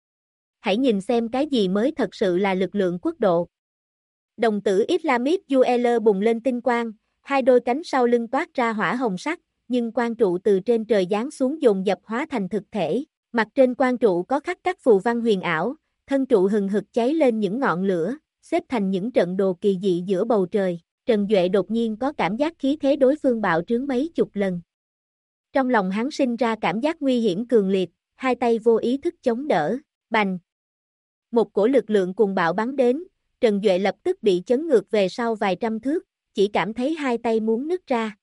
Hãy nhìn xem cái gì mới thật sự là lực lượng quốc độ. Đồng tử Islamic Dueller bùng lên tinh quang, hai đôi cánh sau lưng toát ra hỏa hồng sắc, nhưng quang trụ từ trên trời giáng xuống dồn dập hóa thành thực thể. Mặt trên quang trụ có khắc các phù văn huyền ảo, thân trụ hừng hực cháy lên những ngọn lửa, xếp thành những trận đồ kỳ dị giữa bầu trời. Trần Duệ đột nhiên có cảm giác khí thế đối phương bạo trướng mấy chục lần. Trong lòng hắn sinh ra cảm giác nguy hiểm cường liệt, hai tay vô ý thức chống đỡ, bành. Một cổ lực lượng cuồng bạo bắn đến, Trần Duệ lập tức bị chấn ngược về sau vài trăm thước, chỉ cảm thấy hai tay muốn nứt ra.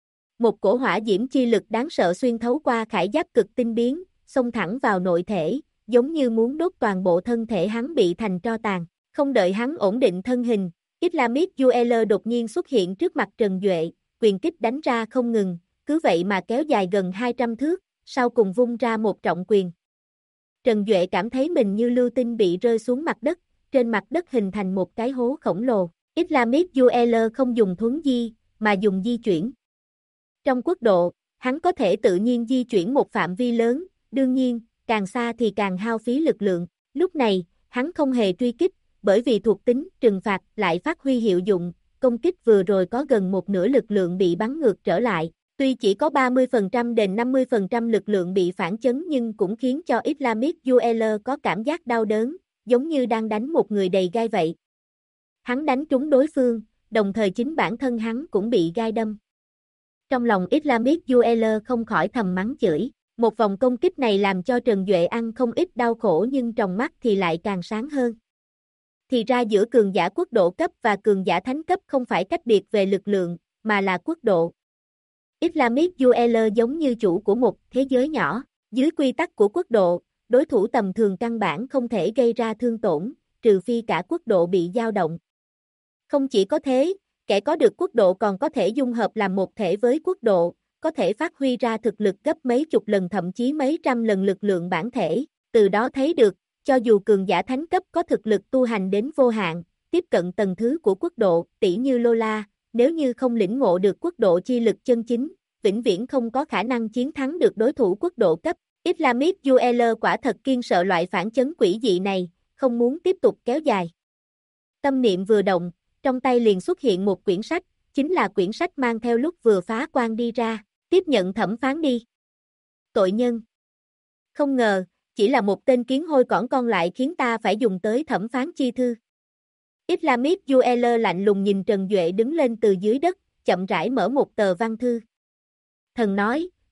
Một cổ hỏa diễm chi lực đáng sợ xuyên thấu qua khải giáp cực tinh biến, xông thẳng vào nội thể, giống như muốn đốt toàn bộ thân thể hắn bị thành tro tàn. Không đợi hắn ổn định thân hình, Islamic Dueller đột nhiên xuất hiện trước mặt Trần Duệ, quyền kích đánh ra không ngừng, cứ vậy mà kéo dài gần 200 thước, sau cùng vung ra một trọng quyền. Trần Duệ cảm thấy mình như lưu tinh bị rơi xuống mặt đất, trên mặt đất hình thành một cái hố khổng lồ. Islamic Dueller không dùng thuấn di, mà dùng di chuyển. Trong quốc độ, hắn có thể tự nhiên di chuyển một phạm vi lớn, đương nhiên, càng xa thì càng hao phí lực lượng. Lúc này, hắn không hề truy kích, bởi vì thuộc tính trừng phạt lại phát huy hiệu dụng, công kích vừa rồi có gần một nửa lực lượng bị bắn ngược trở lại. Tuy chỉ có 30% đến 50% lực lượng bị phản chấn nhưng cũng khiến cho Islamic Dueller có cảm giác đau đớn, giống như đang đánh một người đầy gai vậy. Hắn đánh trúng đối phương, đồng thời chính bản thân hắn cũng bị gai đâm. Trong lòng Islamic Dueller không khỏi thầm mắng chửi. Một vòng công kích này làm cho Trần Duệ ăn không ít đau khổ nhưng trong mắt thì lại càng sáng hơn. Thì ra giữa cường giả quốc độ cấp và cường giả thánh cấp không phải cách biệt về lực lượng, mà là quốc độ. Islamic Dueller giống như chủ của một thế giới nhỏ, dưới quy tắc của quốc độ, đối thủ tầm thường căn bản không thể gây ra thương tổn, trừ phi cả quốc độ bị dao động. Không chỉ có thế, kẻ có được quốc độ còn có thể dung hợp làm một thể với quốc độ, có thể phát huy ra thực lực gấp mấy chục lần thậm chí mấy trăm lần lực lượng bản thể, từ đó thấy được, cho dù cường giả thánh cấp có thực lực tu hành đến vô hạn, tiếp cận tầng thứ của quốc độ, tỷ như Lola, nếu như không lĩnh ngộ được quốc độ chi lực chân chính, vĩnh viễn không có khả năng chiến thắng được đối thủ quốc độ cấp. Islamic Dueller quả thật kiêng sợ loại phản chấn quỷ dị này, không muốn tiếp tục kéo dài. Tâm niệm vừa động, trong tay liền xuất hiện một quyển sách, chính là quyển sách mang theo lúc vừa phá quan đi ra, tiếp nhận thẩm phán đi. Tội nhân. Không ngờ, chỉ là một tên kiến hôi cỏn con lại khiến ta phải dùng tới thẩm phán chi thư. Islamic Dueller lạnh lùng nhìn Trần Duệ đứng lên từ dưới đất, chậm rãi mở một tờ văn thư. Thần nói,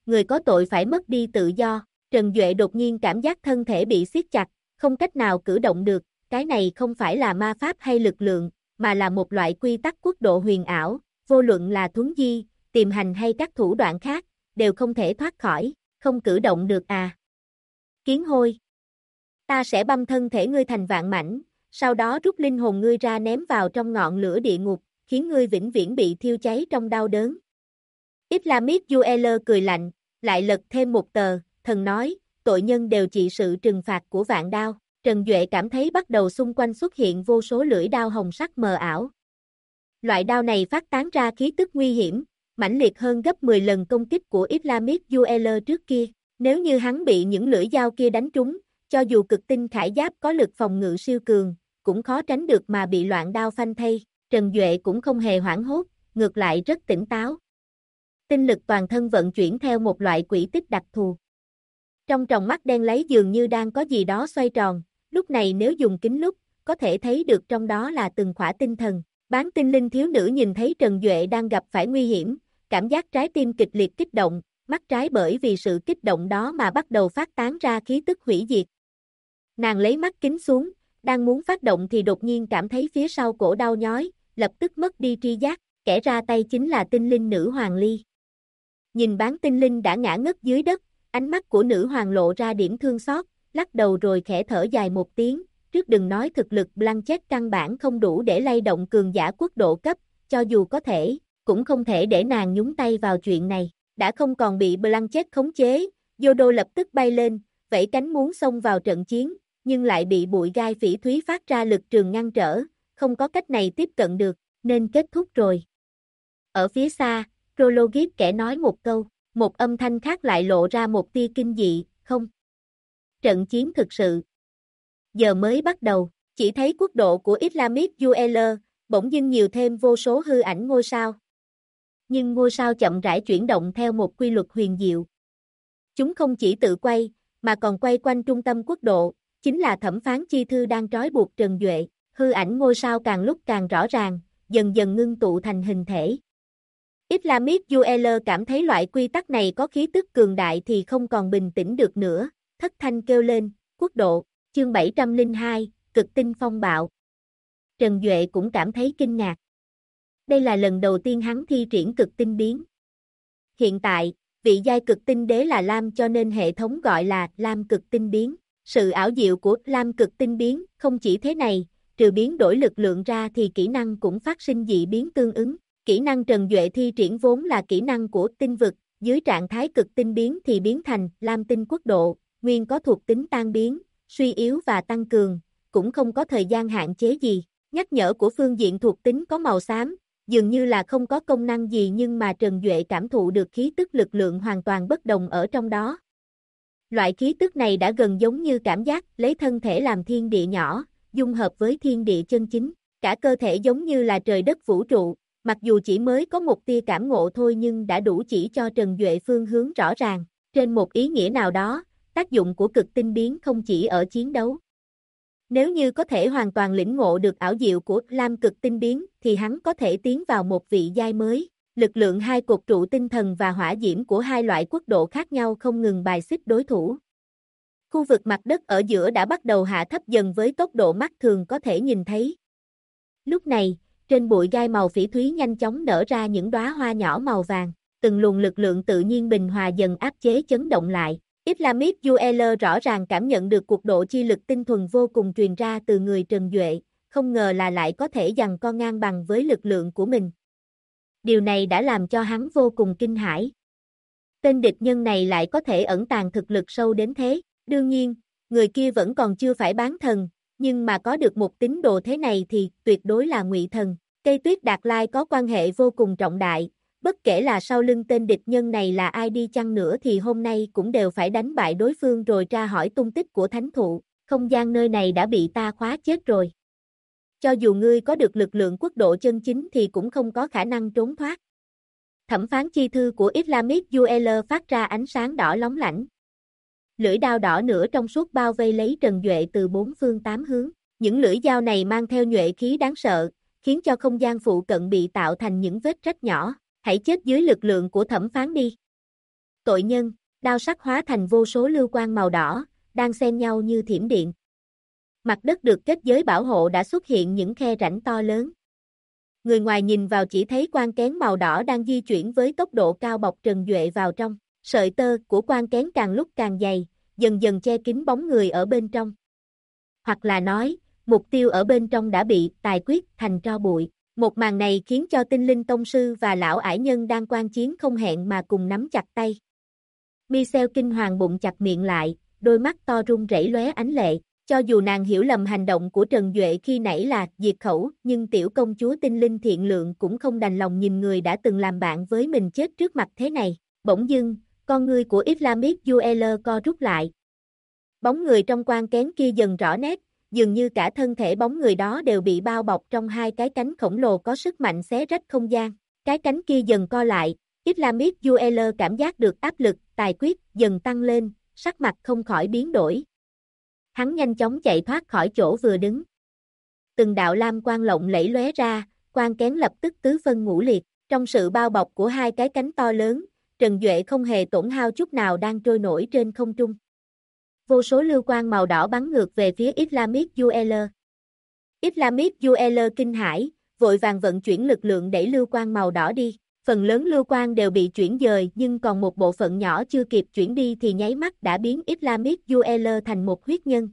người có tội phải mất đi tự do. Trần Duệ đột nhiên cảm giác thân thể bị siết chặt, không cách nào cử động được, cái này không phải là ma pháp hay lực lượng, mà là một loại quy tắc quốc độ huyền ảo, vô luận là thuấn di, tiềm hành hay các thủ đoạn khác, đều không thể thoát khỏi, không cử động được à. Kiến hôi. Ta sẽ băm thân thể ngươi thành vạn mảnh, sau đó rút linh hồn ngươi ra ném vào trong ngọn lửa địa ngục, khiến ngươi vĩnh viễn bị thiêu cháy trong đau đớn. Islamic Jueler cười lạnh, lại lật thêm một tờ, thần nói, tội nhân đều chịu sự trừng phạt của vạn đao. Trần Duệ cảm thấy bắt đầu xung quanh xuất hiện vô số lưỡi đao hồng sắc mờ ảo. Loại đao này phát tán ra khí tức nguy hiểm, mãnh liệt hơn gấp 10 lần công kích của Islamic Jueler trước kia. Nếu như hắn bị những lưỡi dao kia đánh trúng, cho dù cực tinh khải giáp có lực phòng ngự siêu cường, cũng khó tránh được mà bị loạn đao phanh thây. Trần Duệ cũng không hề hoảng hốt, ngược lại rất tỉnh táo. Tinh lực toàn thân vận chuyển theo một loại quỹ tích đặc thù. Trong tròng mắt đen láy dường như đang có gì đó xoay tròn, lúc này nếu dùng kính lúp, có thể thấy được trong đó là từng khỏa tinh thần. Bán tinh linh thiếu nữ nhìn thấy Trần Duệ đang gặp phải nguy hiểm, cảm giác trái tim kịch liệt kích động, mắt trái bởi vì sự kích động đó mà bắt đầu phát tán ra khí tức hủy diệt. Nàng lấy mắt kính xuống, đang muốn phát động thì đột nhiên cảm thấy phía sau cổ đau nhói, lập tức mất đi tri giác, kẻ ra tay chính là tinh linh nữ Hoàng Ly. Nhìn bán tinh linh đã ngã ngất dưới đất, ánh mắt của nữ hoàng lộ ra điểm thương xót, lắc đầu rồi khẽ thở dài một tiếng, trước đừng nói thực lực Blanchett căn bản không đủ để lay động cường giả quốc độ cấp, cho dù có thể, cũng không thể để nàng nhúng tay vào chuyện này. Đã không còn bị Blanchett khống chế, Yodo lập tức bay lên, vẫy cánh muốn xông vào trận chiến, nhưng lại bị bụi gai phỉ thúy phát ra lực trường ngăn trở, không có cách này tiếp cận được, nên kết thúc rồi. Ở phía xa, Prologis kẻ nói một câu, một âm thanh khác lại lộ ra một tia kinh dị, không. Trận chiến thực sự giờ mới bắt đầu, chỉ thấy quốc độ của Islamic Jueler, bỗng dưng nhiều thêm vô số hư ảnh ngôi sao. Nhưng ngôi sao chậm rãi chuyển động theo một quy luật huyền diệu. Chúng không chỉ tự quay, mà còn quay quanh trung tâm quốc độ, chính là thẩm phán chi thư đang trói buộc Trần Duệ. Hư ảnh ngôi sao càng lúc càng rõ ràng, dần dần ngưng tụ thành hình thể. Islamic Jueler cảm thấy loại quy tắc này có khí tức cường đại thì không còn bình tĩnh được nữa, thất thanh kêu lên, quốc độ, chương 702, cực tinh phong bạo. Trần Duệ cũng cảm thấy kinh ngạc. Đây là lần đầu tiên hắn thi triển cực tinh biến. Hiện tại, vị giai cực tinh đế là Lam cho nên hệ thống gọi là Lam cực tinh biến. Sự ảo diệu của Lam cực tinh biến không chỉ thế này, trừ biến đổi lực lượng ra thì kỹ năng cũng phát sinh dị biến tương ứng. Kỹ năng Trần Duệ thi triển vốn là kỹ năng của tinh vực, dưới trạng thái cực tinh biến thì biến thành Lam tinh quốc độ, nguyên có thuộc tính tan biến, suy yếu và tăng cường, cũng không có thời gian hạn chế gì. Nhắc nhở của phương diện thuộc tính có màu xám, dường như là không có công năng gì nhưng mà Trần Duệ cảm thụ được khí tức lực lượng hoàn toàn bất đồng ở trong đó. Loại khí tức này đã gần giống như cảm giác lấy thân thể làm thiên địa nhỏ, dung hợp với thiên địa chân chính, cả cơ thể giống như là trời đất vũ trụ. Mặc dù chỉ mới có một tia cảm ngộ thôi nhưng đã đủ chỉ cho Trần Duệ phương hướng rõ ràng. Trên một ý nghĩa nào đó, tác dụng của cực tinh biến không chỉ ở chiến đấu. Nếu như có thể hoàn toàn lĩnh ngộ được ảo diệu của Lam cực tinh biến thì hắn có thể tiến vào một vị giai mới. Lực lượng hai cột trụ tinh thần và hỏa diễm của hai loại quốc độ khác nhau không ngừng bài xích đối thủ. Khu vực mặt đất ở giữa đã bắt đầu hạ thấp dần với tốc độ mắt thường có thể nhìn thấy. Lúc này, trên bụi gai màu phỉ thúy nhanh chóng nở ra những đóa hoa nhỏ màu vàng, từng luồng lực lượng tự nhiên bình hòa dần áp chế chấn động lại. Islamic Jueler rõ ràng cảm nhận được cuộc độ chi lực tinh thuần vô cùng truyền ra từ người Trần Duệ, không ngờ là lại có thể giằng co ngang bằng với lực lượng của mình. Điều này đã làm cho hắn vô cùng kinh hãi. Tên địch nhân này lại có thể ẩn tàng thực lực sâu đến thế. Đương nhiên, người kia vẫn còn chưa phải bán thần, nhưng mà có được một tín đồ thế này thì tuyệt đối là ngụy thần. Cây tuyết Đạt Lai có quan hệ vô cùng trọng đại, bất kể là sau lưng tên địch nhân này là ai đi chăng nữa thì hôm nay cũng đều phải đánh bại đối phương rồi tra hỏi tung tích của thánh thụ. Không gian nơi này đã bị ta khóa chết rồi. Cho dù ngươi có được lực lượng quốc độ chân chính thì cũng không có khả năng trốn thoát. Thẩm phán chi thư của Islamic Jueler phát ra ánh sáng đỏ lóng lánh. Lưỡi đao đỏ nửa trong suốt bao vây lấy Trần Duệ từ bốn phương tám hướng. Những lưỡi dao này mang theo nhuệ khí đáng sợ, khiến cho không gian phụ cận bị tạo thành những vết rách nhỏ. Hãy chết dưới lực lượng của thẩm phán đi. Tội nhân, đao sắc hóa thành vô số lưu quang màu đỏ, đang xen nhau như thiểm điện. Mặt đất được kết giới bảo hộ đã xuất hiện những khe rãnh to lớn. Người ngoài nhìn vào chỉ thấy quang kén màu đỏ đang di chuyển với tốc độ cao bọc Trần Duệ vào trong. Sợi tơ của quang kén càng lúc càng dày, dần dần che kín bóng người ở bên trong. Hoặc là nói, mục tiêu ở bên trong đã bị tài quyết thành tro bụi. Một màn này khiến cho tinh linh tông sư và lão ải nhân đang quan chiến không hẹn mà cùng nắm chặt tay. Michelle kinh hoàng bụng chặt miệng lại, đôi mắt to run rẩy lóe ánh lệ. Cho dù nàng hiểu lầm hành động của Trần Duệ khi nãy là diệt khẩu, nhưng tiểu công chúa tinh linh thiện lượng cũng không đành lòng nhìn người đã từng làm bạn với mình chết trước mặt thế này. Bỗng dưng, con ngươi của Islamic Jewelers co rút lại. Bóng người trong quang kén kia dần rõ nét, dường như cả thân thể bóng người đó đều bị bao bọc trong hai cái cánh khổng lồ có sức mạnh xé rách không gian. Cái cánh kia dần co lại, Islamic Jewelers cảm giác được áp lực, tài quyết dần tăng lên, sắc mặt không khỏi biến đổi. Hắn nhanh chóng chạy thoát khỏi chỗ vừa đứng. Từng đạo lam quang lộng lẫy lóe ra, quang kén lập tức tứ phân ngũ liệt. Trong sự bao bọc của hai cái cánh to lớn, Trần Duệ không hề tổn hao chút nào đang trôi nổi trên không trung. Vô số lưu quang màu đỏ bắn ngược về phía Islamic Jewelers. Islamic Jewelers kinh hãi, vội vàng vận chuyển lực lượng đẩy lưu quang màu đỏ đi. Phần lớn lưu quang đều bị chuyển dời nhưng còn một bộ phận nhỏ chưa kịp chuyển đi thì nháy mắt đã biến Islamic Jewelers thành một huyết nhân.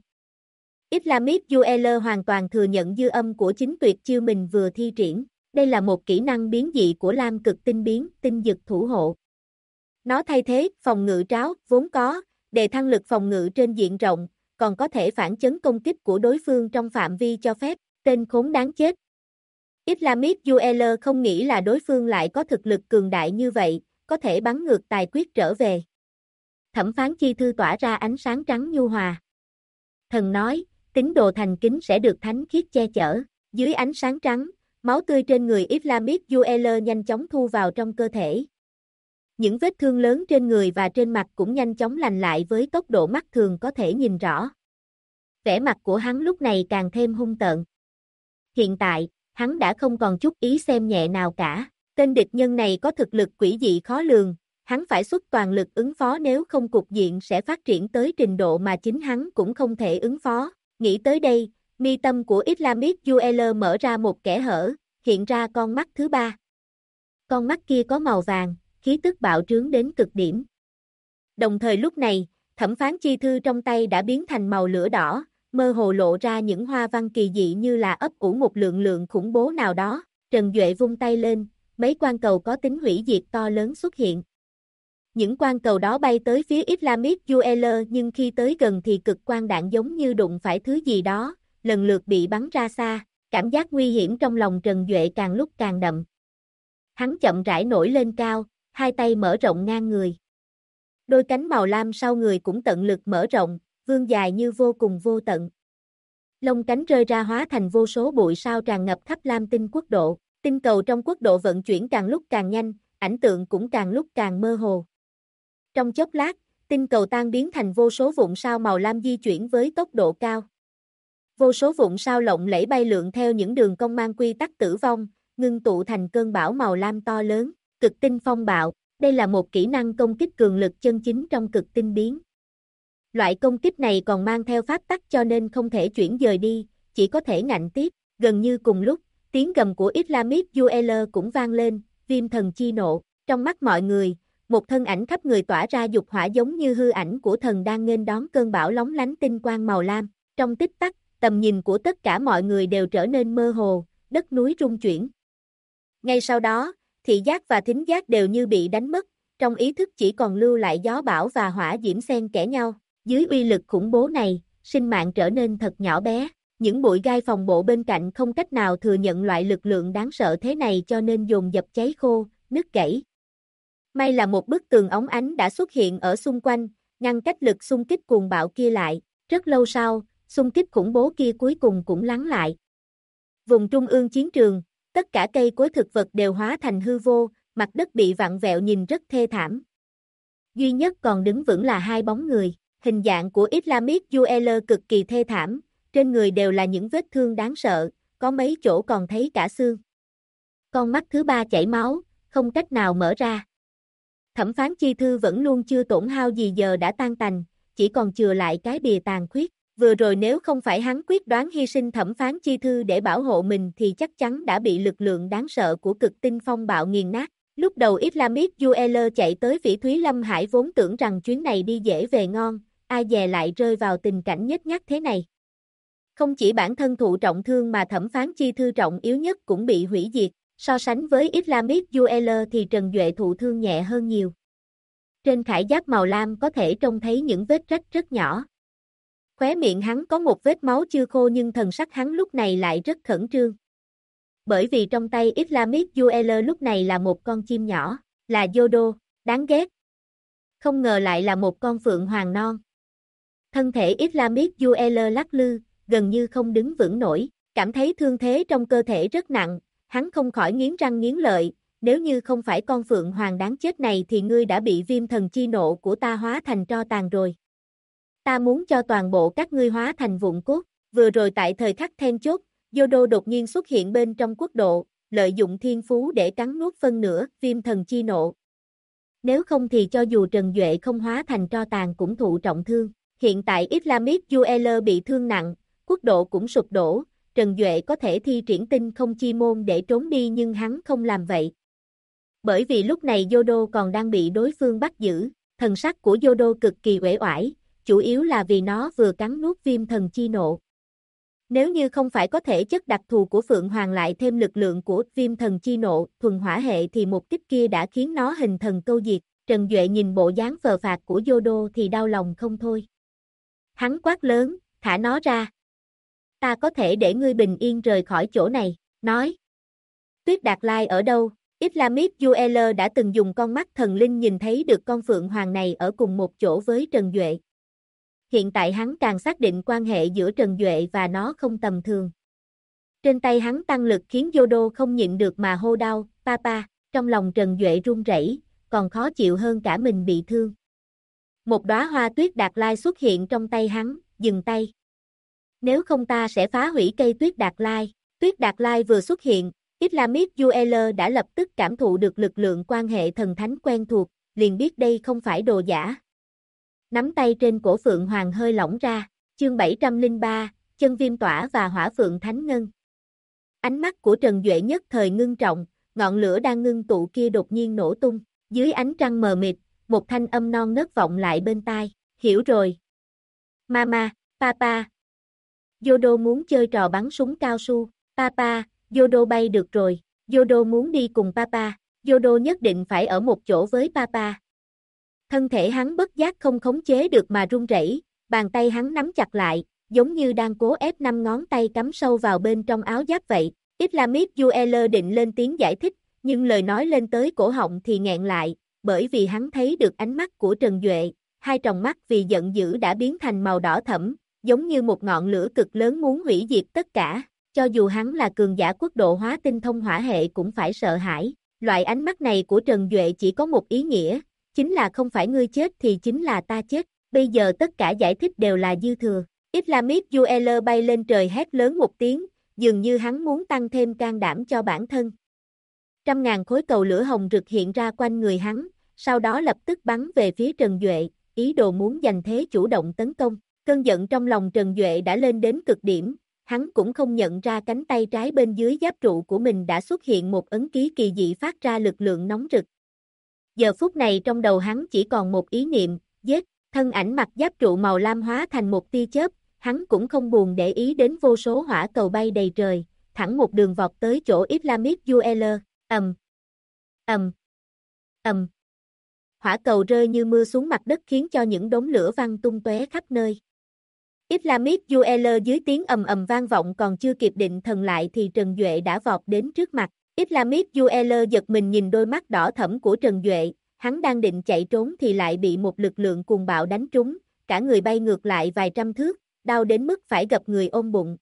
Islamic Jewelers hoàn toàn thừa nhận dư âm của chính tuyệt chiêu mình vừa thi triển. Đây là một kỹ năng biến dị của Lam cực tinh biến, tinh dực thủ hộ. Nó thay thế phòng ngự tráo vốn có, để thăng lực phòng ngự trên diện rộng, còn có thể phản chấn công kích của đối phương trong phạm vi cho phép. Tên khốn đáng chết. Islamic Jewelers không nghĩ là đối phương lại có thực lực cường đại như vậy, có thể bắn ngược tài quyết trở về. Thẩm phán chi thư tỏa ra ánh sáng trắng nhu hòa. Thần nói, tín đồ thành kính sẽ được thánh khiết che chở. Dưới ánh sáng trắng, máu tươi trên người Islamic Jewelers nhanh chóng thu vào trong cơ thể. Những vết thương lớn trên người và trên mặt cũng nhanh chóng lành lại với tốc độ mắt thường có thể nhìn rõ. Vẻ mặt của hắn lúc này càng thêm hung tợn. Hiện tại, hắn đã không còn chút ý xem nhẹ nào cả. Tên địch nhân này có thực lực quỷ dị khó lường, hắn phải xuất toàn lực ứng phó nếu không cục diện sẽ phát triển tới trình độ mà chính hắn cũng không thể ứng phó. Nghĩ tới đây, mi tâm của Islamic Jewelers mở ra một kẽ hở, hiện ra con mắt thứ ba. Con mắt kia có màu vàng, khí tức bạo trướng đến cực điểm. Đồng thời lúc này, thẩm phán chi thư trong tay đã biến thành màu lửa đỏ, mơ hồ lộ ra những hoa văn kỳ dị như là ấp ủ một lượng khủng bố nào đó. Trần Duệ vung tay lên, mấy quang cầu có tính hủy diệt to lớn xuất hiện. Những quang cầu đó bay tới phía Islamic Jewelers nhưng khi tới gần thì cực quang đạn giống như đụng phải thứ gì đó, lần lượt bị bắn ra xa. Cảm giác nguy hiểm trong lòng Trần Duệ càng lúc càng đậm. Hắn chậm rãi nổi lên cao, hai tay mở rộng ngang người. Đôi cánh màu lam sau người cũng tận lực mở rộng, vươn dài như vô cùng vô tận. Lông cánh rơi ra hóa thành vô số bụi sao tràn ngập khắp Lam Tinh quốc độ. Tinh cầu trong quốc độ vận chuyển càng lúc càng nhanh, ảnh tượng cũng càng lúc càng mơ hồ. Trong chốc lát, tinh cầu tan biến thành vô số vụn sao màu lam di chuyển với tốc độ cao. Vô số vụn sao lộng lẫy bay lượn theo những đường cong mang quy tắc tử vong, ngưng tụ thành cơn bão màu lam to lớn. Cực tinh phong bạo, đây là một kỹ năng công kích cường lực chân chính trong cực tinh biến. Loại công kích này còn mang theo pháp tắc cho nên không thể chuyển dời đi, chỉ có thể ngạnh tiếp. Gần như cùng lúc, tiếng gầm của Islamic Jewelers cũng vang lên, viêm thần chi nộ. Trong mắt mọi người, một thân ảnh khắp người tỏa ra dục hỏa giống như hư ảnh của thần đang nghênh đón cơn bão lóng lánh tinh quang màu lam. Trong tích tắc, tầm nhìn của tất cả mọi người đều trở nên mơ hồ, đất núi rung chuyển. Ngay sau đó, thị giác và thính giác đều như bị đánh mất, trong ý thức chỉ còn lưu lại gió bão và hỏa diễm xen kẽ nhau. Dưới uy lực khủng bố này, sinh mạng trở nên thật nhỏ bé. Những bụi gai phòng bộ bên cạnh không cách nào thừa nhận loại lực lượng đáng sợ thế này cho nên dồn dập cháy khô, nứt gãy. May là một bức tường óng ánh đã xuất hiện ở xung quanh, ngăn cách lực xung kích cuồng bạo kia lại. Rất lâu sau, xung kích khủng bố kia cuối cùng cũng lắng lại. Vùng trung ương chiến trường, tất cả cây cối thực vật đều hóa thành hư vô, mặt đất bị vặn vẹo nhìn rất thê thảm. Duy nhất còn đứng vững là hai bóng người. Hình dạng của Islamic Jewelers cực kỳ thê thảm, trên người đều là những vết thương đáng sợ, có mấy chỗ còn thấy cả xương. Con mắt thứ ba chảy máu, không cách nào mở ra. Thẩm phán chi thư vẫn luôn chưa tổn hao gì giờ đã tan tành, chỉ còn chừa lại cái bìa tàn khuyết. Vừa rồi nếu không phải hắn quyết đoán hy sinh thẩm phán chi thư để bảo hộ mình thì chắc chắn đã bị lực lượng đáng sợ của cực tinh phong bạo nghiền nát. Lúc đầu Islamic Jewelers chạy tới Phỉ Thúy Lâm Hải vốn tưởng rằng chuyến này đi dễ về ngon, ai dè lại rơi vào tình cảnh nhếch nhác thế này. Không chỉ bản thân thụ trọng thương mà thẩm phán chi thư trọng yếu nhất cũng bị hủy diệt, so sánh với Islamic Jewelers thì Trần Duệ thụ thương nhẹ hơn nhiều. Trên khải giáp màu lam có thể trông thấy những vết rách rất nhỏ. Khóe miệng hắn có một vết máu chưa khô nhưng thần sắc hắn lúc này lại rất khẩn trương. Bởi vì trong tay Islamic Jewelers lúc này là một con chim nhỏ, là Yodo, đáng ghét. Không ngờ lại là một con phượng hoàng non. Thân thể Islamic Jewelers lắc lư, gần như không đứng vững nổi, cảm thấy thương thế trong cơ thể rất nặng, hắn không khỏi nghiến răng nghiến lợi, nếu như không phải con phượng hoàng đáng chết này thì ngươi đã bị viêm thần chi nộ của ta hóa thành tro tàn rồi. Ta muốn cho toàn bộ các ngươi hóa thành vụn cốt. Vừa rồi tại thời khắc then chốt, Yodo đột nhiên xuất hiện bên trong quốc độ, lợi dụng thiên phú để cắn nuốt phân nửa viêm thần chi nộ. Nếu không thì cho dù Trần Duệ không hóa thành tro tàn cũng thụ trọng thương. Hiện tại Islamic Jewelers bị thương nặng, quốc độ cũng sụp đổ, Trần Duệ có thể thi triển tinh không chi môn để trốn đi nhưng hắn không làm vậy. Bởi vì lúc này Yodo còn đang bị đối phương bắt giữ, thần sắc của Yodo cực kỳ uể oải, chủ yếu là vì nó vừa cắn nuốt viêm thần chi nộ. Nếu như không phải có thể chất đặc thù của Phượng Hoàng lại thêm lực lượng của viêm thần chi nộ, thuần hỏa hệ thì một kích kia đã khiến nó hình thần câu diệt. Trần Duệ nhìn bộ dáng phờ phạc của Yodo thì đau lòng không thôi. Hắn quát lớn, thả nó ra. Ta có thể để ngươi bình yên rời khỏi chỗ này, nói. Tuyết Đạt Lai ở đâu? Islamic Jewelers đã từng dùng con mắt thần linh nhìn thấy được con Phượng Hoàng này ở cùng một chỗ với Trần Duệ. Hiện tại hắn càng xác định quan hệ giữa Trần Duệ và nó không tầm thường. Trên tay hắn tăng lực khiến Yodo không nhịn được mà hô đau, papa, trong lòng Trần Duệ run rẩy, còn khó chịu hơn cả mình bị thương. Một đóa hoa tuyết Đạt Lai xuất hiện trong tay hắn, dừng tay. Nếu không ta sẽ phá hủy cây tuyết Đạt Lai. Tuyết Đạt Lai vừa xuất hiện, Islamic Jewelers đã lập tức cảm thụ được lực lượng quan hệ thần thánh quen thuộc, liền biết đây không phải đồ giả. Nắm tay trên cổ Phượng Hoàng hơi lỏng ra, chương 703, chân viêm tỏa và hỏa phượng thánh ngân. Ánh mắt của Trần Duệ nhất thời ngưng trọng, ngọn lửa đang ngưng tụ kia đột nhiên nổ tung, dưới ánh trăng mờ mịt, một thanh âm non nớt vọng lại bên tai, hiểu rồi. Mama, papa. Yodo muốn chơi trò bắn súng cao su, papa, Yodo bay được rồi, Yodo muốn đi cùng papa, Yodo nhất định phải ở một chỗ với papa. Thân thể hắn bất giác không khống chế được mà run rẩy, bàn tay hắn nắm chặt lại, giống như đang cố ép 5 ngón tay cắm sâu vào bên trong áo giáp vậy. Islamic Jewelers định lên tiếng giải thích, nhưng lời nói lên tới cổ họng thì nghẹn lại, bởi vì hắn thấy được ánh mắt của Trần Duệ, hai tròng mắt vì giận dữ đã biến thành màu đỏ thẫm, giống như một ngọn lửa cực lớn muốn hủy diệt tất cả, cho dù hắn là cường giả quốc độ hóa tinh thông hỏa hệ cũng phải sợ hãi. Loại ánh mắt này của Trần Duệ chỉ có một ý nghĩa, chính là không phải ngươi chết thì chính là ta chết, bây giờ tất cả giải thích đều là dư thừa. Islamic Jewelers bay lên trời hét lớn một tiếng, dường như hắn muốn tăng thêm can đảm cho bản thân. 100.000 khối cầu lửa hồng rực hiện ra quanh người hắn, sau đó lập tức bắn về phía Trần Duệ, ý đồ muốn giành thế chủ động tấn công. Cơn giận trong lòng Trần Duệ đã lên đến cực điểm, hắn cũng không nhận ra cánh tay trái bên dưới giáp trụ của mình đã xuất hiện một ấn ký kỳ dị phát ra lực lượng nóng rực. Giờ phút này trong đầu hắn chỉ còn một ý niệm, giết, thân ảnh mặc giáp trụ màu lam hóa thành một tia chớp, hắn cũng không buồn để ý đến vô số hỏa cầu bay đầy trời, thẳng một đường vọt tới chỗ Islamic Jewelers, ầm, ầm, ầm. Hỏa cầu rơi như mưa xuống mặt đất khiến cho những đống lửa văng tung tóe khắp nơi. Islamic Jewelers dưới tiếng ầm ầm vang vọng còn chưa kịp định thần lại thì Trần Duệ đã vọt đến trước mặt. Islamic Jewelers giật mình nhìn đôi mắt đỏ thẫm của Trần Duệ, hắn đang định chạy trốn thì lại bị một lực lượng cuồng bạo đánh trúng, cả người bay ngược lại vài trăm thước, đau đến mức phải gập người ôm bụng.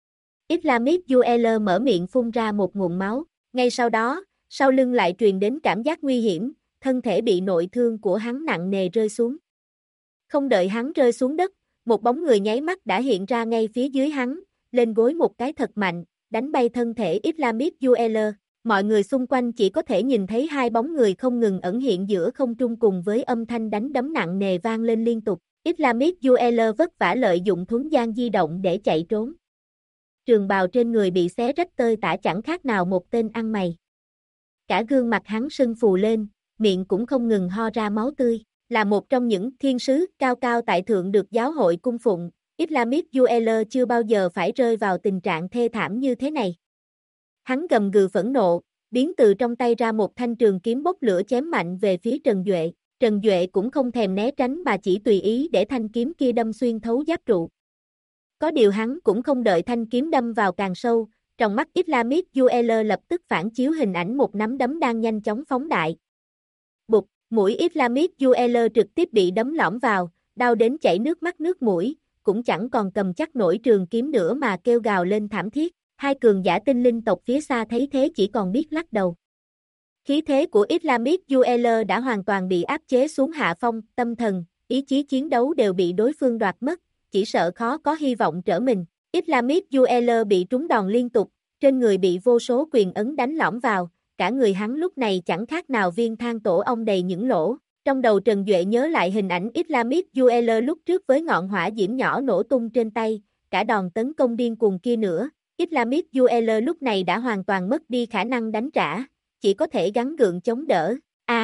Islamic Jewelers mở miệng phun ra một nguồn máu, ngay sau đó, sau lưng lại truyền đến cảm giác nguy hiểm, thân thể bị nội thương của hắn nặng nề rơi xuống. Không đợi hắn rơi xuống đất, một bóng người nháy mắt đã hiện ra ngay phía dưới hắn, lên gối một cái thật mạnh, đánh bay thân thể Islamic Jewelers. Mọi người xung quanh chỉ có thể nhìn thấy hai bóng người không ngừng ẩn hiện giữa không trung cùng với âm thanh đánh đấm nặng nề vang lên liên tục. Islamic Jewelers vất vả lợi dụng thuấn gian di động để chạy trốn. Trường bào trên người bị xé rách tơi tả chẳng khác nào một tên ăn mày. Cả gương mặt hắn sưng phù lên, miệng cũng không ngừng ho ra máu tươi. Là một trong những thiên sứ cao cao tại thượng được giáo hội cung phụng, Islamic Jewelers chưa bao giờ phải rơi vào tình trạng thê thảm như thế này. Hắn gầm gừ phẫn nộ, biến từ trong tay ra một thanh trường kiếm bốc lửa chém mạnh về phía Trần Duệ. Trần Duệ cũng không thèm né tránh mà chỉ tùy ý để thanh kiếm kia đâm xuyên thấu giáp trụ. Có điều hắn cũng không đợi thanh kiếm đâm vào càng sâu, trong mắt Islamic Jewelers lập tức phản chiếu hình ảnh một nắm đấm đang nhanh chóng phóng đại. Bụp, mũi Islamic Jewelers trực tiếp bị đấm lõm vào, đau đến chảy nước mắt nước mũi, cũng chẳng còn cầm chắc nổi trường kiếm nữa mà kêu gào lên thảm thiết. Hai cường giả tinh linh tộc phía xa thấy thế chỉ còn biết lắc đầu. Khí thế của Islamic Jewelers đã hoàn toàn bị áp chế xuống hạ phong, tâm thần, ý chí chiến đấu đều bị đối phương đoạt mất, chỉ sợ khó có hy vọng trở mình. Islamic Jewelers bị trúng đòn liên tục, trên người bị vô số quyền ấn đánh lõm vào, cả người hắn lúc này chẳng khác nào viên than tổ ong đầy những lỗ. Trong đầu Trần Duệ nhớ lại hình ảnh Islamic Jewelers lúc trước với ngọn hỏa diễm nhỏ nổ tung trên tay, cả đòn tấn công điên cuồng kia nữa. Islamic Jewelers lúc này đã hoàn toàn mất đi khả năng đánh trả, chỉ có thể gắng gượng chống đỡ.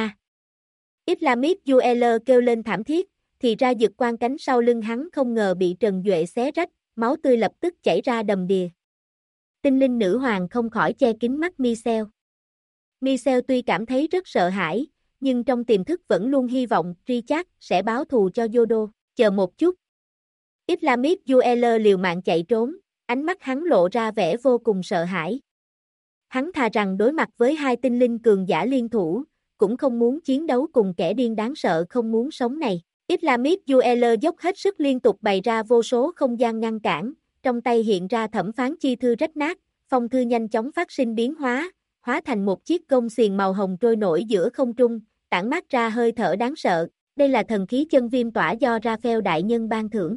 Islamic Jewelers kêu lên thảm thiết, thì ra dực quang cánh sau lưng hắn không ngờ bị Trần Duệ xé rách, máu tươi lập tức chảy ra đầm đìa. Tinh linh nữ hoàng không khỏi che kín mắt Michelle. Michelle tuy cảm thấy rất sợ hãi, nhưng trong tiềm thức vẫn luôn hy vọng Richard sẽ báo thù cho Yodo. Chờ một chút. Islamic Jewelers liều mạng chạy trốn, ánh mắt hắn lộ ra vẻ vô cùng sợ hãi. Hắn thà rằng đối mặt với hai tinh linh cường giả liên thủ, cũng không muốn chiến đấu cùng kẻ điên đáng sợ không muốn sống này. Islamic Jewelers dốc hết sức liên tục bày ra vô số không gian ngăn cản, trong tay hiện ra thẩm phán chi thư rách nát, phong thư nhanh chóng phát sinh biến hóa, hóa thành một chiếc gông xiềng màu hồng trôi nổi giữa không trung, tản mát ra hơi thở đáng sợ. Đây là thần khí chân viêm tỏa do Raphael đại nhân ban thưởng.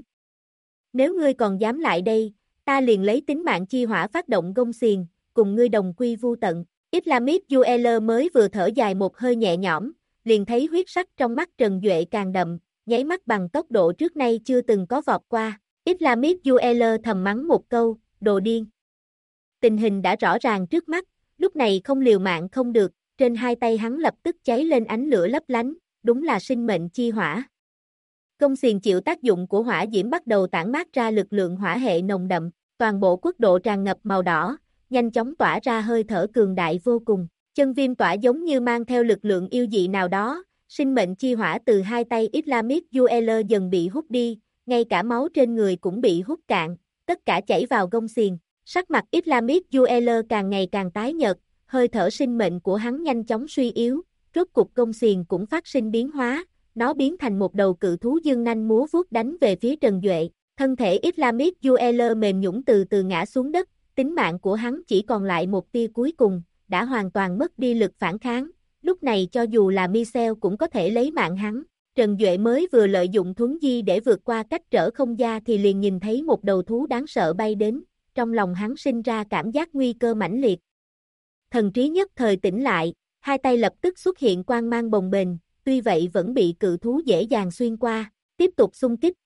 Nếu ngươi còn dám lại đây, ta liền lấy tính mạng chi hỏa phát động gông xiềng, cùng ngươi đồng quy vu tận. Islamic Jewelers mới vừa thở dài một hơi nhẹ nhõm, liền thấy huyết sắc trong mắt Trần Duệ càng đậm, nháy mắt bằng tốc độ trước nay chưa từng có vọt qua. Islamic Jewelers thầm mắng một câu, đồ điên. Tình hình đã rõ ràng trước mắt, lúc này không liều mạng không được, trên hai tay hắn lập tức cháy lên ánh lửa lấp lánh, đúng là sinh mệnh chi hỏa. Gông xiềng chịu tác dụng của hỏa diễm bắt đầu tản mát ra lực lượng hỏa hệ nồng đậm, toàn bộ quốc độ tràn ngập màu đỏ, nhanh chóng tỏa ra hơi thở cường đại vô cùng. Chân viêm tỏa giống như mang theo lực lượng yêu dị nào đó, sinh mệnh chi hỏa từ hai tay Islamic Jewelers dần bị hút đi, ngay cả máu trên người cũng bị hút cạn, tất cả chảy vào gông xiềng. Sắc mặt Islamic Jewelers càng ngày càng tái nhợt, hơi thở sinh mệnh của hắn nhanh chóng suy yếu, rốt cục gông xiềng cũng phát sinh biến hóa, nó biến thành một đầu cự thú dương nanh múa vuốt đánh về phía Trần Duệ. Thân thể Islamic Jewelers mềm nhũn từ từ ngã xuống đất, tính mạng của hắn chỉ còn lại một tia cuối cùng, đã hoàn toàn mất đi lực phản kháng, lúc này cho dù là Michelle cũng có thể lấy mạng hắn. Trần Duệ mới vừa lợi dụng thuấn di để vượt qua cách trở không gian thì liền nhìn thấy một đầu thú đáng sợ bay đến, trong lòng hắn sinh ra cảm giác nguy cơ mãnh liệt. Thần trí nhất thời tỉnh lại, hai tay lập tức xuất hiện quang mang bồng bềnh, tuy vậy vẫn bị cự thú dễ dàng xuyên qua, tiếp tục xung kích.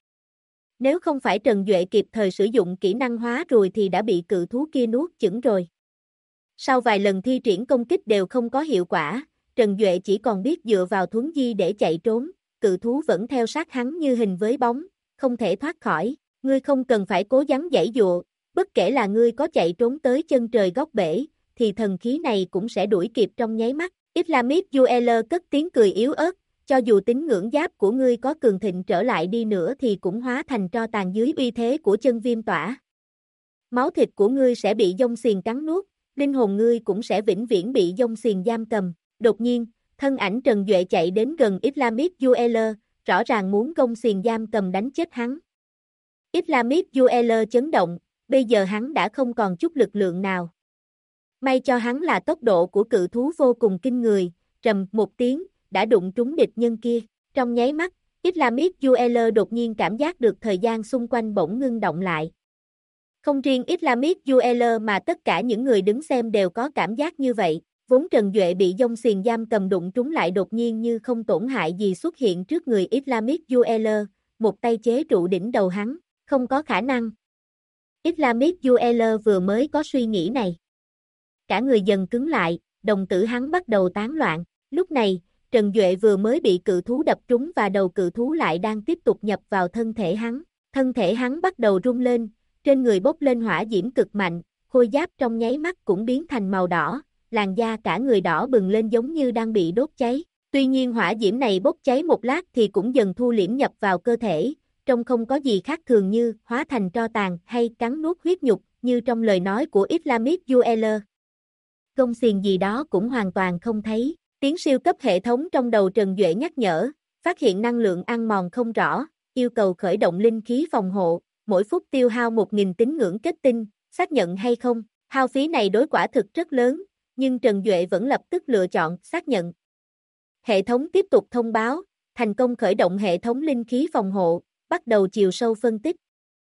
Nếu không phải Trần Duệ kịp thời sử dụng kỹ năng hóa rồi thì đã bị cự thú kia nuốt chửng rồi. Sau vài lần thi triển công kích đều không có hiệu quả, Trần Duệ chỉ còn biết dựa vào thuấn di để chạy trốn, cự thú vẫn theo sát hắn như hình với bóng, không thể thoát khỏi. Ngươi không cần phải cố gắng giãy dụa, bất kể là ngươi có chạy trốn tới chân trời góc bể, thì thần khí này cũng sẽ đuổi kịp trong nháy mắt. Islamic Jewelers cất tiếng cười yếu ớt, cho dù tín ngưỡng giáp của ngươi có cường thịnh trở lại đi nữa thì cũng hóa thành tro tàn dưới uy thế của chân viêm tỏa. Máu thịt của ngươi sẽ bị dông xiềng cắn nuốt, linh hồn ngươi cũng sẽ vĩnh viễn bị dông xiềng giam cầm. Đột nhiên, thân ảnh Trần Duệ chạy đến gần Islamic Jewelers, rõ ràng muốn gông xiềng giam cầm đánh chết hắn. Islamic Jewelers chấn động, bây giờ hắn đã không còn chút lực lượng nào. May cho hắn là tốc độ của cự thú vô cùng kinh người, rầm một tiếng, đã đụng trúng địch nhân kia. Trong nháy mắt, Islamic Jewelers đột nhiên cảm giác được thời gian xung quanh bỗng ngưng động lại. Không riêng Islamic Jewelers mà tất cả những người đứng xem đều có cảm giác như vậy. Vốn Trần Duệ bị dông xiềng giam cầm đụng trúng lại đột nhiên như không tổn hại gì xuất hiện trước người Islamic Jewelers, một tay chế trụ đỉnh đầu hắn, không có khả năng. Islamic Jewelers vừa mới có suy nghĩ này. Cả người dần cứng lại, đồng tử hắn bắt đầu tán loạn. Lúc này, Trần Duệ vừa mới bị cự thú đập trúng và đầu cự thú lại đang tiếp tục nhập vào thân thể hắn. Thân thể hắn bắt đầu rung lên, trên người bốc lên hỏa diễm cực mạnh, khôi giáp trong nháy mắt cũng biến thành màu đỏ, làn da cả người đỏ bừng lên giống như đang bị đốt cháy. Tuy nhiên hỏa diễm này bốc cháy một lát thì cũng dần thu liễm nhập vào cơ thể, trông không có gì khác thường như hóa thành tro tàn hay cắn nuốt huyết nhục như trong lời nói của Islamic Jewelers. Gông xiềng gì đó cũng hoàn toàn không thấy. Tiếng siêu cấp hệ thống trong đầu Trần Duệ nhắc nhở, phát hiện năng lượng ăn mòn không rõ, yêu cầu khởi động linh khí phòng hộ, mỗi phút tiêu hao 1.000 tín ngưỡng kết tinh, xác nhận hay không? Hao phí này đối quả thực rất lớn, nhưng Trần Duệ vẫn lập tức lựa chọn xác nhận. Hệ thống tiếp tục thông báo, thành công khởi động hệ thống linh khí phòng hộ, bắt đầu chiều sâu phân tích.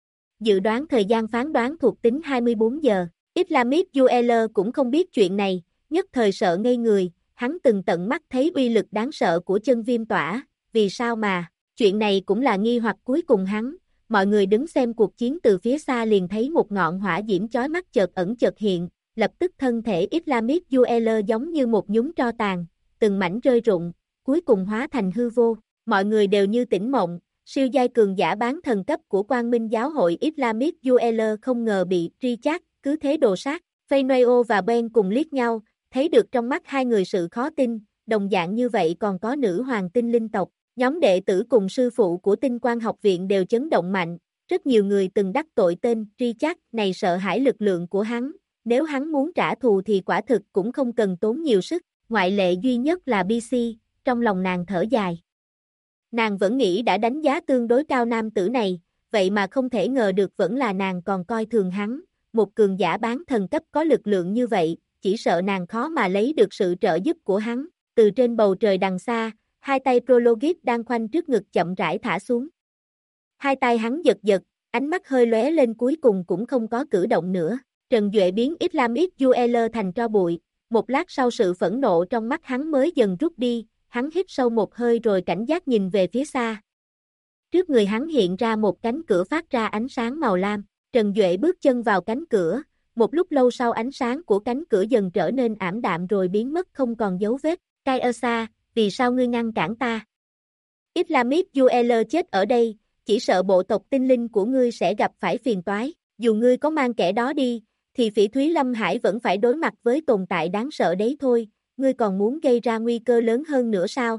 Dự đoán thời gian phán đoán thuộc tính 24 giờ, Islamic Jewelers cũng không biết chuyện này, nhất thời sợ ngây người, hắn từng tận mắt thấy uy lực đáng sợ của chân viêm tỏa, vì sao mà, chuyện này cũng là nghi hoặc cuối cùng hắn. Mọi người đứng xem cuộc chiến từ phía xa liền thấy một ngọn hỏa diễm chói mắt chợt ẩn chợt hiện, lập tức thân thể Islamic Jewelers giống như một nhúm tro tàn, từng mảnh rơi rụng, cuối cùng hóa thành hư vô. Mọi người đều như tỉnh mộng, siêu giai cường giả bán thần cấp của Quang Minh giáo hội Islamic Jewelers không ngờ bị Richard cứ thế đồ sát. Feyenoord và Ben cùng liếc nhau, thấy được trong mắt hai người sự khó tin, đồng dạng như vậy còn có nữ hoàng tinh linh tộc. Nhóm đệ tử cùng sư phụ của Tinh Quang học viện đều chấn động mạnh, rất nhiều người từng đắc tội tên Richard này sợ hãi lực lượng của hắn, nếu hắn muốn trả thù thì quả thực cũng không cần tốn nhiều sức, ngoại lệ duy nhất là BC, trong lòng nàng thở dài. Nàng vẫn nghĩ đã đánh giá tương đối cao nam tử này, vậy mà không thể ngờ được vẫn là nàng còn coi thường hắn, một cường giả bán thần cấp có lực lượng như vậy, chỉ sợ nàng khó mà lấy được sự trợ giúp của hắn. Từ trên bầu trời đằng xa, hai tay Prologis đang khoanh trước ngực chậm rãi thả xuống. Hai tay hắn giật giật, ánh mắt hơi lóe lên cuối cùng cũng không có cử động nữa. Trần Duệ biến Islamic Jewelers thành tro bụi, một lát sau sự phẫn nộ trong mắt hắn mới dần rút đi, hắn hít sâu một hơi rồi cảnh giác nhìn về phía xa. Trước người hắn hiện ra một cánh cửa phát ra ánh sáng màu lam, Trần Duệ bước chân vào cánh cửa, một lúc lâu sau ánh sáng của cánh cửa dần trở nên ảm đạm rồi biến mất không còn dấu vết. Kaiosa, vì sao ngươi ngăn cản ta? Islamic Jewelers chết ở đây, chỉ sợ bộ tộc tinh linh của ngươi sẽ gặp phải phiền toái, dù ngươi có mang kẻ đó đi, thì Phỉ Thúy Lâm Hải vẫn phải đối mặt với tồn tại đáng sợ đấy thôi, ngươi còn muốn gây ra nguy cơ lớn hơn nữa sao?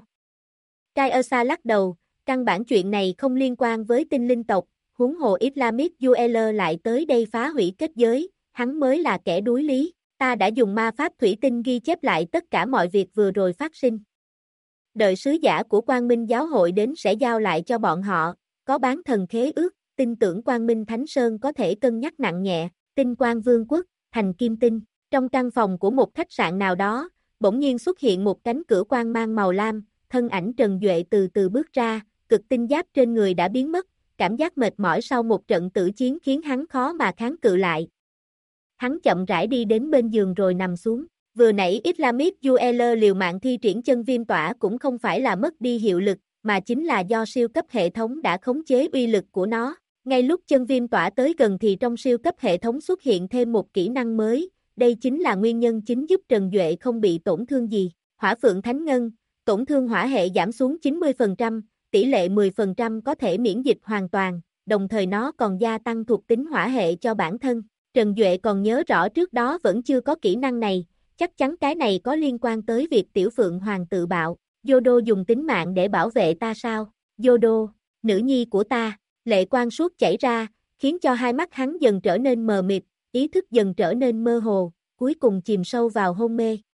Kaiosa lắc đầu, căn bản chuyện này không liên quan với tinh linh tộc, huống hồ Islamic Jewelers lại tới đây phá hủy kết giới, hắn mới là kẻ đuối lý, ta đã dùng ma pháp thủy tinh ghi chép lại tất cả mọi việc vừa rồi phát sinh. Đợi sứ giả của Quang Minh giáo hội đến sẽ giao lại cho bọn họ, có bán thần khế ước, tin tưởng Quang Minh Thánh Sơn có thể cân nhắc nặng nhẹ. Tinh Quang Vương quốc, thành Kim Tinh, trong căn phòng của một khách sạn nào đó, bỗng nhiên xuất hiện một cánh cửa quang mang màu lam, thân ảnh Trần Duệ từ từ bước ra, cực tinh giáp trên người đã biến mất, cảm giác mệt mỏi sau một trận tử chiến khiến hắn khó mà kháng cự lại. Hắn chậm rãi đi đến bên giường rồi nằm xuống. Vừa nãy Islamic Jewelers liều mạng thi triển chân viêm tỏa cũng không phải là mất đi hiệu lực, mà chính là do siêu cấp hệ thống đã khống chế uy lực của nó. Ngay lúc chân viêm tỏa tới gần thì trong siêu cấp hệ thống xuất hiện thêm một kỹ năng mới, đây chính là nguyên nhân chính giúp Trần Duệ không bị tổn thương gì. Hỏa Phượng Thánh Ngân, tổn thương hỏa hệ giảm xuống 90%, tỷ lệ 10% có thể miễn dịch hoàn toàn, đồng thời nó còn gia tăng thuộc tính hỏa hệ cho bản thân. Trần Duệ còn nhớ rõ trước đó vẫn chưa có kỹ năng này, chắc chắn cái này có liên quan tới việc Tiểu Phượng Hoàng tự bạo. Yodo dùng tính mạng để bảo vệ ta sao? Yodo, nữ nhi của ta, lệ quang suốt chảy ra, khiến cho hai mắt hắn dần trở nên mờ mịt, ý thức dần trở nên mơ hồ, cuối cùng chìm sâu vào hôn mê.